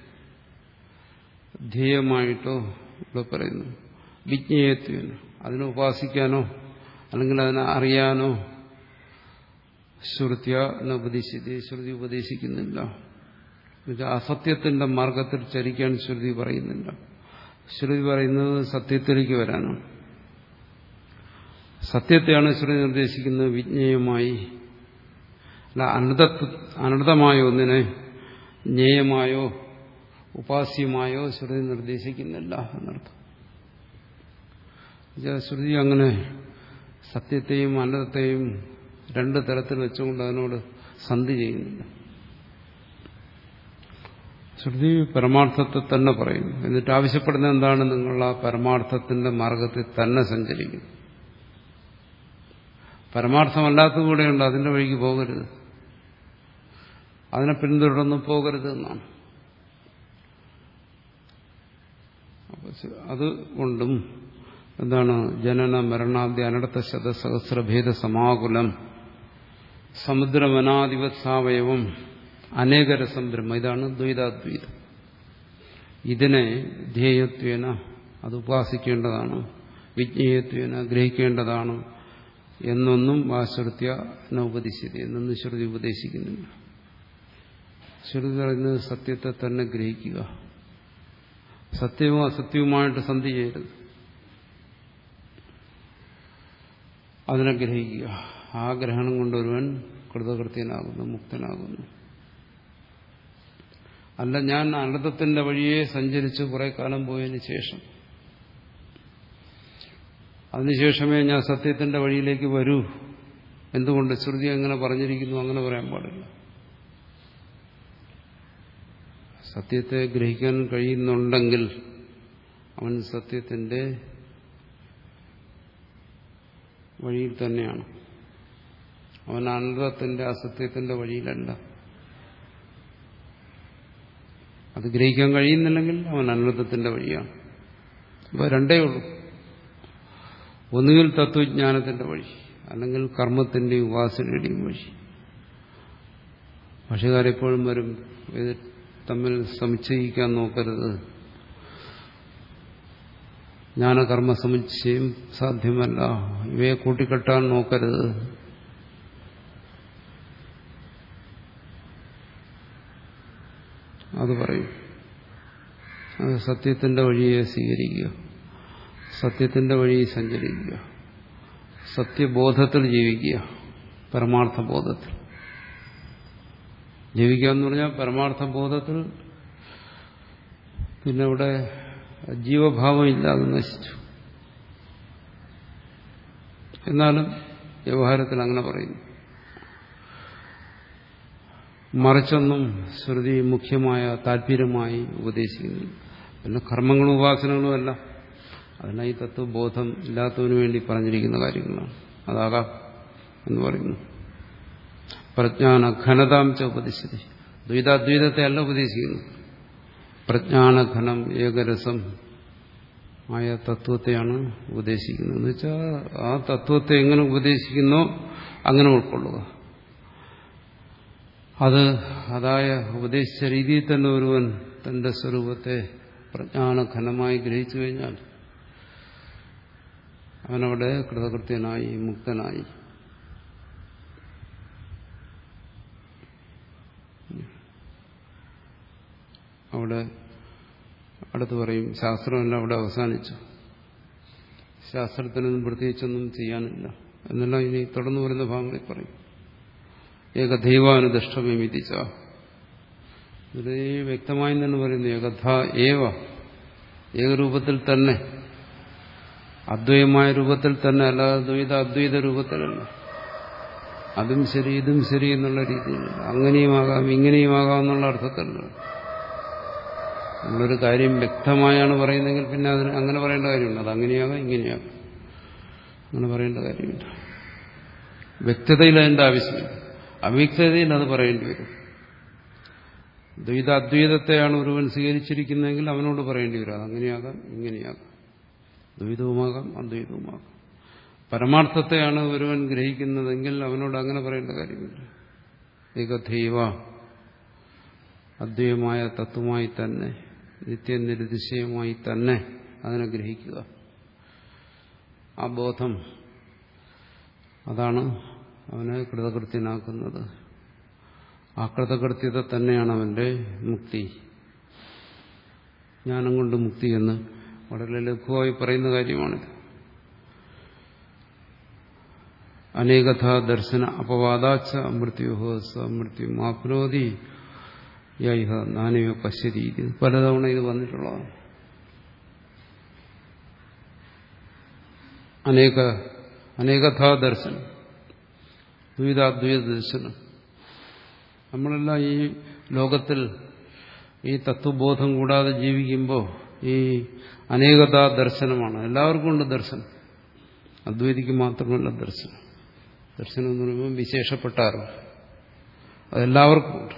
ധ്യേയമായിട്ടോ ഇവിടെ പറയുന്നു വിജ്ഞേയത്വനോ അതിനെ ഉപാസിക്കാനോ അല്ലെങ്കിൽ അതിനെ അറിയാനോ ശ്രുത്യ ഉപദേശിച്ച് ശ്രുതി ഉപദേശിക്കുന്നില്ല. അസത്യത്തിന്റെ മാർഗത്തിൽ ചരിക്കാൻ ശ്രുതി പറയുന്നില്ല. ശ്രുതി പറയുന്നത് സത്യത്തിലേക്ക് വരാനാണ്. സത്യത്തെയാണ് ശ്രുതി നിർദ്ദേശിക്കുന്നത് വിജ്ഞേയമായി. അല്ല അനർത്ഥ അനർത്ഥമായ ഒന്നിനെ ജ്ഞേയമായോ ഉപാസ്യമായോ ശ്രുതി നിർദ്ദേശിക്കുന്നില്ല എന്നർത്ഥം. ശ്രുതി അങ്ങനെ സത്യത്തെയും അനർത്ഥത്തെയും രണ്ട് തരത്തിൽ വെച്ചുകൊണ്ട് അതിനോട് സന്ധി ചെയ്യുന്നില്ല. ശ്രുതി പരമാർത്ഥത്തെ തന്നെ പറയുന്നു. എന്നിട്ട് ആവശ്യപ്പെടുന്ന എന്താണ്? നിങ്ങൾ ആ പരമാർത്ഥത്തിന്റെ മാർഗത്തിൽ തന്നെ സഞ്ചരിക്കും. പരമാർത്ഥമല്ലാത്തത് കൂടെയുണ്ട്. അതിന്റെ വഴിക്ക് പോകരുത്, അതിനെ പിന്തുടർന്ന് പോകരുത് എന്നാണ്. അതുകൊണ്ടും എന്താണ് ജനന മരണാദ്യ അനർത്ഥ ശതസഹസ്രഭേദ സമാകുലം സമുദ്രവനാധിപത്സാവയവം അനേകരസം ബ്രഹ്മ. ഇതാണ് ദ്വൈതാദ്വൈതം. ഇതിനെ ധ്യേയത്വേന അത് ഉപാസിക്കേണ്ടതാണ്, വിജ്ഞേയത്വേന ഗ്രഹിക്കേണ്ടതാണ് എന്നൊന്നും ആ ശ്രുത്യ ഉപദേശിച്ചത് എന്നൊന്നും ശ്രുതി ഉപദേശിക്കുന്നില്ല. ശ്രുതി പറയുന്നത് സത്യത്തെ തന്നെ ഗ്രഹിക്കുക, സത്യവും അസത്യവുമായിട്ട് സന്ധി ചെയ്യരുത്, അതിനെ ഗ്രഹിക്കുക. ആ ഗ്രഹണം കൊണ്ടൊരുവൻ കൃതകൃത്യനാകുന്നു, മുക്തനാകുന്നു. അല്ല ഞാൻ അനർത്ഥത്തിന്റെ വഴിയെ സഞ്ചരിച്ച് കുറെ കാലം പോയതിന് ശേഷം അതിനുശേഷമേ ഞാൻ സത്യത്തിന്റെ വഴിയിലേക്ക് വരൂ. എന്തുകൊണ്ട്? ശ്രുതി അങ്ങനെ പറഞ്ഞിരിക്കുന്നു. അങ്ങനെ പറയാൻ പാടില്ല. സത്യത്തെ ഗ്രഹിക്കാൻ കഴിയുന്നുണ്ടെങ്കിൽ അവൻ സത്യത്തിന്റെ വഴിയിൽ തന്നെയാണ്. അവൻ അനർത്ഥത്തിന്റെ അസത്യത്തിന്റെ വഴിയിലല്ല. അത് ഗ്രഹിക്കാൻ കഴിയുന്നില്ലെങ്കിൽ അവൻ അനർത്ഥത്തിന്റെ വഴിയാണ്. അപ്പോൾ രണ്ടേ ഉള്ളൂ. ഒന്നുകിൽ തത്വജ്ഞാനത്തിന്റെ വഴി, അല്ലെങ്കിൽ കർമ്മത്തിന്റെയും ഉപാസനയുടെയും വഴി. ഭാഷ്യകാരെപ്പോഴും വരും, ഇത് തമ്മിൽ സമുച്ചയിക്കാൻ നോക്കരുത്. ജ്ഞാനകർമ്മ സമുച്ചയം സാധ്യമല്ല, ഇവയെ കൂട്ടിക്കെട്ടാൻ നോക്കരുത്. അത് പറയും. അത് സത്യത്തിന്റെ വഴിയെ സ്വീകരിക്കുക, സത്യത്തിന്റെ വഴിയെ സഞ്ചരിക്കുക, സത്യബോധത്തിൽ ജീവിക്കുക, പരമാർത്ഥ ബോധത്തിൽ ജീവിക്കുക എന്ന് പറഞ്ഞാൽ പരമാർത്ഥ ബോധത്തിൽ പിന്നെ ഇവിടെ ജീവഭാവം ഇല്ലാതെ നശിച്ചു. എന്നാലും വ്യവഹാരത്തിൽ അങ്ങനെ പറയുന്നു. മറിച്ചൊന്നും ശ്രുതി മുഖ്യമായ താല്പര്യമായി ഉപദേശിക്കുന്നു. പിന്നെ കർമ്മങ്ങളും ഉപാസനകളും അല്ല, അതിനാ ഈ തത്വബോധം ഇല്ലാത്തവന് വേണ്ടി പറഞ്ഞിരിക്കുന്ന കാര്യങ്ങളാണ്. അതാകാം എന്ന് പറയുന്നു. പ്രജ്ഞാന ഘനതാം ച ഉപദേശിച്ചത് ദ്വൈതാദ്വൈതത്തെ അല്ല ഉപദേശിക്കുന്നു. പ്രജ്ഞാനഘനം ഏകരസം ആയ തത്വത്തെയാണ് ഉപദേശിക്കുന്നത്. എന്ന് വെച്ചാൽ ആ തത്വത്തെ എങ്ങനെ ഉപദേശിക്കുന്നോ അങ്ങനെ ഉൾക്കൊള്ളുക. അത് അതായ ഉപദേശിച്ച രീതിയിൽ തന്നെ ഒരുവൻ തന്റെ സ്വരൂപത്തെ പ്രജ്ഞാനഘനമായി ഗ്രഹിച്ചു കഴിഞ്ഞാൽ അവനവിടെ കൃതകൃത്യനായി, മുക്തനായി. അവിടെ അടുത്ത് പറയും ശാസ്ത്രമെല്ലാം അവിടെ അവസാനിച്ചു, ശാസ്ത്രത്തിനൊന്നും പ്രത്യേകിച്ചൊന്നും ചെയ്യാനില്ല. എന്നെല്ലാം ഇനി തുടർന്ന് വരുന്ന ഭാഗങ്ങളിൽ പറയും. ഏകദൈവാനുദഷ്ടമിതിച്ച ഇത് വ്യക്തമായി തന്നെ പറയുന്നു. ഏകഥ ഏവ, ഏകരൂപത്തിൽ തന്നെ, അദ്വൈതമായ രൂപത്തിൽ തന്നെ, അല്ലാതെ ദ്വൈത അദ്വൈത രൂപത്തിലല്ല. അതും ശരി ഇതും ശരി എന്നുള്ള രീതിയിൽ അങ്ങനെയുമാകാം ഇങ്ങനെയുമാകാം എന്നുള്ള അർത്ഥത്തിലല്ല. നമ്മളൊരു കാര്യം വ്യക്തമായാണ് പറയുന്നതെങ്കിൽ പിന്നെ അതിന് അങ്ങനെ പറയേണ്ട കാര്യമുണ്ട്. അത് അങ്ങനെയാകാം ഇങ്ങനെയാകാം, അങ്ങനെ പറയേണ്ട കാര്യമില്ല. വ്യക്തതയിൽ അതിൻ്റെ ആവശ്യമില്ല, അവ്യക്തതയിൽ അത് പറയേണ്ടി വരും. ദ്വൈത അദ്വൈതത്തെയാണ് ഒരുവൻ സ്വീകരിച്ചിരിക്കുന്നതെങ്കിൽ അവനോട് പറയേണ്ടി വരും. അതങ്ങനെയാകാം ഇങ്ങനെയാകാം, ദ്വൈതവുമാകാം അദ്വൈതവുമാകാം. പരമാർത്ഥത്തെയാണ് ഒരുവൻ ഗ്രഹിക്കുന്നതെങ്കിൽ അവനോട് അങ്ങനെ പറയേണ്ട കാര്യമില്ല. ഏകദൈവ, അദ്വൈതമായ തത്വമായി തന്നെ, നിത്യനിരതിശയമായി തന്നെ അതിനെ ഗ്രഹിക്കുക. ആ ബോധം അതാണ് അവനെ കൃതകൃത്യനാക്കുന്നത്. ആ കൃതകൃത്യത തന്നെയാണ് അവന്റെ മുക്തി. ജ്ഞാനം കൊണ്ട് മുക്തി എന്ന് വളരെ ലഘുവായി പറയുന്ന കാര്യമാണിത്. അനേകഥ ദർശന അപവാദാച്ച മൃത്യുഹോ സമൃത്യു ആപ്നോതി യൈഹ നാനയോ പശ്യതി. ഇത് പലതവണ ഇത് വന്നിട്ടുള്ളതാണ്. അനേക അനേകഥാ ദർശനം, ദ്വൈതാദ്വൈത ദർശനം. നമ്മളെല്ലാം ഈ ലോകത്തിൽ ഈ തത്വബോധം കൂടാതെ ജീവിക്കുമ്പോൾ ഈ അനേകതാ ദർശനമാണ്. എല്ലാവർക്കും ഉണ്ട് ദർശനം, അദ്വൈതിക്ക് മാത്രമല്ല ദർശനം. ദർശനം എന്ന് പറയുമ്പോൾ വിശേഷപ്പെട്ട അറിവ്, അതെല്ലാവർക്കും ഉണ്ട്.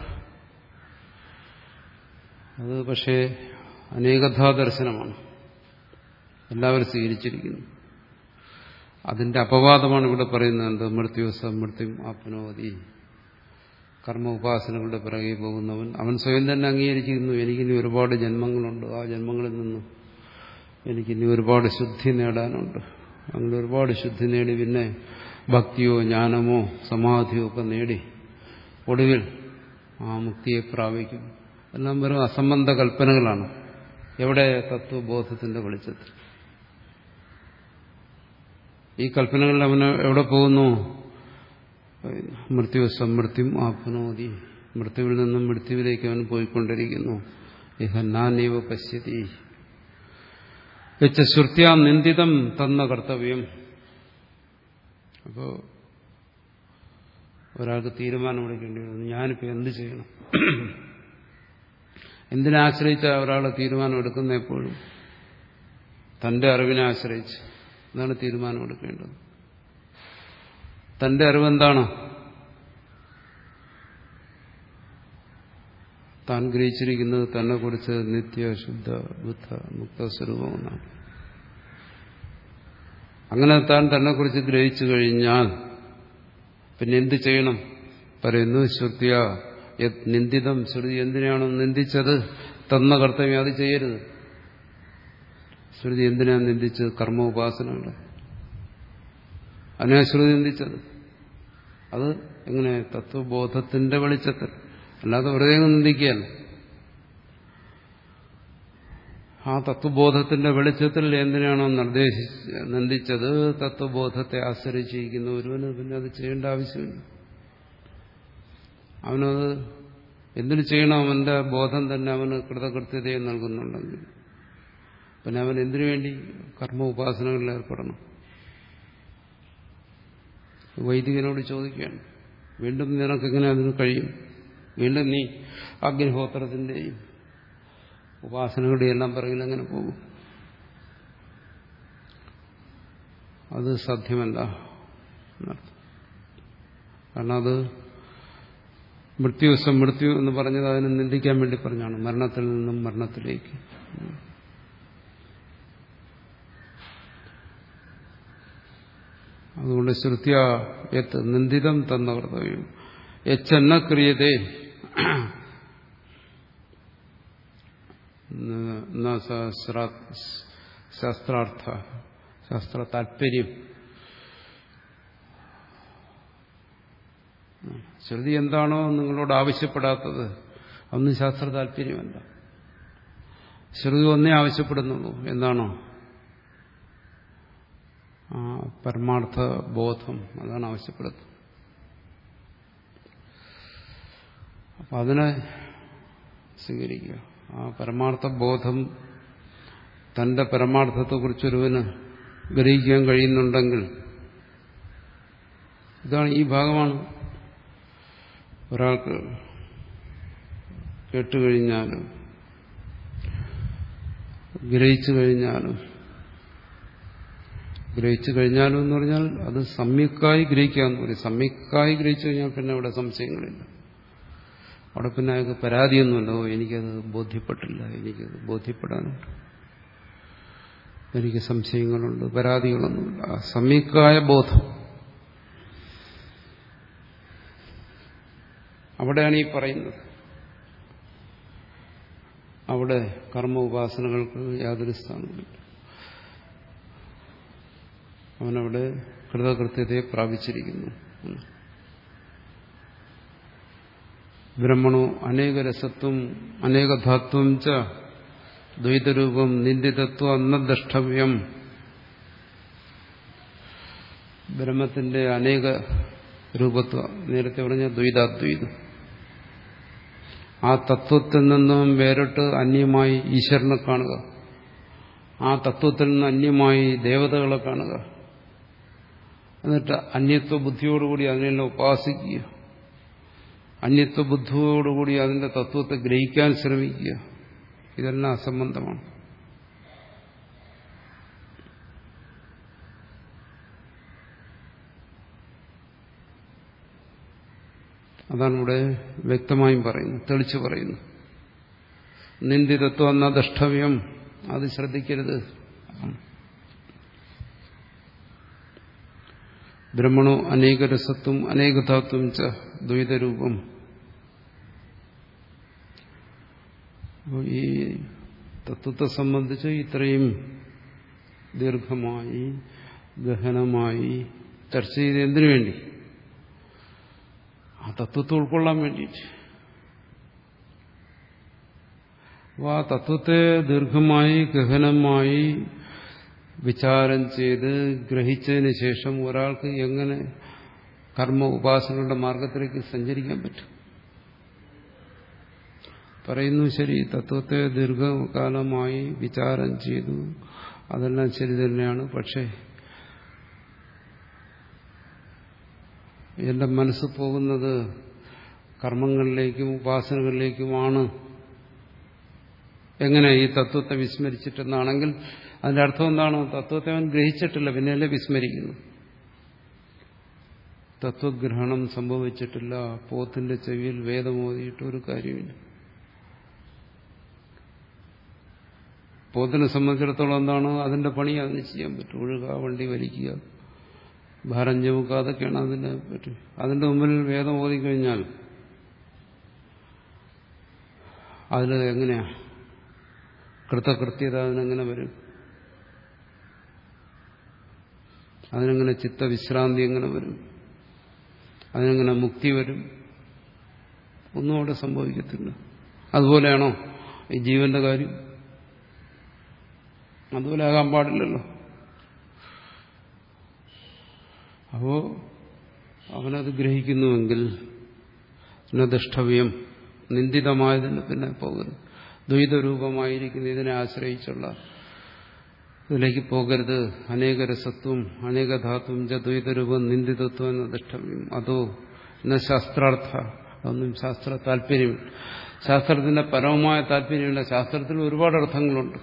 അത് പക്ഷേ അനേകഥാ ദർശനമാണ്, എല്ലാവരും സ്വീകരിച്ചിരിക്കുന്നു. അതിന്റെ അപവാദമാണ് ഇവിടെ പറയുന്നത്. മൃത്യു സമൃത്യം ആപ്നോതി. കർമ്മ ഉപാസനകളുടെ പിറകെ പോകുന്നവൻ അവൻ സ്വയം തന്നെ അംഗീകരിച്ചിരുന്നു, എനിക്കിനി ഒരുപാട് ജന്മങ്ങളുണ്ട്, ആ ജന്മങ്ങളിൽ നിന്നും എനിക്കിനി ഒരുപാട് ശുദ്ധി നേടാനുണ്ട്. അങ്ങനെ ഒരുപാട് ശുദ്ധി നേടി പിന്നെ ഭക്തിയോ ജ്ഞാനമോ സമാധിയോ ഒക്കെ നേടി ഒടുവിൽ ആ മുക്തിയെ പ്രാപിക്കും. എല്ലാം വെറും അസംബന്ധ കൽപ്പനകളാണ്. എവിടെ? തത്വബോധത്തിന്റെ വെളിച്ചത്തിൽ. ഈ കൽപ്പനകളിൽ അവന് എവിടെ പോകുന്നു? മൃത്യു സമൃത്യം ആപ്നോതി. മൃത്യുവിൽ നിന്നും മൃത്യുവിലേക്ക് അവൻ പോയിക്കൊണ്ടിരിക്കുന്നു. ഇഹ നാനേവ പശ്യതി. വെച്ച ശ്രുത്യാം നിന്ദിതം തന്ന കർത്തവ്യം. അപ്പോ ഒരാൾക്ക് തീരുമാനമെടുക്കേണ്ടി വരുന്നു, ഞാനിപ്പോൾ എന്ത് ചെയ്യണം? എന്തിനെ ആശ്രയിച്ച ഒരാൾ തീരുമാനം എടുക്കുന്ന എപ്പോഴും തന്റെ അറിവിനെ ആശ്രയിച്ച് എന്താണ് തീരുമാനമെടുക്കേണ്ടത്? തന്റെ അറിവെന്താണ്? താൻ ഗ്രഹിച്ചിരിക്കുന്നത് തന്നെ കുറിച്ച് നിത്യ ശുദ്ധ ബുദ്ധ മുക്ത സ്വരൂപമെന്നാണ്. അങ്ങനെ താൻ തന്നെ കുറിച്ച് ഗ്രഹിച്ചു കഴിഞ്ഞാൽ പിന്നെ എന്ത് ചെയ്യണം? പറയുന്നു ശ്രുത്യ നിന്ദിതം. ശ്രുതി എന്തിനാണോ നിന്ദിച്ചത് തന്ന കർത്തവ്യം അത് ചെയ്യരുത്. ശ്രുതി എന്തിനാണ് നിന്ദിച്ചത്? കർമ്മ ഉപാസനകളെ. അതിനാ ശ്രുതി നിന്ദിച്ചത്. അത് എങ്ങനെ? തത്വബോധത്തിന്റെ വെളിച്ചത്തിൽ, അല്ലാതെ വെറുതെ നിന്ദിക്കുകയല്ല. ആ തത്വബോധത്തിന്റെ വെളിച്ചത്തിൽ എന്തിനാണോ നിർദ്ദേശിച്ച് നിന്ദിച്ചത്, തത്വബോധത്തെ ആശ്രയിച്ചിരിക്കുന്ന ഒരുവന് പിന്നെ അത് ചെയ്യേണ്ട ആവശ്യമില്ല. അവനത് എന്തിനു ചെയ്യണം? അവന്റെ ബോധം തന്നെ അവന് കൃതകൃത്യതയെ നൽകുന്നുണ്ടെങ്കിൽ പിന്നെ അവൻ എന്തിനു വേണ്ടി കർമ്മ ഉപാസനകളിൽ ഏർപ്പെടണം? വൈദികനോട് ചോദിക്കുകയാണ്, വീണ്ടും നിനക്കെങ്ങനെ അതിന് കഴിയും? വീണ്ടും നീ അഗ്നിഹോത്രത്തിന്റെയും ഉപാസനകളുടെയും എല്ലാം പിറകിൽ എങ്ങനെ പോകും? അത് സാധ്യമല്ല എന്നർത്ഥം. കാരണം അത് മൃത്യു സമൃത്യു എന്ന് പറഞ്ഞത് അതിനെ നിന്ദിക്കാൻ വേണ്ടി പറഞ്ഞാണ്. മരണത്തിൽ നിന്നും മരണത്തിലേക്ക്. അതുകൊണ്ട് ശ്രുത്യ യത് നിന്ദിതം തന്ന കർത്തവ്യം യച്ചെന്ന ക്രിയതേ ശാസ്ത്രാർത്ഥ ശാസ്ത്ര താല്പര്യം. ശ്രുതി എന്താണോ നിങ്ങളോട് ആവശ്യപ്പെടാത്തത് അതൊന്നും ശാസ്ത്ര താല്പര്യമല്ല. ശ്രുതി ഒന്നേ ആവശ്യപ്പെടുന്നുള്ളൂ. എന്താണോ ആ പരമാർത്ഥ ബോധം അതാണ് ആവശ്യപ്പെടുന്നത്. അപ്പം അതിനെ സ്വീകരിക്കുക. ആ പരമാർത്ഥ ബോധം തന്റെ പരമാർത്ഥത്തെക്കുറിച്ചൊരുവന് ഗ്രഹിക്കാൻ കഴിയുന്നുണ്ടെങ്കിൽ ഇതാണ് ഈ ഭാഗമാണ് ഒരാൾക്ക് കേട്ടുകഴിഞ്ഞാലും ഗ്രഹിച്ചു കഴിഞ്ഞാലും ഗ്രഹിച്ചു കഴിഞ്ഞാലും എന്ന് പറഞ്ഞാൽ അത് സമ്യക്കായി ഗ്രഹിക്കാന്ന് പറയും. സമ്യക്കായി ഗ്രഹിച്ചു കഴിഞ്ഞാൽ പിന്നെ അവിടെ സംശയങ്ങളില്ല. അവിടെ പിന്നെ അയാൾക്ക് പരാതിയൊന്നുമല്ലോ, എനിക്കത് ബോധ്യപ്പെട്ടില്ല, എനിക്കത് ബോധ്യപ്പെടാനുണ്ട്, എനിക്ക് സംശയങ്ങളുണ്ട്, പരാതികളൊന്നുമില്ല. സമ്യക്കായ ബോധം അവിടെയാണ് ഈ പറയുന്നത്. അവിടെ കർമ്മ ഉപാസനകൾക്ക് യാതൊരു സ്ഥാനമില്ല. അവനവിടെ കൃതകൃത്യതയെ പ്രാപിച്ചിരിക്കുന്നു. ബ്രഹ്മണോ അനേകരസത്വം അനേകധാത്വം ച ദ്വൈതരൂപം നിന്ദിതത്വം അന്നദ്രഷ്ടവ്യം. ബ്രഹ്മത്തിന്റെ അനേക രൂപത്വം, നേരത്തെ പറഞ്ഞ ദ്വൈതാദ്വൈതം, ആ തത്വത്തിൽ നിന്നും വേറിട്ട് അന്യമായി ഈശ്വരനെ കാണുക, ആ തത്വത്തിൽ നിന്ന് അന്യമായി ദേവതകളെ കാണുക, എന്നിട്ട് അന്യത്വ ബുദ്ധിയോടുകൂടി അതിനെല്ലാം ഉപാസിക്കുക, അന്യത്വ ബുദ്ധിയോടുകൂടി അതിന്റെ തത്വത്തെ ഗ്രഹിക്കാൻ ശ്രമിക്കുക, ഇതെല്ലാം അസംബന്ധമാണ്. അതാണ് ഇവിടെ വ്യക്തമായും പറയുന്നത്, തെളിച്ചു പറയുന്നു. നിന്ദിതത്വം എന്ന ദ്രഷ്ടവ്യം, അത് ശ്രദ്ധിക്കരുത്. ബ്രഹ്മണോ അനേകരസത്വം അനേകധാത്വം ച ദ്വൈതരൂപം. ഈ തത്വത്തെ സംബന്ധിച്ച് ഇത്രയും ദീർഘമായി ഗഹനമായി ചർച്ച ചെയ്ത് എന്തിനു വേണ്ടി? ആ തത്വത്തെ ഉൾക്കൊള്ളാൻ വേണ്ടിയിട്ട്. അപ്പോൾ ആ തത്വത്തെ ദീർഘമായി ഗഹനമായി വിചാരം ചെയ്ത് ഗ്രഹിച്ചതിന് ശേഷം ഒരാൾക്ക് എങ്ങനെ കർമ്മ ഉപാസനകളുടെ മാർഗത്തിലേക്ക് സഞ്ചരിക്കാൻ പറ്റും? പറയുന്നു, ശരി, തത്വത്തെ ദീർഘകാലമായി വിചാരം ചെയ്തു, അതെല്ലാം ശരി തന്നെയാണ്. പക്ഷേ എന്റെ മനസ്സ് പോകുന്നത് കർമ്മങ്ങളിലേക്കും ഉപാസനകളിലേക്കുമാണ്. എങ്ങനെ ഈ തത്വത്തെ വിസ്മരിച്ചിട്ടെന്നാണെങ്കിൽ അതിന്റെ അർത്ഥം എന്താണ്? തത്വത്തെ അവൻ ഗ്രഹിച്ചിട്ടില്ല, പിന്നെയല്ലേ വിസ്മരിക്കുന്നു. തത്വഗ്രഹണം സംഭവിച്ചിട്ടില്ല. പോത്തിന്റെ ചെവിയിൽ വേദമോദിയിട്ട് ഒരു കാര്യമില്ല. പോത്തിനെ സംബന്ധിച്ചിടത്തോളം എന്താണ് അതിന്റെ പണി? അതിന് ചെയ്യാൻ പറ്റും. ഒഴുക, വണ്ടി വലിക്കുക, ഭാരം ചുമക്കുക, അതൊക്കെയാണ് അതിന് പറ്റും. അതിന്റെ മുമ്പിൽ വേദം ഓതിക്കഴിഞ്ഞാൽ അതിൽ എങ്ങനെയാ കൃതകൃത്യത? അതിനെങ്ങനെ വരും? അതിനെങ്ങനെ ചിത്തവിശ്രാന്തി എങ്ങനെ വരും? അതിനെങ്ങനെ മുക്തി വരും? ഒന്നും അവിടെ സംഭവിക്കത്തില്ല. അതുപോലെയാണോ ഈ ജീവന്റെ കാര്യം? അതുപോലെ ആകാൻ പാടില്ലല്ലോ. അപ്പോ അവനത് ഗ്രഹിക്കുന്നുവെങ്കിൽ പിന്നെ ദൃഷ്ടവ്യം, നിന്ദിതമായതിന് പിന്നെ പോകരുത്. ദ്വൈതരൂപമായിരിക്കുന്ന ഇതിനെ ആശ്രയിച്ചുള്ള ഇതിലേക്ക് പോകരുത്. അനേകരസത്വം അനേകധാത്വം ച ദ്വൈതരൂപം നിന്ദിതത്വം എന്ന ദൃഷ്ടവ്യം. അതോ എന്ന ശാസ്ത്രാർത്ഥ, അതൊന്നും ശാസ്ത്ര താല്പര്യമില്ല. ശാസ്ത്രത്തിന്റെ പരമമായ താല്പര്യമില്ല. ശാസ്ത്രത്തിൽ ഒരുപാട് അർത്ഥങ്ങളുണ്ട്,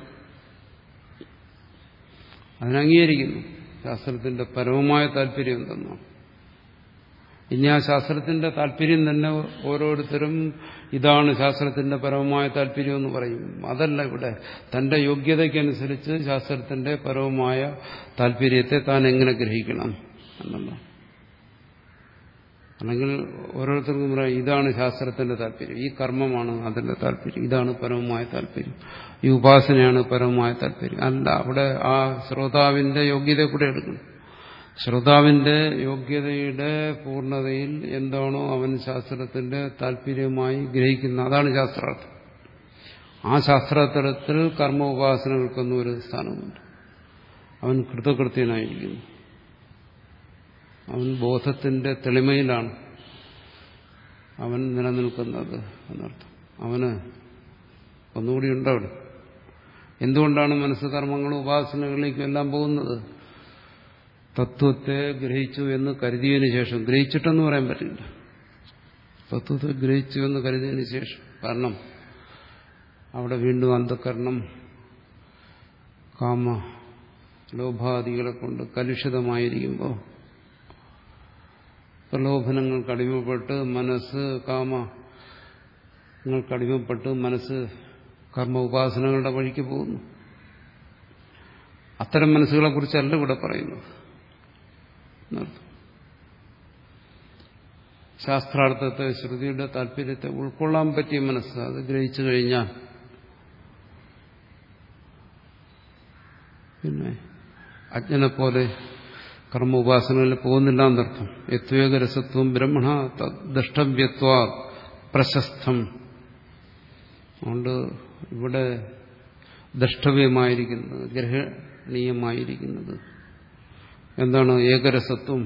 അതിനംഗീകരിക്കുന്നു. ശാസ്ത്രത്തിന്റെ പരമമായ താല്പര്യം എന്തെന്നാണ്. ഇനി ആ ശാസ്ത്രത്തിന്റെ താല്പര്യം തന്നെ ഓരോരുത്തരും ഇതാണ് ശാസ്ത്രത്തിന്റെ പരമമായ താല്പര്യം എന്ന് പറയും. അതല്ല ഇവിടെ. തന്റെ യോഗ്യതയ്ക്കനുസരിച്ച് ശാസ്ത്രത്തിന്റെ പരമമായ താല്പര്യത്തെ താൻ എങ്ങനെ ഗ്രഹിക്കണം എന്നല്ല. അല്ലെങ്കിൽ ഓരോരുത്തർക്കും പറയാം ഇതാണ് ശാസ്ത്രത്തിന്റെ താല്പര്യം, ഈ കർമ്മമാണ് അതിന്റെ താല്പര്യം, ഇതാണ് പരമമായ താല്പര്യം, ഈ ഉപാസനയാണ് പരമമായ താല്പര്യം. അല്ല, അവിടെ ആ ശ്രോതാവിന്റെ യോഗ്യതയെ കൂടെ എടുക്കണം. ശ്രോതാവിന്റെ യോഗ്യതയുടെ പൂർണ്ണതയിൽ എന്താണോ അവൻ ശാസ്ത്രത്തിന്റെ താല്പര്യമായി ഗ്രഹിക്കുന്നത്, അതാണ് ശാസ്ത്രാർത്ഥം. ആ ശാസ്ത്രതലത്തിൽ കർമ്മ ഉപാസനകൾക്കൊന്നും ഒരു സ്ഥാനമുണ്ട്. അവൻ കൃതകൃത്യനായിരിക്കുന്നു. അവൻ ബോധത്തിന്റെ തെളിമയിലാണ് അവൻ നിലനിൽക്കുന്നത് എന്നർത്ഥം. അവന് ഒന്നുകൂടി ഉണ്ടവിടെ. എന്തുകൊണ്ടാണ് മനസ്സ് കർമ്മങ്ങളും ഉപാസനകളിലേക്കും എല്ലാം പോകുന്നത്? തത്വത്തെ ഗ്രഹിച്ചു എന്ന് കരുതിയതിനു ശേഷം. ഗ്രഹിച്ചിട്ടെന്ന് പറയാൻ പറ്റില്ല. തത്വത്തെ ഗ്രഹിച്ചു എന്ന് കരുതിയതിനു ശേഷം. കാരണം അവിടെ വീണ്ടും അന്ധകരണം കാമ ലോഭാദികളെ കൊണ്ട് കലുഷിതമായിരിക്കുമ്പോൾ പ്രലോഭനങ്ങൾക്ക് അടിമപ്പെട്ട് മനസ്സ് കാമങ്ങൾക്ക് അടിമപ്പെട്ട് മനസ്സ് കർമ്മ ഉപാസനകളുടെ വഴിക്ക് പോകുന്നു. അത്തരം മനസ്സുകളെ കുറിച്ചല്ല ഇവിടെ പറയുന്നത്. ശാസ്ത്രാർത്ഥത്തെ ശ്രുതിയുടെ താല്പര്യത്തെ ഉൾക്കൊള്ളാൻ പറ്റിയ മനസ്സ് അത് ഗ്രഹിച്ചു കഴിഞ്ഞാൽ പിന്നെ അജ്ഞനെ പോലെ കർമ്മ ഉപാസനകളിൽ പോകുന്നില്ല എന്നർത്ഥം. യത്വേകരസത്വം ബ്രഹ്മണ ദ്രഷ്ടവ്യത്വ പ്രശസ്തം. അതുകൊണ്ട് ഇവിടെ ദ്രഷ്ടവ്യമായിരിക്കുന്നത് ഗ്രഹണീയമായിരിക്കുന്നത് എന്താണ്? ഏകരസത്വം.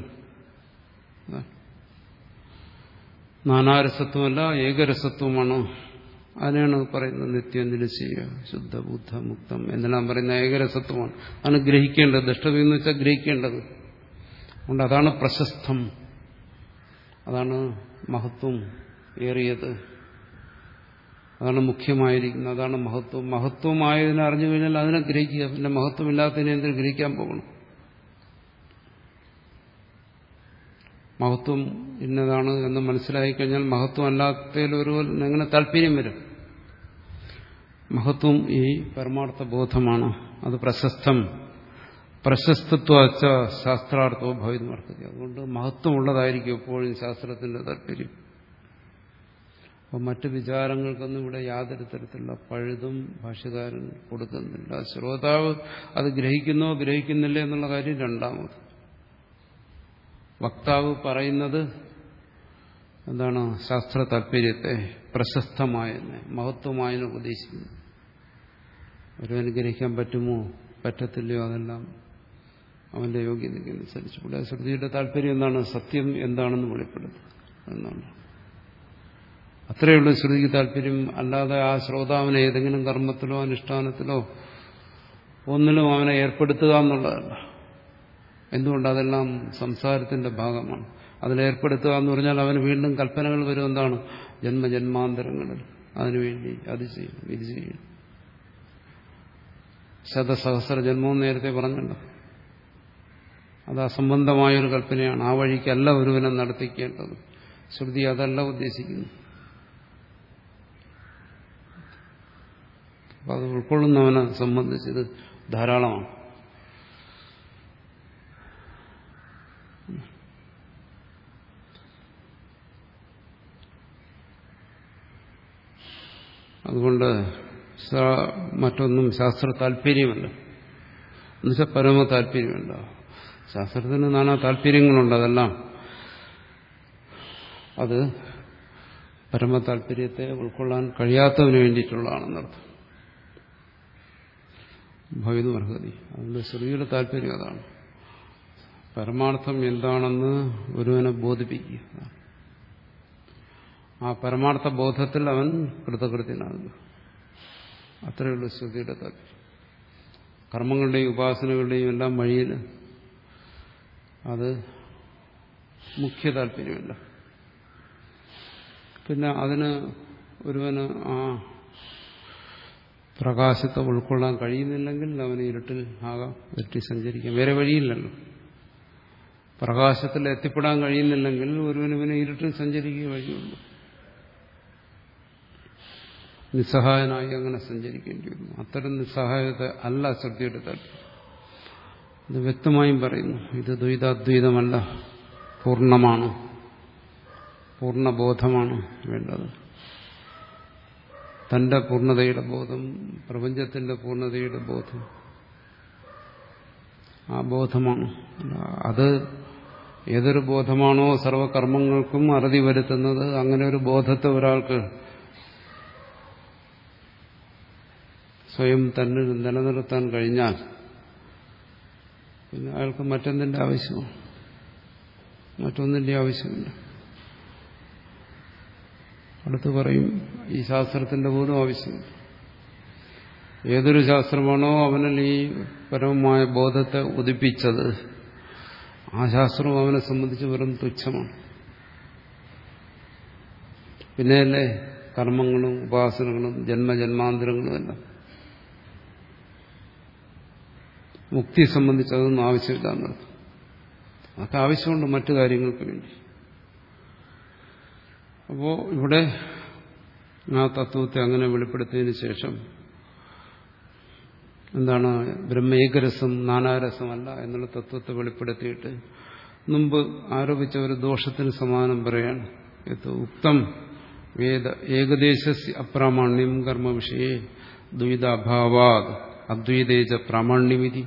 നാനാരസത്വമല്ല, ഏകരസത്വമാണ്. അതിനാണ് പറയുന്നത് നിത്യം നിരശീയ ശുദ്ധ ബുദ്ധ മുക്തം എന്നെല്ലാം പറയുന്ന ഏകരസത്വമാണ്. അതാണ് ഗ്രഹിക്കേണ്ടത്. ദ്രഷ്ടവ്യം എന്ന് വെച്ചാൽ ഗ്രഹിക്കേണ്ടത്. അതുകൊണ്ട് അതാണ് പ്രശസ്തം, അതാണ് മഹത്വം ഏറിയത്, അതാണ് മുഖ്യമായിരിക്കുന്നത്, അതാണ് മഹത്വം. മഹത്വമായതിനെ അറിഞ്ഞു കഴിഞ്ഞാൽ അതിനെ ഗ്രഹിക്കുക. പിന്നെ മഹത്വമില്ലാത്തതിനെ എന്തിനു ഗ്രഹിക്കാൻ പോകണം? മഹത്വം ഇന്നതാണ് എന്ന് മനസ്സിലായി കഴിഞ്ഞാൽ മഹത്വം അല്ലാത്തതിൽ ഒരു എങ്ങനെ താല്പര്യം വരും? മഹത്വം ഈ പരമാർത്ഥ ബോധമാണ്. അത് പ്രശസ്തം. പ്രശസ്തത്വച്ച ശാസ്ത്രാർത്ഥവും ഭവിതം വർത്തതി. അതുകൊണ്ട് മഹത്വമുള്ളതായിരിക്കും എപ്പോഴും ശാസ്ത്രത്തിന്റെ താല്പര്യം. അപ്പം മറ്റു വിചാരങ്ങൾക്കൊന്നും ഇവിടെ യാതൊരു തരത്തിലുള്ള പഴുതും ഭാഷ്യകാരൻ കൊടുക്കുന്നില്ല. ശ്രോതാവ് അത് ഗ്രഹിക്കുന്നോ ഗ്രഹിക്കുന്നില്ല എന്നുള്ള കാര്യം രണ്ടാമത്. വക്താവ് പറയുന്നത് എന്താണ്? ശാസ്ത്ര താല്പര്യത്തെ പ്രശസ്തമായെന്നെ മഹത്വമായെന്ന് ഉപദേശിക്കുന്നു. ഒരുവന് ഗ്രഹിക്കാൻ പറ്റുമോ പറ്റത്തില്ലയോ അതെല്ലാം അവന്റെ യോഗ്യതയ്ക്കനുസരിച്ച്. ഇവിടെ ശ്രുതിയുടെ താല്പര്യം എന്താണ്? സത്യം എന്താണെന്ന് വെളിപ്പെടുത്തുക എന്നാണ്. അത്രയുള്ള ശ്രുതിക്ക് താല്പര്യം. അല്ലാതെ ആ ശ്രോതാവിനെ ഏതെങ്കിലും കർമ്മത്തിലോ അനുഷ്ഠാനത്തിലോ ഒന്നിലും അവനെ ഏർപ്പെടുത്തുക എന്നുള്ളതല്ല. എന്തുകൊണ്ട്? അതെല്ലാം സംസാരത്തിന്റെ ഭാഗമാണ്. അതിലേർപ്പെടുത്തുക എന്ന് പറഞ്ഞാൽ അവന് വീണ്ടും കൽപ്പനകൾ വരും. എന്താണ്? ജന്മജന്മാന്തരങ്ങളിൽ അതിനുവേണ്ടി അത് ചെയ്യും ഇത് ചെയ്യും. ശതസഹസ്ര ജന്മവും നേരത്തെ പറഞ്ഞല്ലോ. അത് അസംബന്ധമായൊരു കൽപ്പനയാണ്. ആ വഴിക്കല്ല ഒരുവനെ നടത്തിക്കേണ്ടത്. ശ്രുതി അതല്ല ഉദ്ദേശിക്കുന്നു. അപ്പം അത് ഉൾക്കൊള്ളുന്നവനെ സംബന്ധിച്ചത് ധാരാളമാണ്. അതുകൊണ്ട് മറ്റൊന്നും ശാസ്ത്ര താല്പര്യമല്ല. എന്നുവെച്ചാൽ പരമ താല്പര്യമല്ല. ശാസ്ത്രത്തിന് നാനാ താല്പര്യങ്ങളുണ്ട്. അതെല്ലാം അത് പരമ താല്പര്യത്തെ ഉൾക്കൊള്ളാൻ കഴിയാത്തതിന് വേണ്ടിയിട്ടുള്ളതാണെന്നർത്ഥം. ഭവിതുമർഹതി. അതുകൊണ്ട് ശ്രുതിയുടെ താല്പര്യം അതാണ്. പരമാർത്ഥം എന്താണെന്ന് ഒരുവനെ ബോധിപ്പിക്കുക. ആ പരമാർത്ഥ ബോധത്തിൽ അവൻ കൃതകൃത്യനാകുക. അത്രയുള്ള ശ്രുതിയുടെ താല്പര്യം. കർമ്മങ്ങളുടെയും ഉപാസനകളുടെയും എല്ലാം വഴിയിൽ അത് മുഖ്യ താല്പര്യമല്ല. പിന്നെ അതിന് ഒരുവന് ആ പ്രകാശത്തെ ഉൾക്കൊള്ളാൻ കഴിയുന്നില്ലെങ്കിൽ അവന് ഇരുട്ടിൽ ആകാം, ഇരുട്ടി സഞ്ചരിക്കാം. വേറെ വഴിയില്ലല്ലോ. പ്രകാശത്തിൽ എത്തിപ്പെടാൻ കഴിയുന്നില്ലെങ്കിൽ ഒരുവന് പിന്നെ ഇരുട്ടിൽ സഞ്ചരിക്കുക വഴിയുള്ളൂ. നിസ്സഹായനായി അങ്ങനെ സഞ്ചരിക്കേണ്ടി വരുന്നു. അത്തരം നിസ്സഹായത അല്ല ശ്രുതിയുടെ താല്പര്യം. ഇത് വ്യക്തമായും പറയുന്നു. ഇത് ദ്വൈതാദ്വൈതമല്ല, പൂർണ്ണമാണ്, പൂർണ്ണബോധമാണ് വേണ്ടത്. തന്റെ പൂർണ്ണതയുടെ ബോധം, പ്രപഞ്ചത്തിന്റെ പൂർണ്ണതയുടെ ബോധം, ആ ബോധമാണ്. അത് ഏതൊരു ബോധമാണോ സർവകർമ്മങ്ങൾക്കും അറുതി വരുത്തുന്നത്, അങ്ങനെ ഒരു ബോധത്തെ ഒരാൾക്ക് സ്വയം തന്നെ നിലനിർത്താൻ കഴിഞ്ഞാൽ പിന്നെ അയാൾക്ക് മറ്റെന്തിന്റെ ആവശ്യമാണ്? മറ്റൊന്നിൻ്റെ ആവശ്യമില്ല. അടുത്ത് പറയും ഈ ശാസ്ത്രത്തിന്റെ പോലും ആവശ്യമില്ല. ഏതൊരു ശാസ്ത്രമാണോ അവനിൽ ഈ പരമമായ ബോധത്തെ ഉദിപ്പിച്ചത്, ആ ശാസ്ത്രം അവനെ സംബന്ധിച്ച് വെറും തുച്ഛമാണ്. പിന്നെയല്ലേ കർമ്മങ്ങളും ഉപാസനകളും ജന്മജന്മാന്തരങ്ങളും എല്ലാം. മുക്തി സംബന്ധിച്ച് അതൊന്നും ആവശ്യമില്ല എന്നർത്ഥം. അതൊക്കെ ആവശ്യമുണ്ട് മറ്റു കാര്യങ്ങൾക്ക് വേണ്ടി. അപ്പോൾ ഇവിടെ ആ തത്വത്തെ അങ്ങനെ വെളിപ്പെടുത്തിയതിനു ശേഷം എന്താണ് ബ്രഹ്മ ഏകരസം നാനാരസമല്ല എന്നുള്ള തത്വത്തെ വെളിപ്പെടുത്തിയിട്ട് മുമ്പ് ആരോപിച്ച ഒരു ദോഷത്തിന് സമാനം പറയാണ്. ഉക്തം വേദ ഏകദേശ അപ്രാമാണ്യം കർമ്മ വിഷയെ ദ്വൈതാഭാവാത് അദ്വൈതേജ പ്രാമാണ്യമിതി.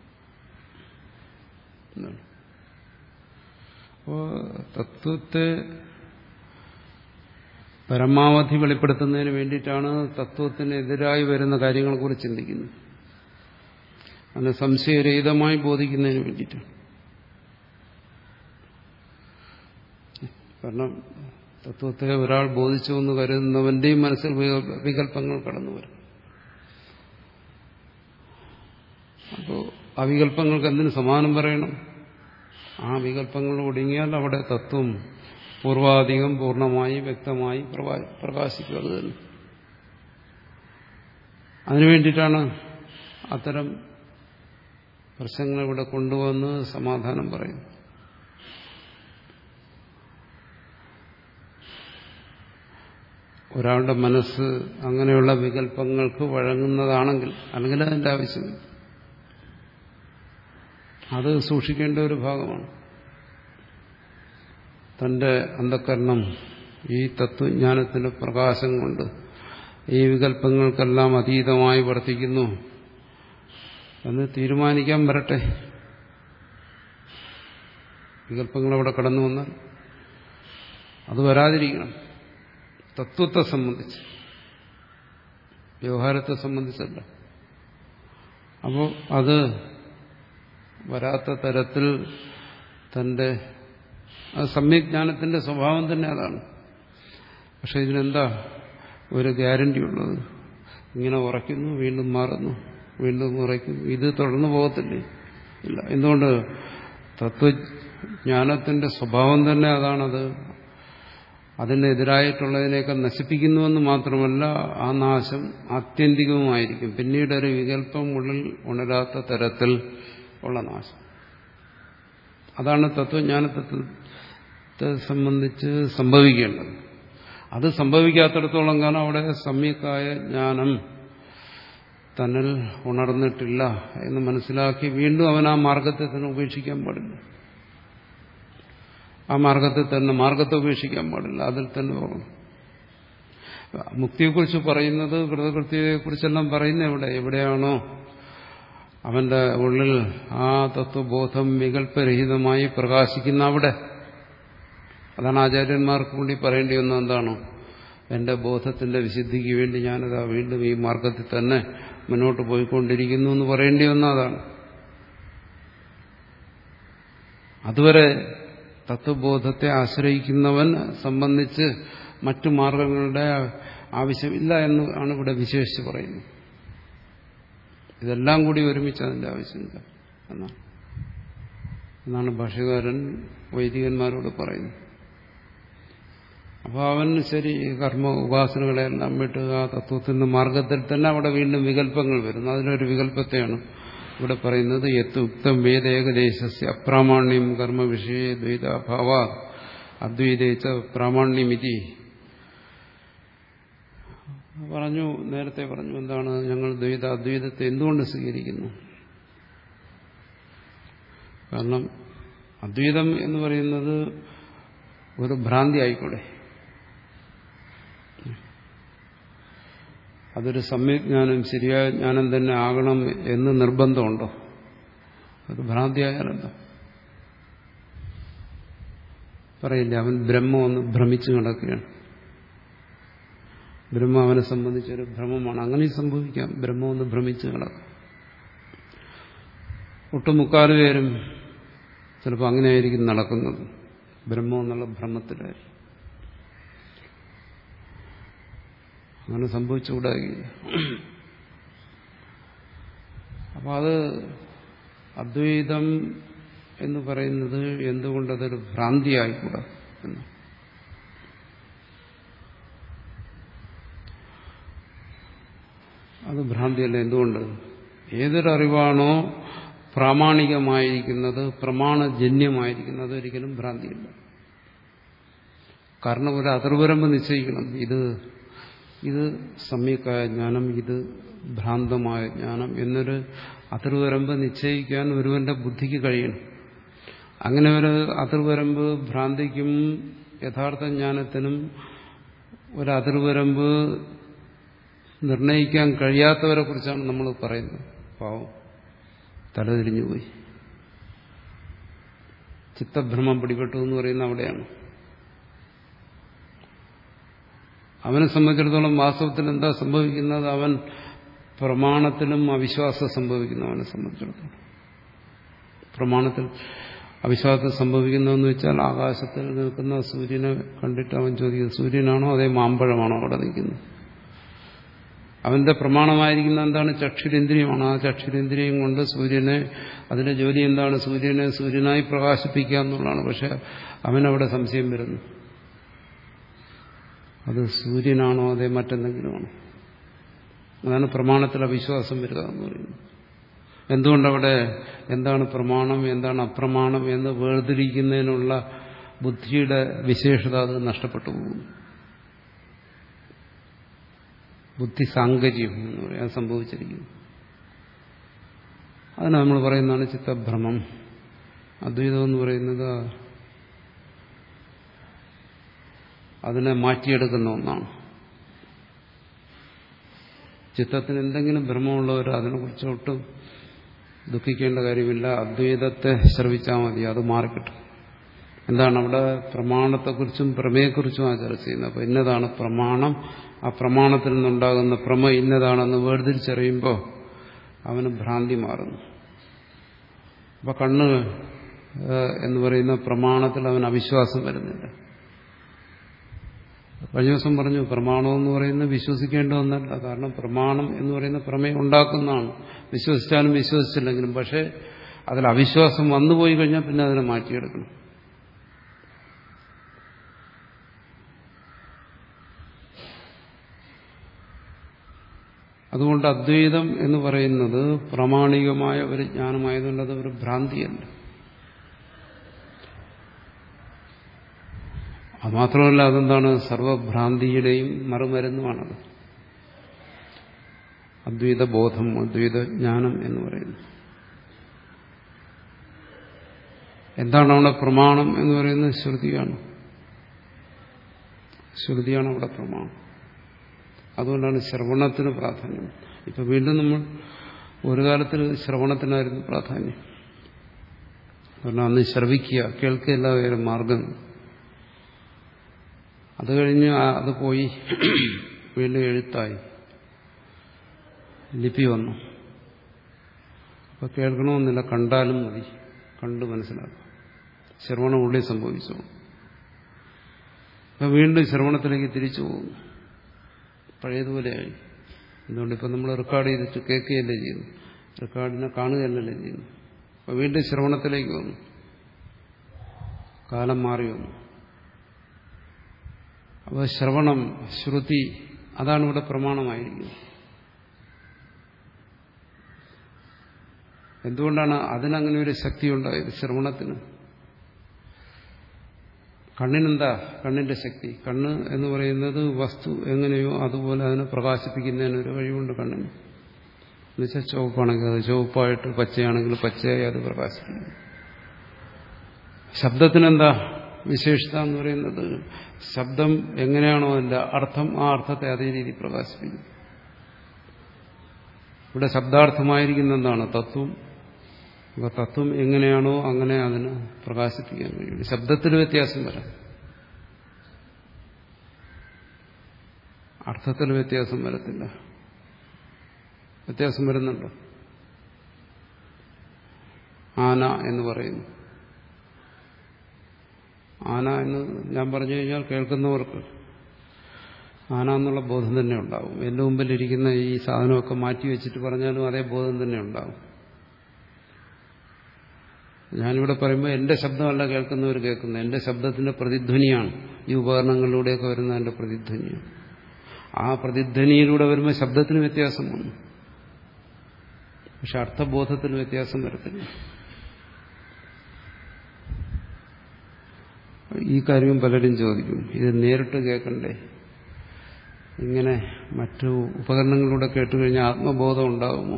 അപ്പോ തത്വത്തെ പരമാവധി വെളിപ്പെടുത്തുന്നതിന് വേണ്ടിയിട്ടാണ് തത്വത്തിനെതിരായി വരുന്ന കാര്യങ്ങളെക്കുറിച്ച് ചിന്തിക്കുന്നത്. അതിനെ സംശയരഹിതമായി ബോധിക്കുന്നതിന് വേണ്ടിയിട്ടാണ്. കാരണം തത്വത്തെ ഒരാൾ ബോധിച്ചു എന്ന് കരുതുന്നവന്റെയും മനസ്സിൽ വികല്പങ്ങൾ കടന്നു വരും. അപ്പോൾ ആ വികല്പങ്ങൾക്ക് എന്തിനു സമാനം പറയണം? ആ വികല്പങ്ങൾ ഒടുങ്ങിയാൽ അവിടെ തത്വം പൂർവാധികം പൂർണ്ണമായി വ്യക്തമായി പ്രകാശിക്കുക. അത് തന്നെ. അതിനുവേണ്ടിയിട്ടാണ് അത്തരം പ്രശ്നങ്ങൾ ഇവിടെ കൊണ്ടുവന്ന് സമാധാനം പറയുന്നത്. ഒരാളുടെ മനസ്സ് അങ്ങനെയുള്ള വികല്പങ്ങൾക്ക് വഴങ്ങുന്നതാണെങ്കിൽ, അല്ലെങ്കിൽ അതിൻ്റെ ആവശ്യമില്ല. അത് സൂക്ഷിക്കേണ്ട ഒരു ഭാഗമാണ്. തന്റെ അന്ധകരണം ഈ തത്വജ്ഞാനത്തിന്റെ പ്രകാശം കൊണ്ട് ഈ വികല്പങ്ങൾക്കെല്ലാം അതീതമായി വർത്തിക്കുന്നു എന്ന് തീരുമാനിക്കാൻ വരട്ടെ. വികല്പങ്ങൾ അവിടെ കടന്നു വന്നാൽ അത് വരാതിരിക്കണം. തത്വത്തെ സംബന്ധിച്ച്, വ്യവഹാരത്തെ സംബന്ധിച്ചല്ല. അപ്പോൾ അത് വരാത്ത തരത്തിൽ തന്റെ സമ്യജ്ഞാനത്തിന്റെ സ്വഭാവം തന്നെ അതാണ്. പക്ഷെ ഇതിനെന്താ ഒരു ഗ്യാരണ്ടി ഉള്ളത്? ഇങ്ങനെ ഉറയ്ക്കുന്നു, വീണ്ടും മാറുന്നു, വീണ്ടും ഉറയ്ക്കുന്നു, ഇത് തുടർന്നു പോകത്തില്ലേ? ഇല്ല. എന്തുകൊണ്ട്? തത്വജ്ഞാനത്തിന്റെ സ്വഭാവം തന്നെ അതാണത്. അതിനെതിരായിട്ടുള്ളതിനെയൊക്കെ നശിപ്പിക്കുന്നുവെന്ന് മാത്രമല്ല, ആ നാശം ആത്യന്തികവുമായിരിക്കും. പിന്നീട് ഒരു വികല്പം ഉള്ളിൽ ഉണരാത്ത തരത്തിൽ ഉള്ള നാശം. അതാണ് തത്വജ്ഞാനത്തെ സംബന്ധിച്ച് സംഭവിക്കേണ്ടത്. അത് സംഭവിക്കാത്തിടത്തോളം കാലം അവിടെ സമ്യക്കായ ജ്ഞാനം തന്നിൽ ഉണർന്നിട്ടില്ല എന്ന് മനസ്സിലാക്കി വീണ്ടും അവൻ ആ മാർഗത്തെ തന്നെ ഉപേക്ഷിക്കാൻ പാടില്ല. ആ മാർഗത്തെ തന്നെ മാർഗത്തെ ഉപേക്ഷിക്കാൻ പാടില്ല. അതിൽ തന്നെ പോകണം. മുക്തിയെക്കുറിച്ച് പറയുന്നത്, കൃതകൃത്യതയെക്കുറിച്ചെല്ലാം പറയുന്നത് എവിടെ എവിടെയാണോ അവന്റെ ഉള്ളിൽ ആ തത്വബോധം വികല്പരഹിതമായി പ്രകാശിക്കുന്ന അവിടെ. അതാണ് ആചാര്യന്മാർക്ക് കൂടി പറയേണ്ടി വന്നത്. എന്താണോ എന്റെ ബോധത്തിന്റെ വിശുദ്ധിക്ക് വേണ്ടി ഞാനതാ വീണ്ടും ഈ മാർഗത്തിൽ തന്നെ മുന്നോട്ട് പോയിക്കൊണ്ടിരിക്കുന്നു എന്ന് പറയേണ്ടി വന്ന അതാണ്. അതുവരെ തത്വബോധത്തെ ആശ്രയിക്കുന്നവൻ സംബന്ധിച്ച് മറ്റു മാർഗങ്ങളുടെ ആവശ്യമില്ല എന്ന് ആണ് ഇവിടെ വിശേഷിച്ച് പറയുന്നത്. ഇതെല്ലാം കൂടി ഒരുമിച്ച് അതിന്റെ ആവശ്യമില്ല എന്നാണ് എന്നാണ് ഭാഷ്യകാരൻ വൈദികന്മാരോട് പറയുന്നത്. അപ്പോൾ അവൻ ശരി കർമ്മ ഉപാസനകളെല്ലാം വിട്ട് ആ തത്വത്തിന്റെ മാർഗത്തിൽ തന്നെ അവിടെ വീണ്ടും വികല്പങ്ങൾ വരുന്നു. അതിലൊരു വികല്പത്തെയാണ് ഇവിടെ പറയുന്നത്. യത്യുക്തം വേദ ഏകദേശസ്യ അപ്രാമാണ്യം കർമ്മ വിഷയ ദ്വൈതാഭാവ അദ്വൈതേച്ച പ്രാമാണ്യമിതി പറഞ്ഞു. നേരത്തെ പറഞ്ഞു എന്താണ് ഞങ്ങൾ ദ്വൈത അദ്വൈതത്തെ എന്തുകൊണ്ട് സ്വീകരിക്കുന്നു? കാരണം അദ്വൈതം എന്ന് പറയുന്നത് ഒരു ഭ്രാന്തി ആയിക്കൂടെ? അതൊരു സമ്യജ്ഞാനം ശരിയായ ജ്ഞാനം തന്നെ ആകണം എന്ന് നിർബന്ധമുണ്ടോ? അത് ഭ്രാന്തിയായാലെന്താ? പറയില്ല, അവൻ ബ്രഹ്മം ഒന്ന് ഭ്രമിച്ചു കിടക്കുകയാണ്. ബ്രഹ്മം അവനെ സംബന്ധിച്ചൊരു ഭ്രമമാണ്. അങ്ങനെ സംഭവിക്കാം, ബ്രഹ്മം ഒന്ന് ഭ്രമിച്ചു കിടക്കും. ഒട്ടുമുക്കാൽ പേരും ചിലപ്പോൾ അങ്ങനെയായിരിക്കും നടക്കുന്നത്. ബ്രഹ്മം എന്നുള്ള ഭ്രമത്തിലായി. അങ്ങനെ സംഭവിച്ചുകൂടാകില്ല. അപ്പൊ അത് അദ്വൈതം എന്ന് പറയുന്നത് എന്തുകൊണ്ടതൊരു ഭ്രാന്തിയായിക്കൂടാ എന്ന്. അത് ഭ്രാന്തിയല്ല. എന്തുകൊണ്ട്? ഏതൊരറിവാണോ പ്രാമാണികമായിരിക്കുന്നത്, പ്രമാണജന്യമായിരിക്കുന്നത്, അതൊരിക്കലും ഭ്രാന്തിയില്ല. കാരണം ഒരു അതിർവരമ്പ് നിശ്ചയിക്കണം. ഇത് ഇത് സമ്യക്കായ ജ്ഞാനം, ഇത് ഭ്രാന്തമായ ജ്ഞാനം എന്നൊരു അതിർവരമ്പ് നിശ്ചയിക്കാൻ ഒരുവന്റെ ബുദ്ധിക്ക് കഴിയണം. അങ്ങനെ ഒരു അതിർവരമ്പ് ഭ്രാന്തിക്കും യഥാർത്ഥ ജ്ഞാനത്തിനും ഒരു അതിർവരമ്പ് നിർണയിക്കാൻ കഴിയാത്തവരെ കുറിച്ചാണ് നമ്മൾ പറയുന്നത്. പാവം, തലതിരിഞ്ഞുപോയി, ചിത്തഭ്രമം പിടിപെട്ടു എന്ന് പറയുന്നത് അവിടെയാണ്. അവനെ സംബന്ധിച്ചിടത്തോളം വാസ്തവത്തിൽ എന്താ സംഭവിക്കുന്നത്? അവൻ പ്രമാണത്തിലും അവിശ്വാസം സംഭവിക്കുന്നു. അവനെ സംബന്ധിച്ചിടത്തോളം പ്രമാണത്തിൽ അവിശ്വാസം സംഭവിക്കുന്നതെന്ന് വെച്ചാൽ ആകാശത്തിൽ നിൽക്കുന്ന സൂര്യനെ കണ്ടിട്ട് അവൻ ചോദിക്കുന്നത് സൂര്യനാണോ അതേ മാമ്പഴമാണോ അവിടെ നിൽക്കുന്നത്? അവന്റെ പ്രമാണമായിരിക്കുന്ന എന്താണ്? ചക്ഷുരേന്ദ്രിയമാണ്. ആ ചക്ഷുരേന്ദ്രിയം കൊണ്ട് സൂര്യനെ, അതിന്റെ ജോലി എന്താണ്? സൂര്യനെ സൂര്യനായി പ്രകാശിപ്പിക്കുക എന്നുള്ളതാണ്. പക്ഷെ അവനവിടെ സംശയം വരുന്നു, അത് സൂര്യനാണോ അതേ മറ്റെന്തെങ്കിലുമാണോ? അതാണ് പ്രമാണത്തിൽ അവിശ്വാസം വരിക എന്ന് പറയുന്നത്. എന്തുകൊണ്ടവിടെ എന്താണ് പ്രമാണം, എന്താണ് അപ്രമാണം എന്ന് വേർതിരിക്കുന്നതിനുള്ള ബുദ്ധിയുടെ വിശേഷത അത് നഷ്ടപ്പെട്ടു പോകുന്നു. ബുദ്ധി സാങ്കര്യം എന്ന് പറയാൻ സംഭവിച്ചിരിക്കുന്നു. അതിന് നമ്മൾ പറയുന്നതാണ് ചിത്തഭ്രമം. അദ്വൈതം എന്ന് പറയുന്നത് അതിനെ മാറ്റിയെടുക്കുന്ന ഒന്നാണ്. ചിത്തത്തിന് എന്തെങ്കിലും ഭ്രമമുള്ളവർ അതിനെക്കുറിച്ച് ഒട്ടും ദുഃഖിക്കേണ്ട കാര്യമില്ല. അദ്വൈതത്തെ ശ്രവിച്ചാൽ മതി, അത് മാറിക്കിട്ടും. എന്താണ് അവിടെ പ്രമാണത്തെക്കുറിച്ചും പ്രമേയെക്കുറിച്ചുമാണ് ചർച്ച ചെയ്യുന്നത്. അപ്പോൾ ഇന്നതാണ് പ്രമാണം, ആ പ്രമാണത്തിൽ നിന്നുണ്ടാകുന്ന പ്രമ ഇന്നതാണെന്ന് വേർതിരിച്ചറിയുമ്പോൾ അവന് ഭ്രാന്തി മാറുന്നു. അപ്പം കണ്ണ് എന്ന് പറയുന്ന പ്രമാണത്തിൽ അവന് അവിശ്വാസം വരുന്നില്ല. കഴിഞ്ഞ ദിവസം പറഞ്ഞു, പ്രമാണം എന്ന് പറയുന്നത് വിശ്വസിക്കേണ്ട ഒന്നല്ല. കാരണം പ്രമാണം എന്ന് പറയുന്ന പ്രമേയം ഉണ്ടാക്കുന്നതാണ്, വിശ്വസിച്ചാലും വിശ്വസിച്ചില്ലെങ്കിലും. പക്ഷേ അതിൽ അവിശ്വാസം വന്നുപോയി കഴിഞ്ഞാൽ പിന്നെ അതിനെ മാറ്റിയെടുക്കണം. അതുകൊണ്ട് അദ്വൈതം എന്ന് പറയുന്നത് പ്രാമാണികമായ ഒരു ജ്ഞാനമായതുകൊണ്ട് അത് ഒരു ഭ്രാന്തിയല്ല. അതുമാത്രമല്ല, അതെന്താണ്? സർവഭ്രാന്തിയുടെയും മറുമരുന്നുമാണത്. അദ്വൈത ബോധം, അദ്വൈത ജ്ഞാനം എന്ന് പറയുന്നത് എന്താണ്? അവിടെ പ്രമാണം എന്ന് പറയുന്നത് ശ്രുതിയാണ്. ശ്രുതിയാണ് അവിടെ പ്രമാണം. അതുകൊണ്ടാണ് ശ്രവണത്തിന് പ്രാധാന്യം. ഇപ്പൊ വീണ്ടും നമ്മൾ ഒരു കാലത്തിൽ ശ്രവണത്തിനായിരുന്നു പ്രാധാന്യം. കാരണം അന്ന് ശ്രവിക്കുക, കേൾക്കുകയല്ല വേറെ മാർഗം. അത് കഴിഞ്ഞ് അത് പോയി, വീണ്ടും എഴുത്തായി, ലിപി വന്നു. അപ്പൊ കേൾക്കണമെന്നില്ല, കണ്ടാലും മതി, കണ്ട് മനസ്സിലാക്കാം. ശ്രവണം ഉള്ളിൽ സംഭവിച്ചു. അപ്പൊ വീണ്ടും ശ്രവണത്തിലേക്ക് തിരിച്ചു പോകുന്നു, പഴയതുപോലെയായി. എന്തുകൊണ്ട്? ഇപ്പം നമ്മൾ റെക്കോർഡ് ചെയ്തിട്ട് കേൾക്കുകയല്ലേ ചെയ്യുന്നു, റെക്കോർഡിനെ കാണുകയല്ലല്ലേ ചെയ്യുന്നു. അപ്പോൾ വീണ്ടും ശ്രവണത്തിലേക്ക് വന്നു, കാലം മാറി വന്നു. അപ്പോൾ ശ്രവണം, ശ്രുതി, അതാണ് ഇവിടെ പ്രമാണമായിരിക്കുന്നത്. എന്തുകൊണ്ടാണ് അതിനങ്ങനെ ഒരു ശക്തി ഉണ്ടായത്? ശ്രവണത്തിന്. കണ്ണിനെന്താ? കണ്ണിന്റെ ശക്തി. കണ്ണ് എന്ന് പറയുന്നത് വസ്തു എങ്ങനെയോ അതുപോലെ അതിനെ പ്രകാശിപ്പിക്കുന്നതിനൊരു കഴിവുണ്ട് കണ്ണിന്. എന്നുവെച്ചാൽ ചുവപ്പാണെങ്കിൽ അത് ചുവപ്പായിട്ട്, പച്ചയാണെങ്കിൽ പച്ചയായി അത് പ്രകാശിപ്പിക്കുന്നു. ശബ്ദത്തിനെന്താ വിശേഷത എന്ന് പറയുന്നത്? ശബ്ദം എങ്ങനെയാണോ അതിന്റെ അർത്ഥം, ആ അർത്ഥത്തെ അതേ രീതി പ്രകാശിപ്പിക്കും. ഇവിടെ ശബ്ദാർത്ഥമായിരിക്കുന്ന എന്താണ്? തത്വം. അപ്പോൾ തത്വം എങ്ങനെയാണോ അങ്ങനെ അതിന് പ്രകാശിപ്പിക്കാൻ കഴിയും. ശബ്ദത്തിൽ വ്യത്യാസം വരാം, അർത്ഥത്തിൽ വ്യത്യാസം വരത്തില്ല. വ്യത്യാസം വരുന്നുണ്ടോ? ആന എന്ന് പറയുന്നു, ആന എന്ന് ഞാൻ പറഞ്ഞു കഴിഞ്ഞാൽ കേൾക്കുന്നവർക്ക് ആന എന്നുള്ള ബോധം തന്നെ ഉണ്ടാവും. എൻ്റെ മുമ്പിലിരിക്കുന്ന ഈ സാധനമൊക്കെ മാറ്റി വെച്ചിട്ട് പറഞ്ഞാലും അതേ ബോധം തന്നെ ഉണ്ടാവും. ഞാനിവിടെ പറയുമ്പോൾ എൻ്റെ ശബ്ദമല്ല കേൾക്കുന്നവർ കേൾക്കുന്നത്, എൻ്റെ ശബ്ദത്തിന്റെ പ്രതിധ്വനിയാണ് ഈ ഉപകരണങ്ങളിലൂടെയൊക്കെ വരുന്ന എൻ്റെ പ്രതിധ്വനിയാണ്. ആ പ്രതിധ്വനിയിലൂടെ വരുമ്പോൾ ശബ്ദത്തിന് വ്യത്യാസം വന്നു, പക്ഷെ അർത്ഥബോധത്തിന് വ്യത്യാസം വരത്തില്ല. ഈ കാര്യം പലരും ചോദിക്കും, ഇത് നേരിട്ട് കേൾക്കണ്ടേ? ഇങ്ങനെ മറ്റു ഉപകരണങ്ങളിലൂടെ കേട്ടുകഴിഞ്ഞാൽ ആത്മബോധം ഉണ്ടാകുമോ?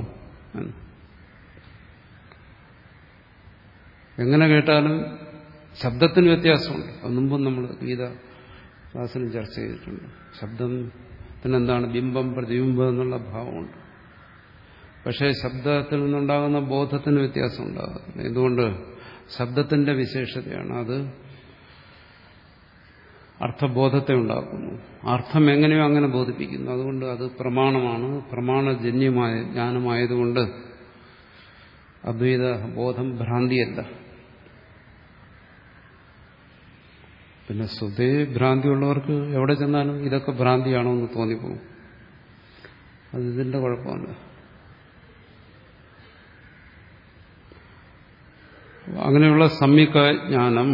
എങ്ങനെ കേട്ടാലും ശബ്ദത്തിന് വ്യത്യാസമുണ്ട്. അത് മുമ്പും നമ്മൾ ഗീത ക്ലാസ്സിന് ചർച്ച ചെയ്തിട്ടുണ്ട്. ശബ്ദത്തിനെന്താണ് ബിംബം പ്രതിബിംബം എന്നുള്ള ഭാവമുണ്ട്. പക്ഷേ ശബ്ദത്തിൽ നിന്നുണ്ടാകുന്ന ബോധത്തിന് വ്യത്യാസം ഉണ്ടാകും. എന്തുകൊണ്ട്? ശബ്ദത്തിന്റെ വിശേഷതയാണ് അത്. അർത്ഥബോധത്തെ ഉണ്ടാക്കുന്നു. അർത്ഥം എങ്ങനെയോ അങ്ങനെ ബോധിപ്പിക്കുന്നു. അതുകൊണ്ട് അത് പ്രമാണമാണ്. പ്രമാണജന്യമായ ജ്ഞാനമായതുകൊണ്ട് അദ്വൈത ബോധം ഭ്രാന്തിയല്ല. പിന്നെ സ്വതേ ഭ്രാന്തിയുള്ളവർക്ക് എവിടെ ചെന്നാലും ഇതൊക്കെ ഭ്രാന്തിയാണോ എന്ന് തോന്നിപ്പോകും. അത് ഇതിന്റെ കുഴപ്പമല്ല. അങ്ങനെയുള്ള സമ്യക്ക ജ്ഞാനം,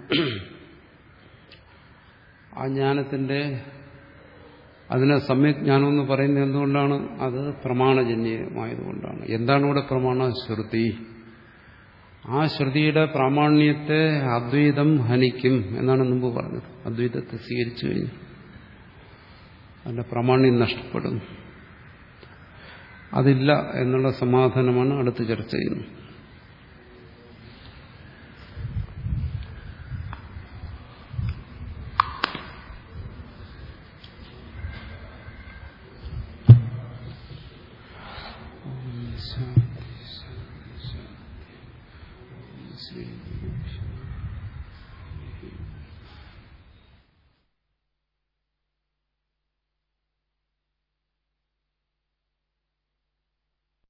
ആ ജ്ഞാനത്തിന്റെ അതിനെ സമ്യക് ജ്ഞാനം എന്ന് പറയുന്നത് എന്തുകൊണ്ടാണ്? അത് പ്രമാണജന്യമായതുകൊണ്ടാണ്. എന്താണ് ഇവിടെ പ്രമാണ? ശ്രുതി. ആ ശ്രുതിയുടെ പ്രാമാണ്യത്തെ അദ്വൈതം ഹനിക്കും എന്നാണ് മുമ്പ് പറഞ്ഞത്. അദ്വൈതത്തെ സ്വീകരിച്ചു കഴിഞ്ഞു അതിന്റെ പ്രാമാണ്യം നഷ്ടപ്പെടും. അതില്ല എന്നുള്ള സമാധാനമാണ് അടുത്ത് ചർച്ച ചെയ്യുന്നത്. ശാന്തി ശാന്തി ശാന്തി.